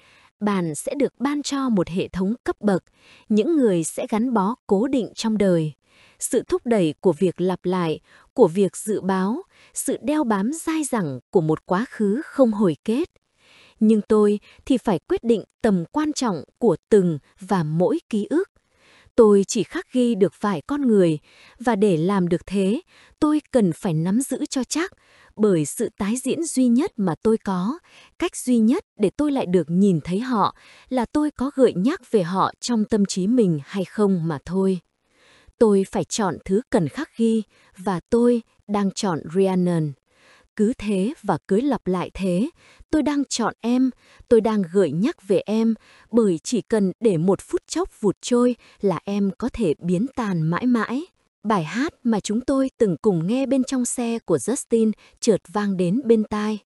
Bạn sẽ được ban cho một hệ thống cấp bậc, những người sẽ gắn bó cố định trong đời. Sự thúc đẩy của việc lặp lại, của việc dự báo, sự đeo bám dai dẳng của một quá khứ không hồi kết. Nhưng tôi thì phải quyết định tầm quan trọng của từng và mỗi ký ức. Tôi chỉ khắc ghi được vài con người, và để làm được thế, tôi cần phải nắm giữ cho chắc, bởi sự tái diễn duy nhất mà tôi có, cách duy nhất để tôi lại được nhìn thấy họ là tôi có gợi nhắc về họ trong tâm trí mình hay không mà thôi. Tôi phải chọn thứ cần khắc ghi, và tôi đang chọn Rhiannon. Cứ thế và cứ lặp lại thế, tôi đang chọn em, tôi đang gợi nhắc về em, bởi chỉ cần để một phút chốc vụt trôi là em có thể biến tàn mãi mãi. Bài hát mà chúng tôi từng cùng nghe bên trong xe của Justin chợt vang đến bên tai.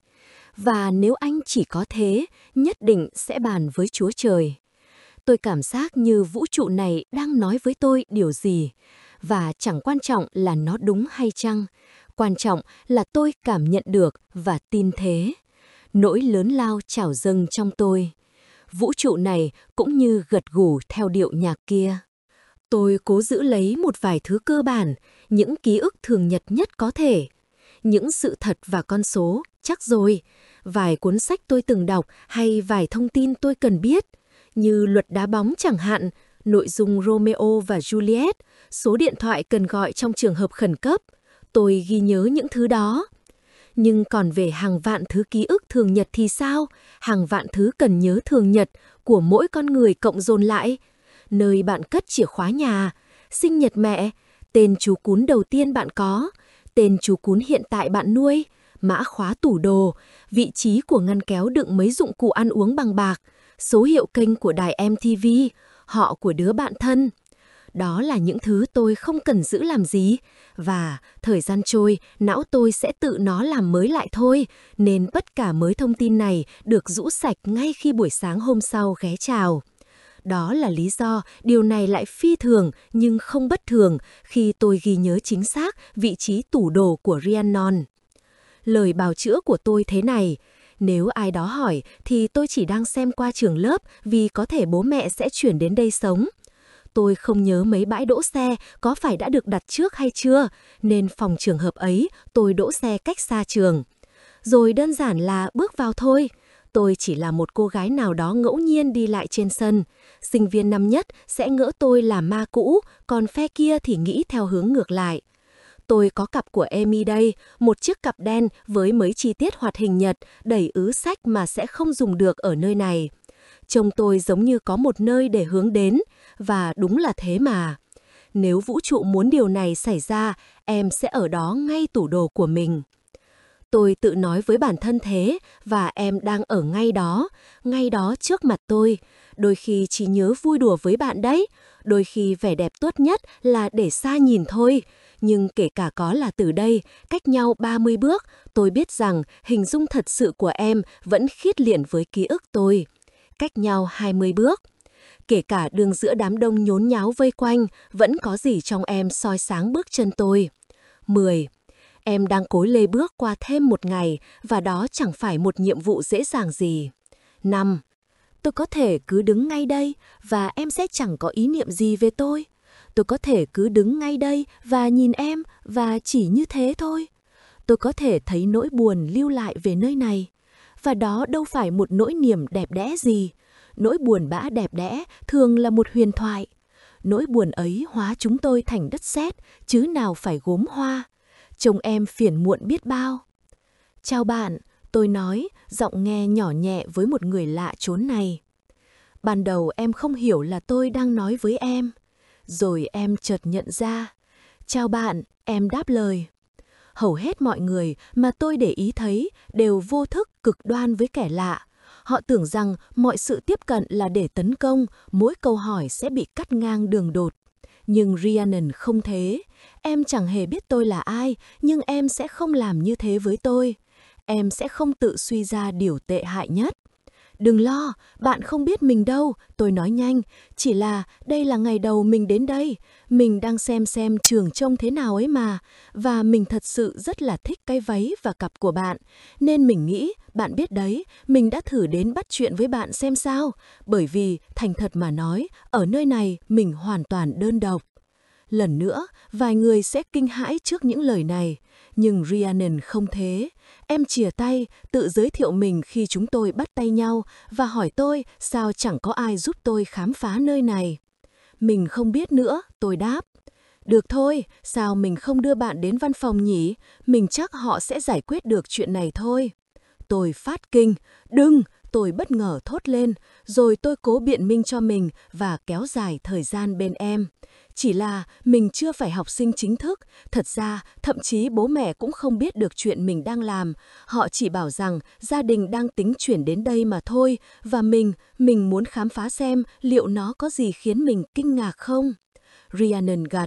Và nếu anh chỉ có thế, nhất định sẽ bàn với Chúa Trời. Tôi cảm giác như vũ trụ này đang nói với tôi điều gì. Và chẳng quan trọng là nó đúng hay chăng. Quan trọng là tôi cảm nhận được và tin thế. Nỗi lớn lao trào dâng trong tôi. Vũ trụ này cũng như gật gù theo điệu nhạc kia. Tôi cố giữ lấy một vài thứ cơ bản, những ký ức thường nhật nhất có thể. Những sự thật và con số, chắc rồi. Vài cuốn sách tôi từng đọc hay vài thông tin tôi cần biết. Như luật đá bóng chẳng hạn, nội dung Romeo và Juliet, số điện thoại cần gọi trong trường hợp khẩn cấp. Tôi ghi nhớ những thứ đó. Nhưng còn về hàng vạn thứ ký ức thường nhật thì sao? Hàng vạn thứ cần nhớ thường nhật của mỗi con người cộng dồn lại. Nơi bạn cất chìa khóa nhà, sinh nhật mẹ, tên chú cún đầu tiên bạn có, tên chú cún hiện tại bạn nuôi, mã khóa tủ đồ, vị trí của ngăn kéo đựng mấy dụng cụ ăn uống bằng bạc, số hiệu kênh của đài em tê vê, họ của đứa bạn thân. Đó là những thứ tôi không cần giữ làm gì, và thời gian trôi, não tôi sẽ tự nó làm mới lại thôi, nên tất cả mới thông tin này được rũ sạch ngay khi buổi sáng hôm sau ghé chào. Đó là lý do điều này lại phi thường nhưng không bất thường khi tôi ghi nhớ chính xác vị trí tủ đồ của Rhiannon. Lời bào chữa của tôi thế này, nếu ai đó hỏi thì tôi chỉ đang xem qua trường lớp vì có thể bố mẹ sẽ chuyển đến đây sống. Tôi không nhớ mấy bãi đỗ xe có phải đã được đặt trước hay chưa, nên phòng trường hợp ấy tôi đỗ xe cách xa trường. Rồi đơn giản là bước vào thôi. Tôi chỉ là một cô gái nào đó ngẫu nhiên đi lại trên sân. Sinh viên năm nhất sẽ ngỡ tôi là ma cũ, còn phe kia thì nghĩ theo hướng ngược lại. Tôi có cặp của Amy đây, một chiếc cặp đen với mấy chi tiết hoạt hình nhật, đầy ứ sách mà sẽ không dùng được ở nơi này. Trông tôi giống như có một nơi để hướng đến, và đúng là thế mà. Nếu vũ trụ muốn điều này xảy ra, em sẽ ở đó ngay tủ đồ của mình. Tôi tự nói với bản thân thế, và em đang ở ngay đó, ngay đó trước mặt tôi. Đôi khi chỉ nhớ vui đùa với bạn đấy, đôi khi vẻ đẹp tốt nhất là để xa nhìn thôi. Nhưng kể cả có là từ đây, cách nhau ba mươi bước, tôi biết rằng hình dung thật sự của em vẫn khít liền với ký ức tôi. Cách nhau hai mươi bước. Kể cả đường giữa đám đông nhốn nháo vây quanh, vẫn có gì trong em soi sáng bước chân tôi. mười. Em đang cối lê bước qua thêm một ngày, và đó chẳng phải một nhiệm vụ dễ dàng gì. năm. Tôi có thể cứ đứng ngay đây, và em sẽ chẳng có ý niệm gì về tôi. Tôi có thể cứ đứng ngay đây và nhìn em, và chỉ như thế thôi. Tôi có thể thấy nỗi buồn lưu lại về nơi này. Và đó đâu phải một nỗi niềm đẹp đẽ gì. Nỗi buồn bã đẹp đẽ thường là một huyền thoại. Nỗi buồn ấy hóa chúng tôi thành đất sét, chứ nào phải gốm hoa. Trông em phiền muộn biết bao. Chào bạn, tôi nói, giọng nghe nhỏ nhẹ với một người lạ chốn này. Ban đầu em không hiểu là tôi đang nói với em. Rồi em chợt nhận ra. Chào bạn, em đáp lời. Hầu hết mọi người mà tôi để ý thấy đều vô thức cực đoan với kẻ lạ. Họ tưởng rằng mọi sự tiếp cận là để tấn công, mỗi câu hỏi sẽ bị cắt ngang đường đột. Nhưng Rhiannon không thế. Em chẳng hề biết tôi là ai, nhưng em sẽ không làm như thế với tôi. Em sẽ không tự suy ra điều tệ hại nhất. Đừng lo, bạn không biết mình đâu, tôi nói nhanh. Chỉ là đây là ngày đầu mình đến đây. Mình đang xem xem trường trông thế nào ấy mà. Và mình thật sự rất là thích cái váy và cặp của bạn. Nên mình nghĩ, bạn biết đấy, mình đã thử đến bắt chuyện với bạn xem sao. Bởi vì, thành thật mà nói, ở nơi này mình hoàn toàn đơn độc. Lần nữa, vài người sẽ kinh hãi trước những lời này. Nhưng Rhiannon không thế. Em chìa tay, tự giới thiệu mình khi chúng tôi bắt tay nhau và hỏi tôi sao chẳng có ai giúp tôi khám phá nơi này. Mình không biết nữa, tôi đáp. Được thôi, sao mình không đưa bạn đến văn phòng nhỉ? Mình chắc họ sẽ giải quyết được chuyện này thôi. Tôi phát kinh. Đừng! Tôi bất ngờ thốt lên, rồi tôi cố biện minh cho mình và kéo dài thời gian bên em. Chỉ là mình chưa phải học sinh chính thức, thật ra thậm chí bố mẹ cũng không biết được chuyện mình đang làm. Họ chỉ bảo rằng gia đình đang tính chuyển đến đây mà thôi, và mình, mình muốn khám phá xem liệu nó có gì khiến mình kinh ngạc không. Rhiannon gật,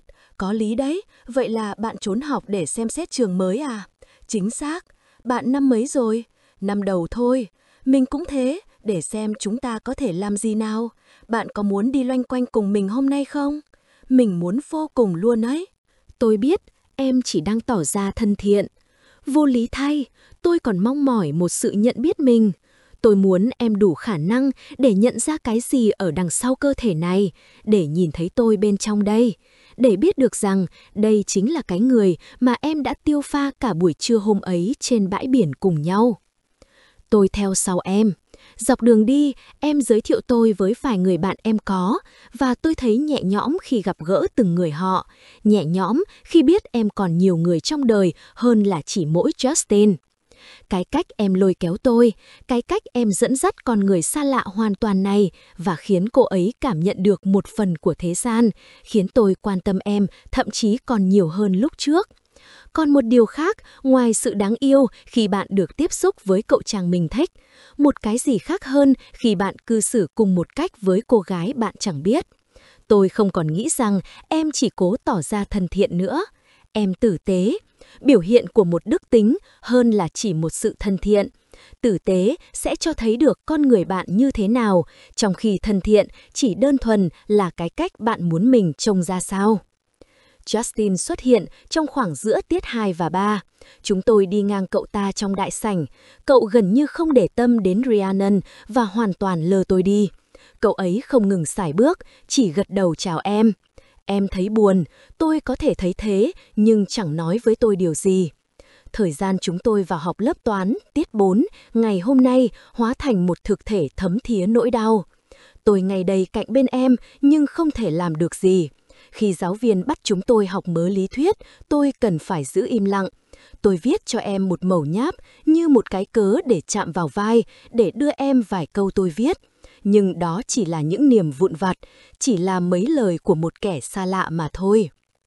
có lý đấy. Vậy là bạn trốn học để xem xét trường mới à? Chính xác. Bạn năm mấy rồi? Năm đầu thôi. Mình cũng thế, để xem chúng ta có thể làm gì nào. Bạn có muốn đi loanh quanh cùng mình hôm nay không? Mình muốn vô cùng luôn ấy. Tôi biết, em chỉ đang tỏ ra thân thiện. Vô lý thay, tôi còn mong mỏi một sự nhận biết mình. Tôi muốn em đủ khả năng để nhận ra cái gì ở đằng sau cơ thể này, để nhìn thấy tôi bên trong đây, để biết được rằng đây chính là cái người mà em đã tiêu pha cả buổi trưa hôm ấy trên bãi biển cùng nhau. Tôi theo sau em. Dọc đường đi, em giới thiệu tôi với vài người bạn em có, và tôi thấy nhẹ nhõm khi gặp gỡ từng người họ, nhẹ nhõm khi biết em còn nhiều người trong đời hơn là chỉ mỗi Justin. Cái cách em lôi kéo tôi, cái cách em dẫn dắt con người xa lạ hoàn toàn này và khiến cô ấy cảm nhận được một phần của thế gian, khiến tôi quan tâm em thậm chí còn nhiều hơn lúc trước. Còn một điều khác, ngoài sự đáng yêu khi bạn được tiếp xúc với cậu chàng mình thích, một cái gì khác hơn khi bạn cư xử cùng một cách với cô gái bạn chẳng biết. Tôi không còn nghĩ rằng em chỉ cố tỏ ra thân thiện nữa. Em tử tế, biểu hiện của một đức tính hơn là chỉ một sự thân thiện. Tử tế sẽ cho thấy được con người bạn như thế nào, trong khi thân thiện chỉ đơn thuần là cái cách bạn muốn mình trông ra sao. Justin xuất hiện trong khoảng giữa tiết hai và ba. Chúng tôi đi ngang cậu ta trong đại sảnh. Cậu gần như không để tâm đến Rhiannon và hoàn toàn lơ tôi đi. Cậu ấy không ngừng sải bước, chỉ gật đầu chào em. Em thấy buồn, tôi có thể thấy thế, nhưng chẳng nói với tôi điều gì. Thời gian chúng tôi vào học lớp toán, tiết bốn, ngày hôm nay hóa thành một thực thể thấm thía nỗi đau. Tôi ngày đầy cạnh bên em, nhưng không thể làm được gì. Khi giáo viên bắt chúng tôi học mớ lý thuyết, tôi cần phải giữ im lặng. Tôi viết cho em một mẩu nháp như một cái cớ để chạm vào vai, để đưa em vài câu tôi viết. Nhưng đó chỉ là những niềm vụn vặt, chỉ là mấy lời của một kẻ xa lạ mà thôi.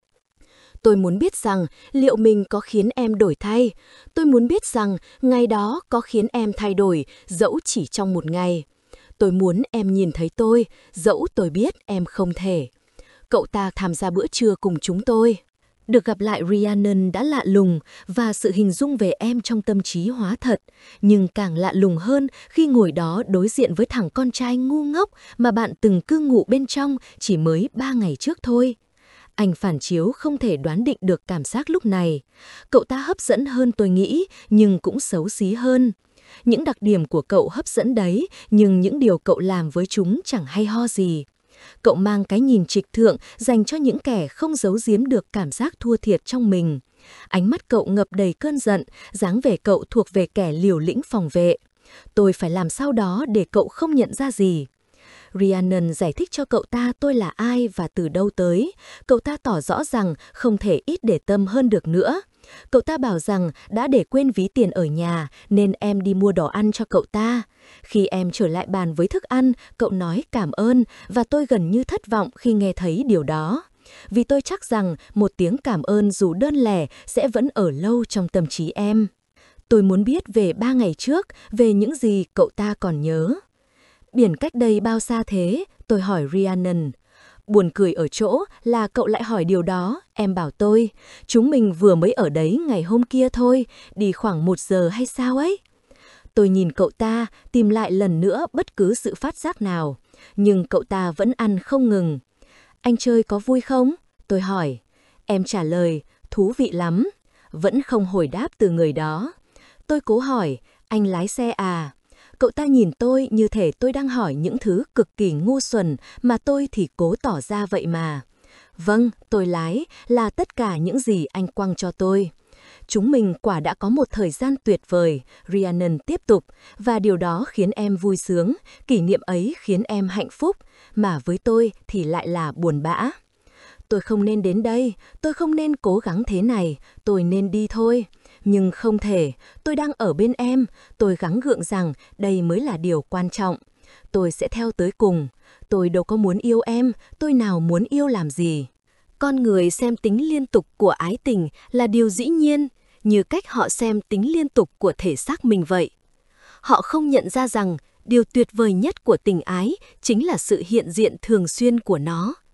Tôi muốn biết rằng liệu mình có khiến em đổi thay. Tôi muốn biết rằng ngày đó có khiến em thay đổi, dẫu chỉ trong một ngày. Tôi muốn em nhìn thấy tôi, dẫu tôi biết em không thể. Cậu ta tham gia bữa trưa cùng chúng tôi. Được gặp lại Rhiannon đã lạ lùng và sự hình dung về em trong tâm trí hóa thật. Nhưng càng lạ lùng hơn khi ngồi đó đối diện với thằng con trai ngu ngốc mà bạn từng cư ngụ bên trong chỉ mới ba ngày trước thôi. Anh phản chiếu không thể đoán định được cảm giác lúc này. Cậu ta hấp dẫn hơn tôi nghĩ, nhưng cũng xấu xí hơn. Những đặc điểm của cậu hấp dẫn đấy, nhưng những điều cậu làm với chúng chẳng hay ho gì. Cậu mang cái nhìn trịch thượng dành cho những kẻ không giấu giếm được cảm giác thua thiệt trong mình. Ánh mắt cậu ngập đầy cơn giận, dáng vẻ cậu thuộc về kẻ liều lĩnh phòng vệ. Tôi phải làm sao đó để cậu không nhận ra gì. Rhiannon giải thích cho cậu ta tôi là ai và từ đâu tới. Cậu ta tỏ rõ rằng không thể ít để tâm hơn được nữa. Cậu ta bảo rằng đã để quên ví tiền ở nhà nên em đi mua đồ ăn cho cậu ta. Khi em trở lại bàn với thức ăn, cậu nói cảm ơn và tôi gần như thất vọng khi nghe thấy điều đó. Vì tôi chắc rằng một tiếng cảm ơn dù đơn lẻ sẽ vẫn ở lâu trong tâm trí em. Tôi muốn biết về ba ngày trước, về những gì cậu ta còn nhớ. Biển cách đây bao xa thế? Tôi hỏi Rhiannon. Buồn cười ở chỗ là cậu lại hỏi điều đó, em bảo tôi. Chúng mình vừa mới ở đấy ngày hôm kia thôi, đi khoảng một giờ hay sao ấy. Tôi nhìn cậu ta, tìm lại lần nữa bất cứ sự phát giác nào. Nhưng cậu ta vẫn ăn không ngừng. Anh chơi có vui không? Tôi hỏi. Em trả lời, thú vị lắm. Vẫn không hồi đáp từ người đó. Tôi cố hỏi, anh lái xe à? Cậu ta nhìn tôi như thể tôi đang hỏi những thứ cực kỳ ngu xuẩn mà tôi thì cố tỏ ra vậy mà. Vâng, tôi lái là tất cả những gì anh quăng cho tôi. Chúng mình quả đã có một thời gian tuyệt vời, Rhiannon tiếp tục, và điều đó khiến em vui sướng, kỷ niệm ấy khiến em hạnh phúc, mà với tôi thì lại là buồn bã. Tôi không nên đến đây, tôi không nên cố gắng thế này, tôi nên đi thôi. Nhưng không thể, tôi đang ở bên em, tôi gắng gượng rằng đây mới là điều quan trọng. Tôi sẽ theo tới cùng, tôi đâu có muốn yêu em, tôi nào muốn yêu làm gì. Con người xem tính liên tục của ái tình là điều dĩ nhiên, như cách họ xem tính liên tục của thể xác mình vậy. Họ không nhận ra rằng điều tuyệt vời nhất của tình ái chính là sự hiện diện thường xuyên của nó.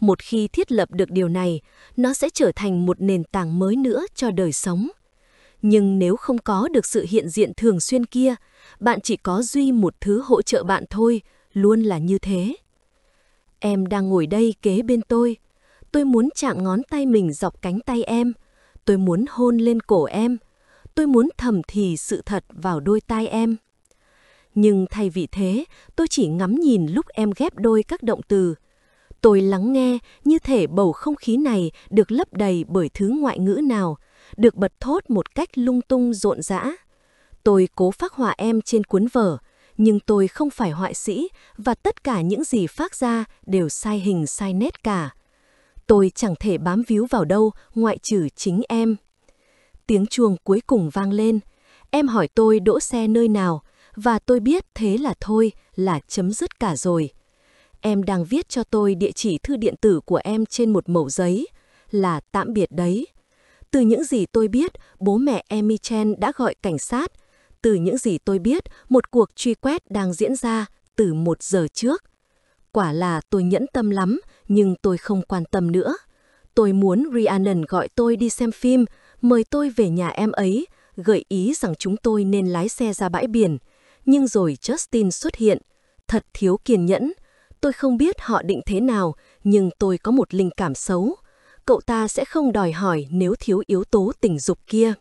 Một khi thiết lập được điều này, nó sẽ trở thành một nền tảng mới nữa cho đời sống. Nhưng nếu không có được sự hiện diện thường xuyên kia, bạn chỉ có duy một thứ hỗ trợ bạn thôi, luôn là như thế. Em đang ngồi đây kế bên tôi. Tôi muốn chạm ngón tay mình dọc cánh tay em. Tôi muốn hôn lên cổ em. Tôi muốn thầm thì sự thật vào đôi tai em. Nhưng thay vì thế, tôi chỉ ngắm nhìn lúc em ghép đôi các động từ. Tôi lắng nghe như thể bầu không khí này được lấp đầy bởi thứ ngoại ngữ nào, được bật thốt một cách lung tung rộn rã. Tôi cố phác họa em trên cuốn vở, nhưng tôi không phải họa sĩ và tất cả những gì phác ra đều sai hình sai nét cả. Tôi chẳng thể bám víu vào đâu ngoại trừ chính em. Tiếng chuông cuối cùng vang lên. Em hỏi tôi đỗ xe nơi nào, và tôi biết thế là thôi, là chấm dứt cả rồi. Em đang viết cho tôi địa chỉ thư điện tử của em trên một mẩu giấy, là tạm biệt đấy. Từ những gì tôi biết, bố mẹ Amy Chen đã gọi cảnh sát. Từ những gì tôi biết, một cuộc truy quét đang diễn ra từ một giờ trước. Quả là tôi nhẫn tâm lắm, nhưng tôi không quan tâm nữa. Tôi muốn Rhiannon gọi tôi đi xem phim, mời tôi về nhà em ấy, gợi ý rằng chúng tôi nên lái xe ra bãi biển. Nhưng rồi Justin xuất hiện. Thật thiếu kiên nhẫn. Tôi không biết họ định thế nào, nhưng tôi có một linh cảm xấu. Cậu ta sẽ không đòi hỏi nếu thiếu yếu tố tình dục kia.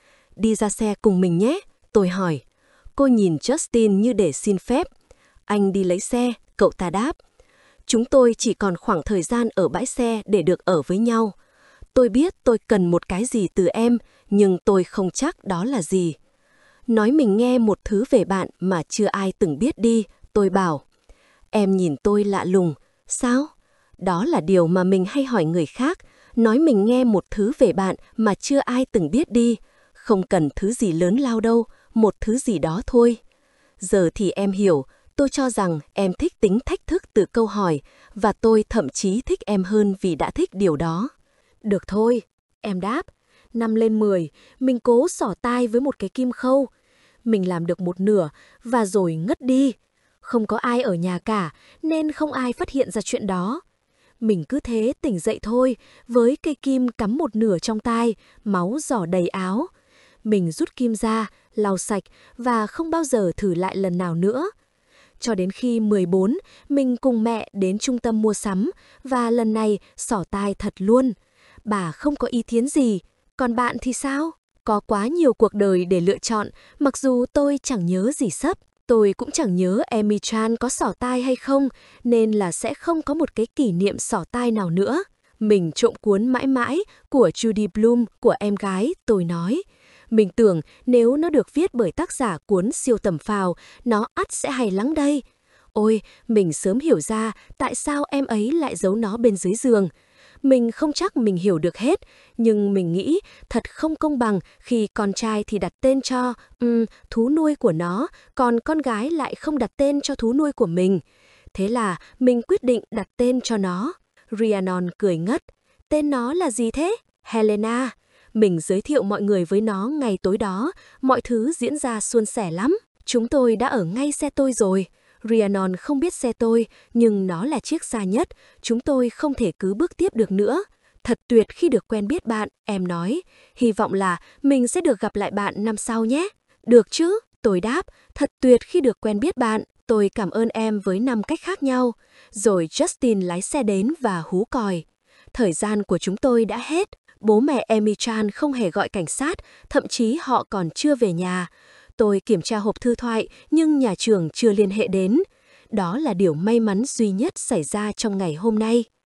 Đi ra xe cùng mình nhé, tôi hỏi. Cô nhìn Justin như để xin phép. Anh đi lấy xe, cậu ta đáp. Chúng tôi chỉ còn khoảng thời gian ở bãi xe để được ở với nhau. Tôi biết tôi cần một cái gì từ em, nhưng tôi không chắc đó là gì. Nói mình nghe một thứ về bạn mà chưa ai từng biết đi, tôi bảo. Em nhìn tôi lạ lùng. Sao? Đó là điều mà mình hay hỏi người khác. Nói mình nghe một thứ về bạn mà chưa ai từng biết đi. Không cần thứ gì lớn lao đâu, một thứ gì đó thôi. Giờ thì em hiểu, tôi cho rằng em thích tính thách thức từ câu hỏi, và tôi thậm chí thích em hơn vì đã thích điều đó. Được thôi, em đáp. Năm lên mười, mình cố xỏ tai với một cái kim khâu. Mình làm được một nửa, và rồi ngất đi. Không có ai ở nhà cả, nên không ai phát hiện ra chuyện đó. Mình cứ thế tỉnh dậy thôi, với cây kim cắm một nửa trong tai, máu rỏ đầy áo. Mình rút kim ra, lau sạch và không bao giờ thử lại lần nào nữa. Cho đến khi mười bốn, mình cùng mẹ đến trung tâm mua sắm, và lần này xỏ tai thật luôn. Bà không có ý kiến gì, còn bạn thì sao? Có quá nhiều cuộc đời để lựa chọn, mặc dù tôi chẳng nhớ gì sắp. Tôi cũng chẳng nhớ Amy Chan có xỏ tai hay không, nên là sẽ không có một cái kỷ niệm xỏ tai nào nữa. Mình trộm cuốn mãi mãi của Judy Blume của em gái, tôi nói. Mình tưởng nếu nó được viết bởi tác giả cuốn siêu tầm phào, nó ắt sẽ hay lắm đây. Ôi, mình sớm hiểu ra tại sao em ấy lại giấu nó bên dưới giường. Mình không chắc mình hiểu được hết, nhưng mình nghĩ thật không công bằng khi con trai thì đặt tên cho um, thú nuôi của nó, còn con gái lại không đặt tên cho thú nuôi của mình. Thế là mình quyết định đặt tên cho nó. Rhiannon cười ngất. Tên nó là gì thế? Helena. Mình giới thiệu mọi người với nó ngày tối đó, mọi thứ diễn ra suôn sẻ lắm. Chúng tôi đã ở ngay xe tôi rồi. Rhiannon không biết xe tôi, nhưng nó là chiếc xa nhất, chúng tôi không thể cứ bước tiếp được nữa. Thật tuyệt khi được quen biết bạn, em nói. Hy vọng là mình sẽ được gặp lại bạn năm sau nhé. Được chứ, tôi đáp, thật tuyệt khi được quen biết bạn. Tôi cảm ơn em với năm cách khác nhau. Rồi Justin lái xe đến và hú còi. Thời gian của chúng tôi đã hết. Bố mẹ Amy Chan không hề gọi cảnh sát, thậm chí họ còn chưa về nhà. Tôi kiểm tra hộp thư thoại, nhưng nhà trường chưa liên hệ đến. Đó là điều may mắn duy nhất xảy ra trong ngày hôm nay.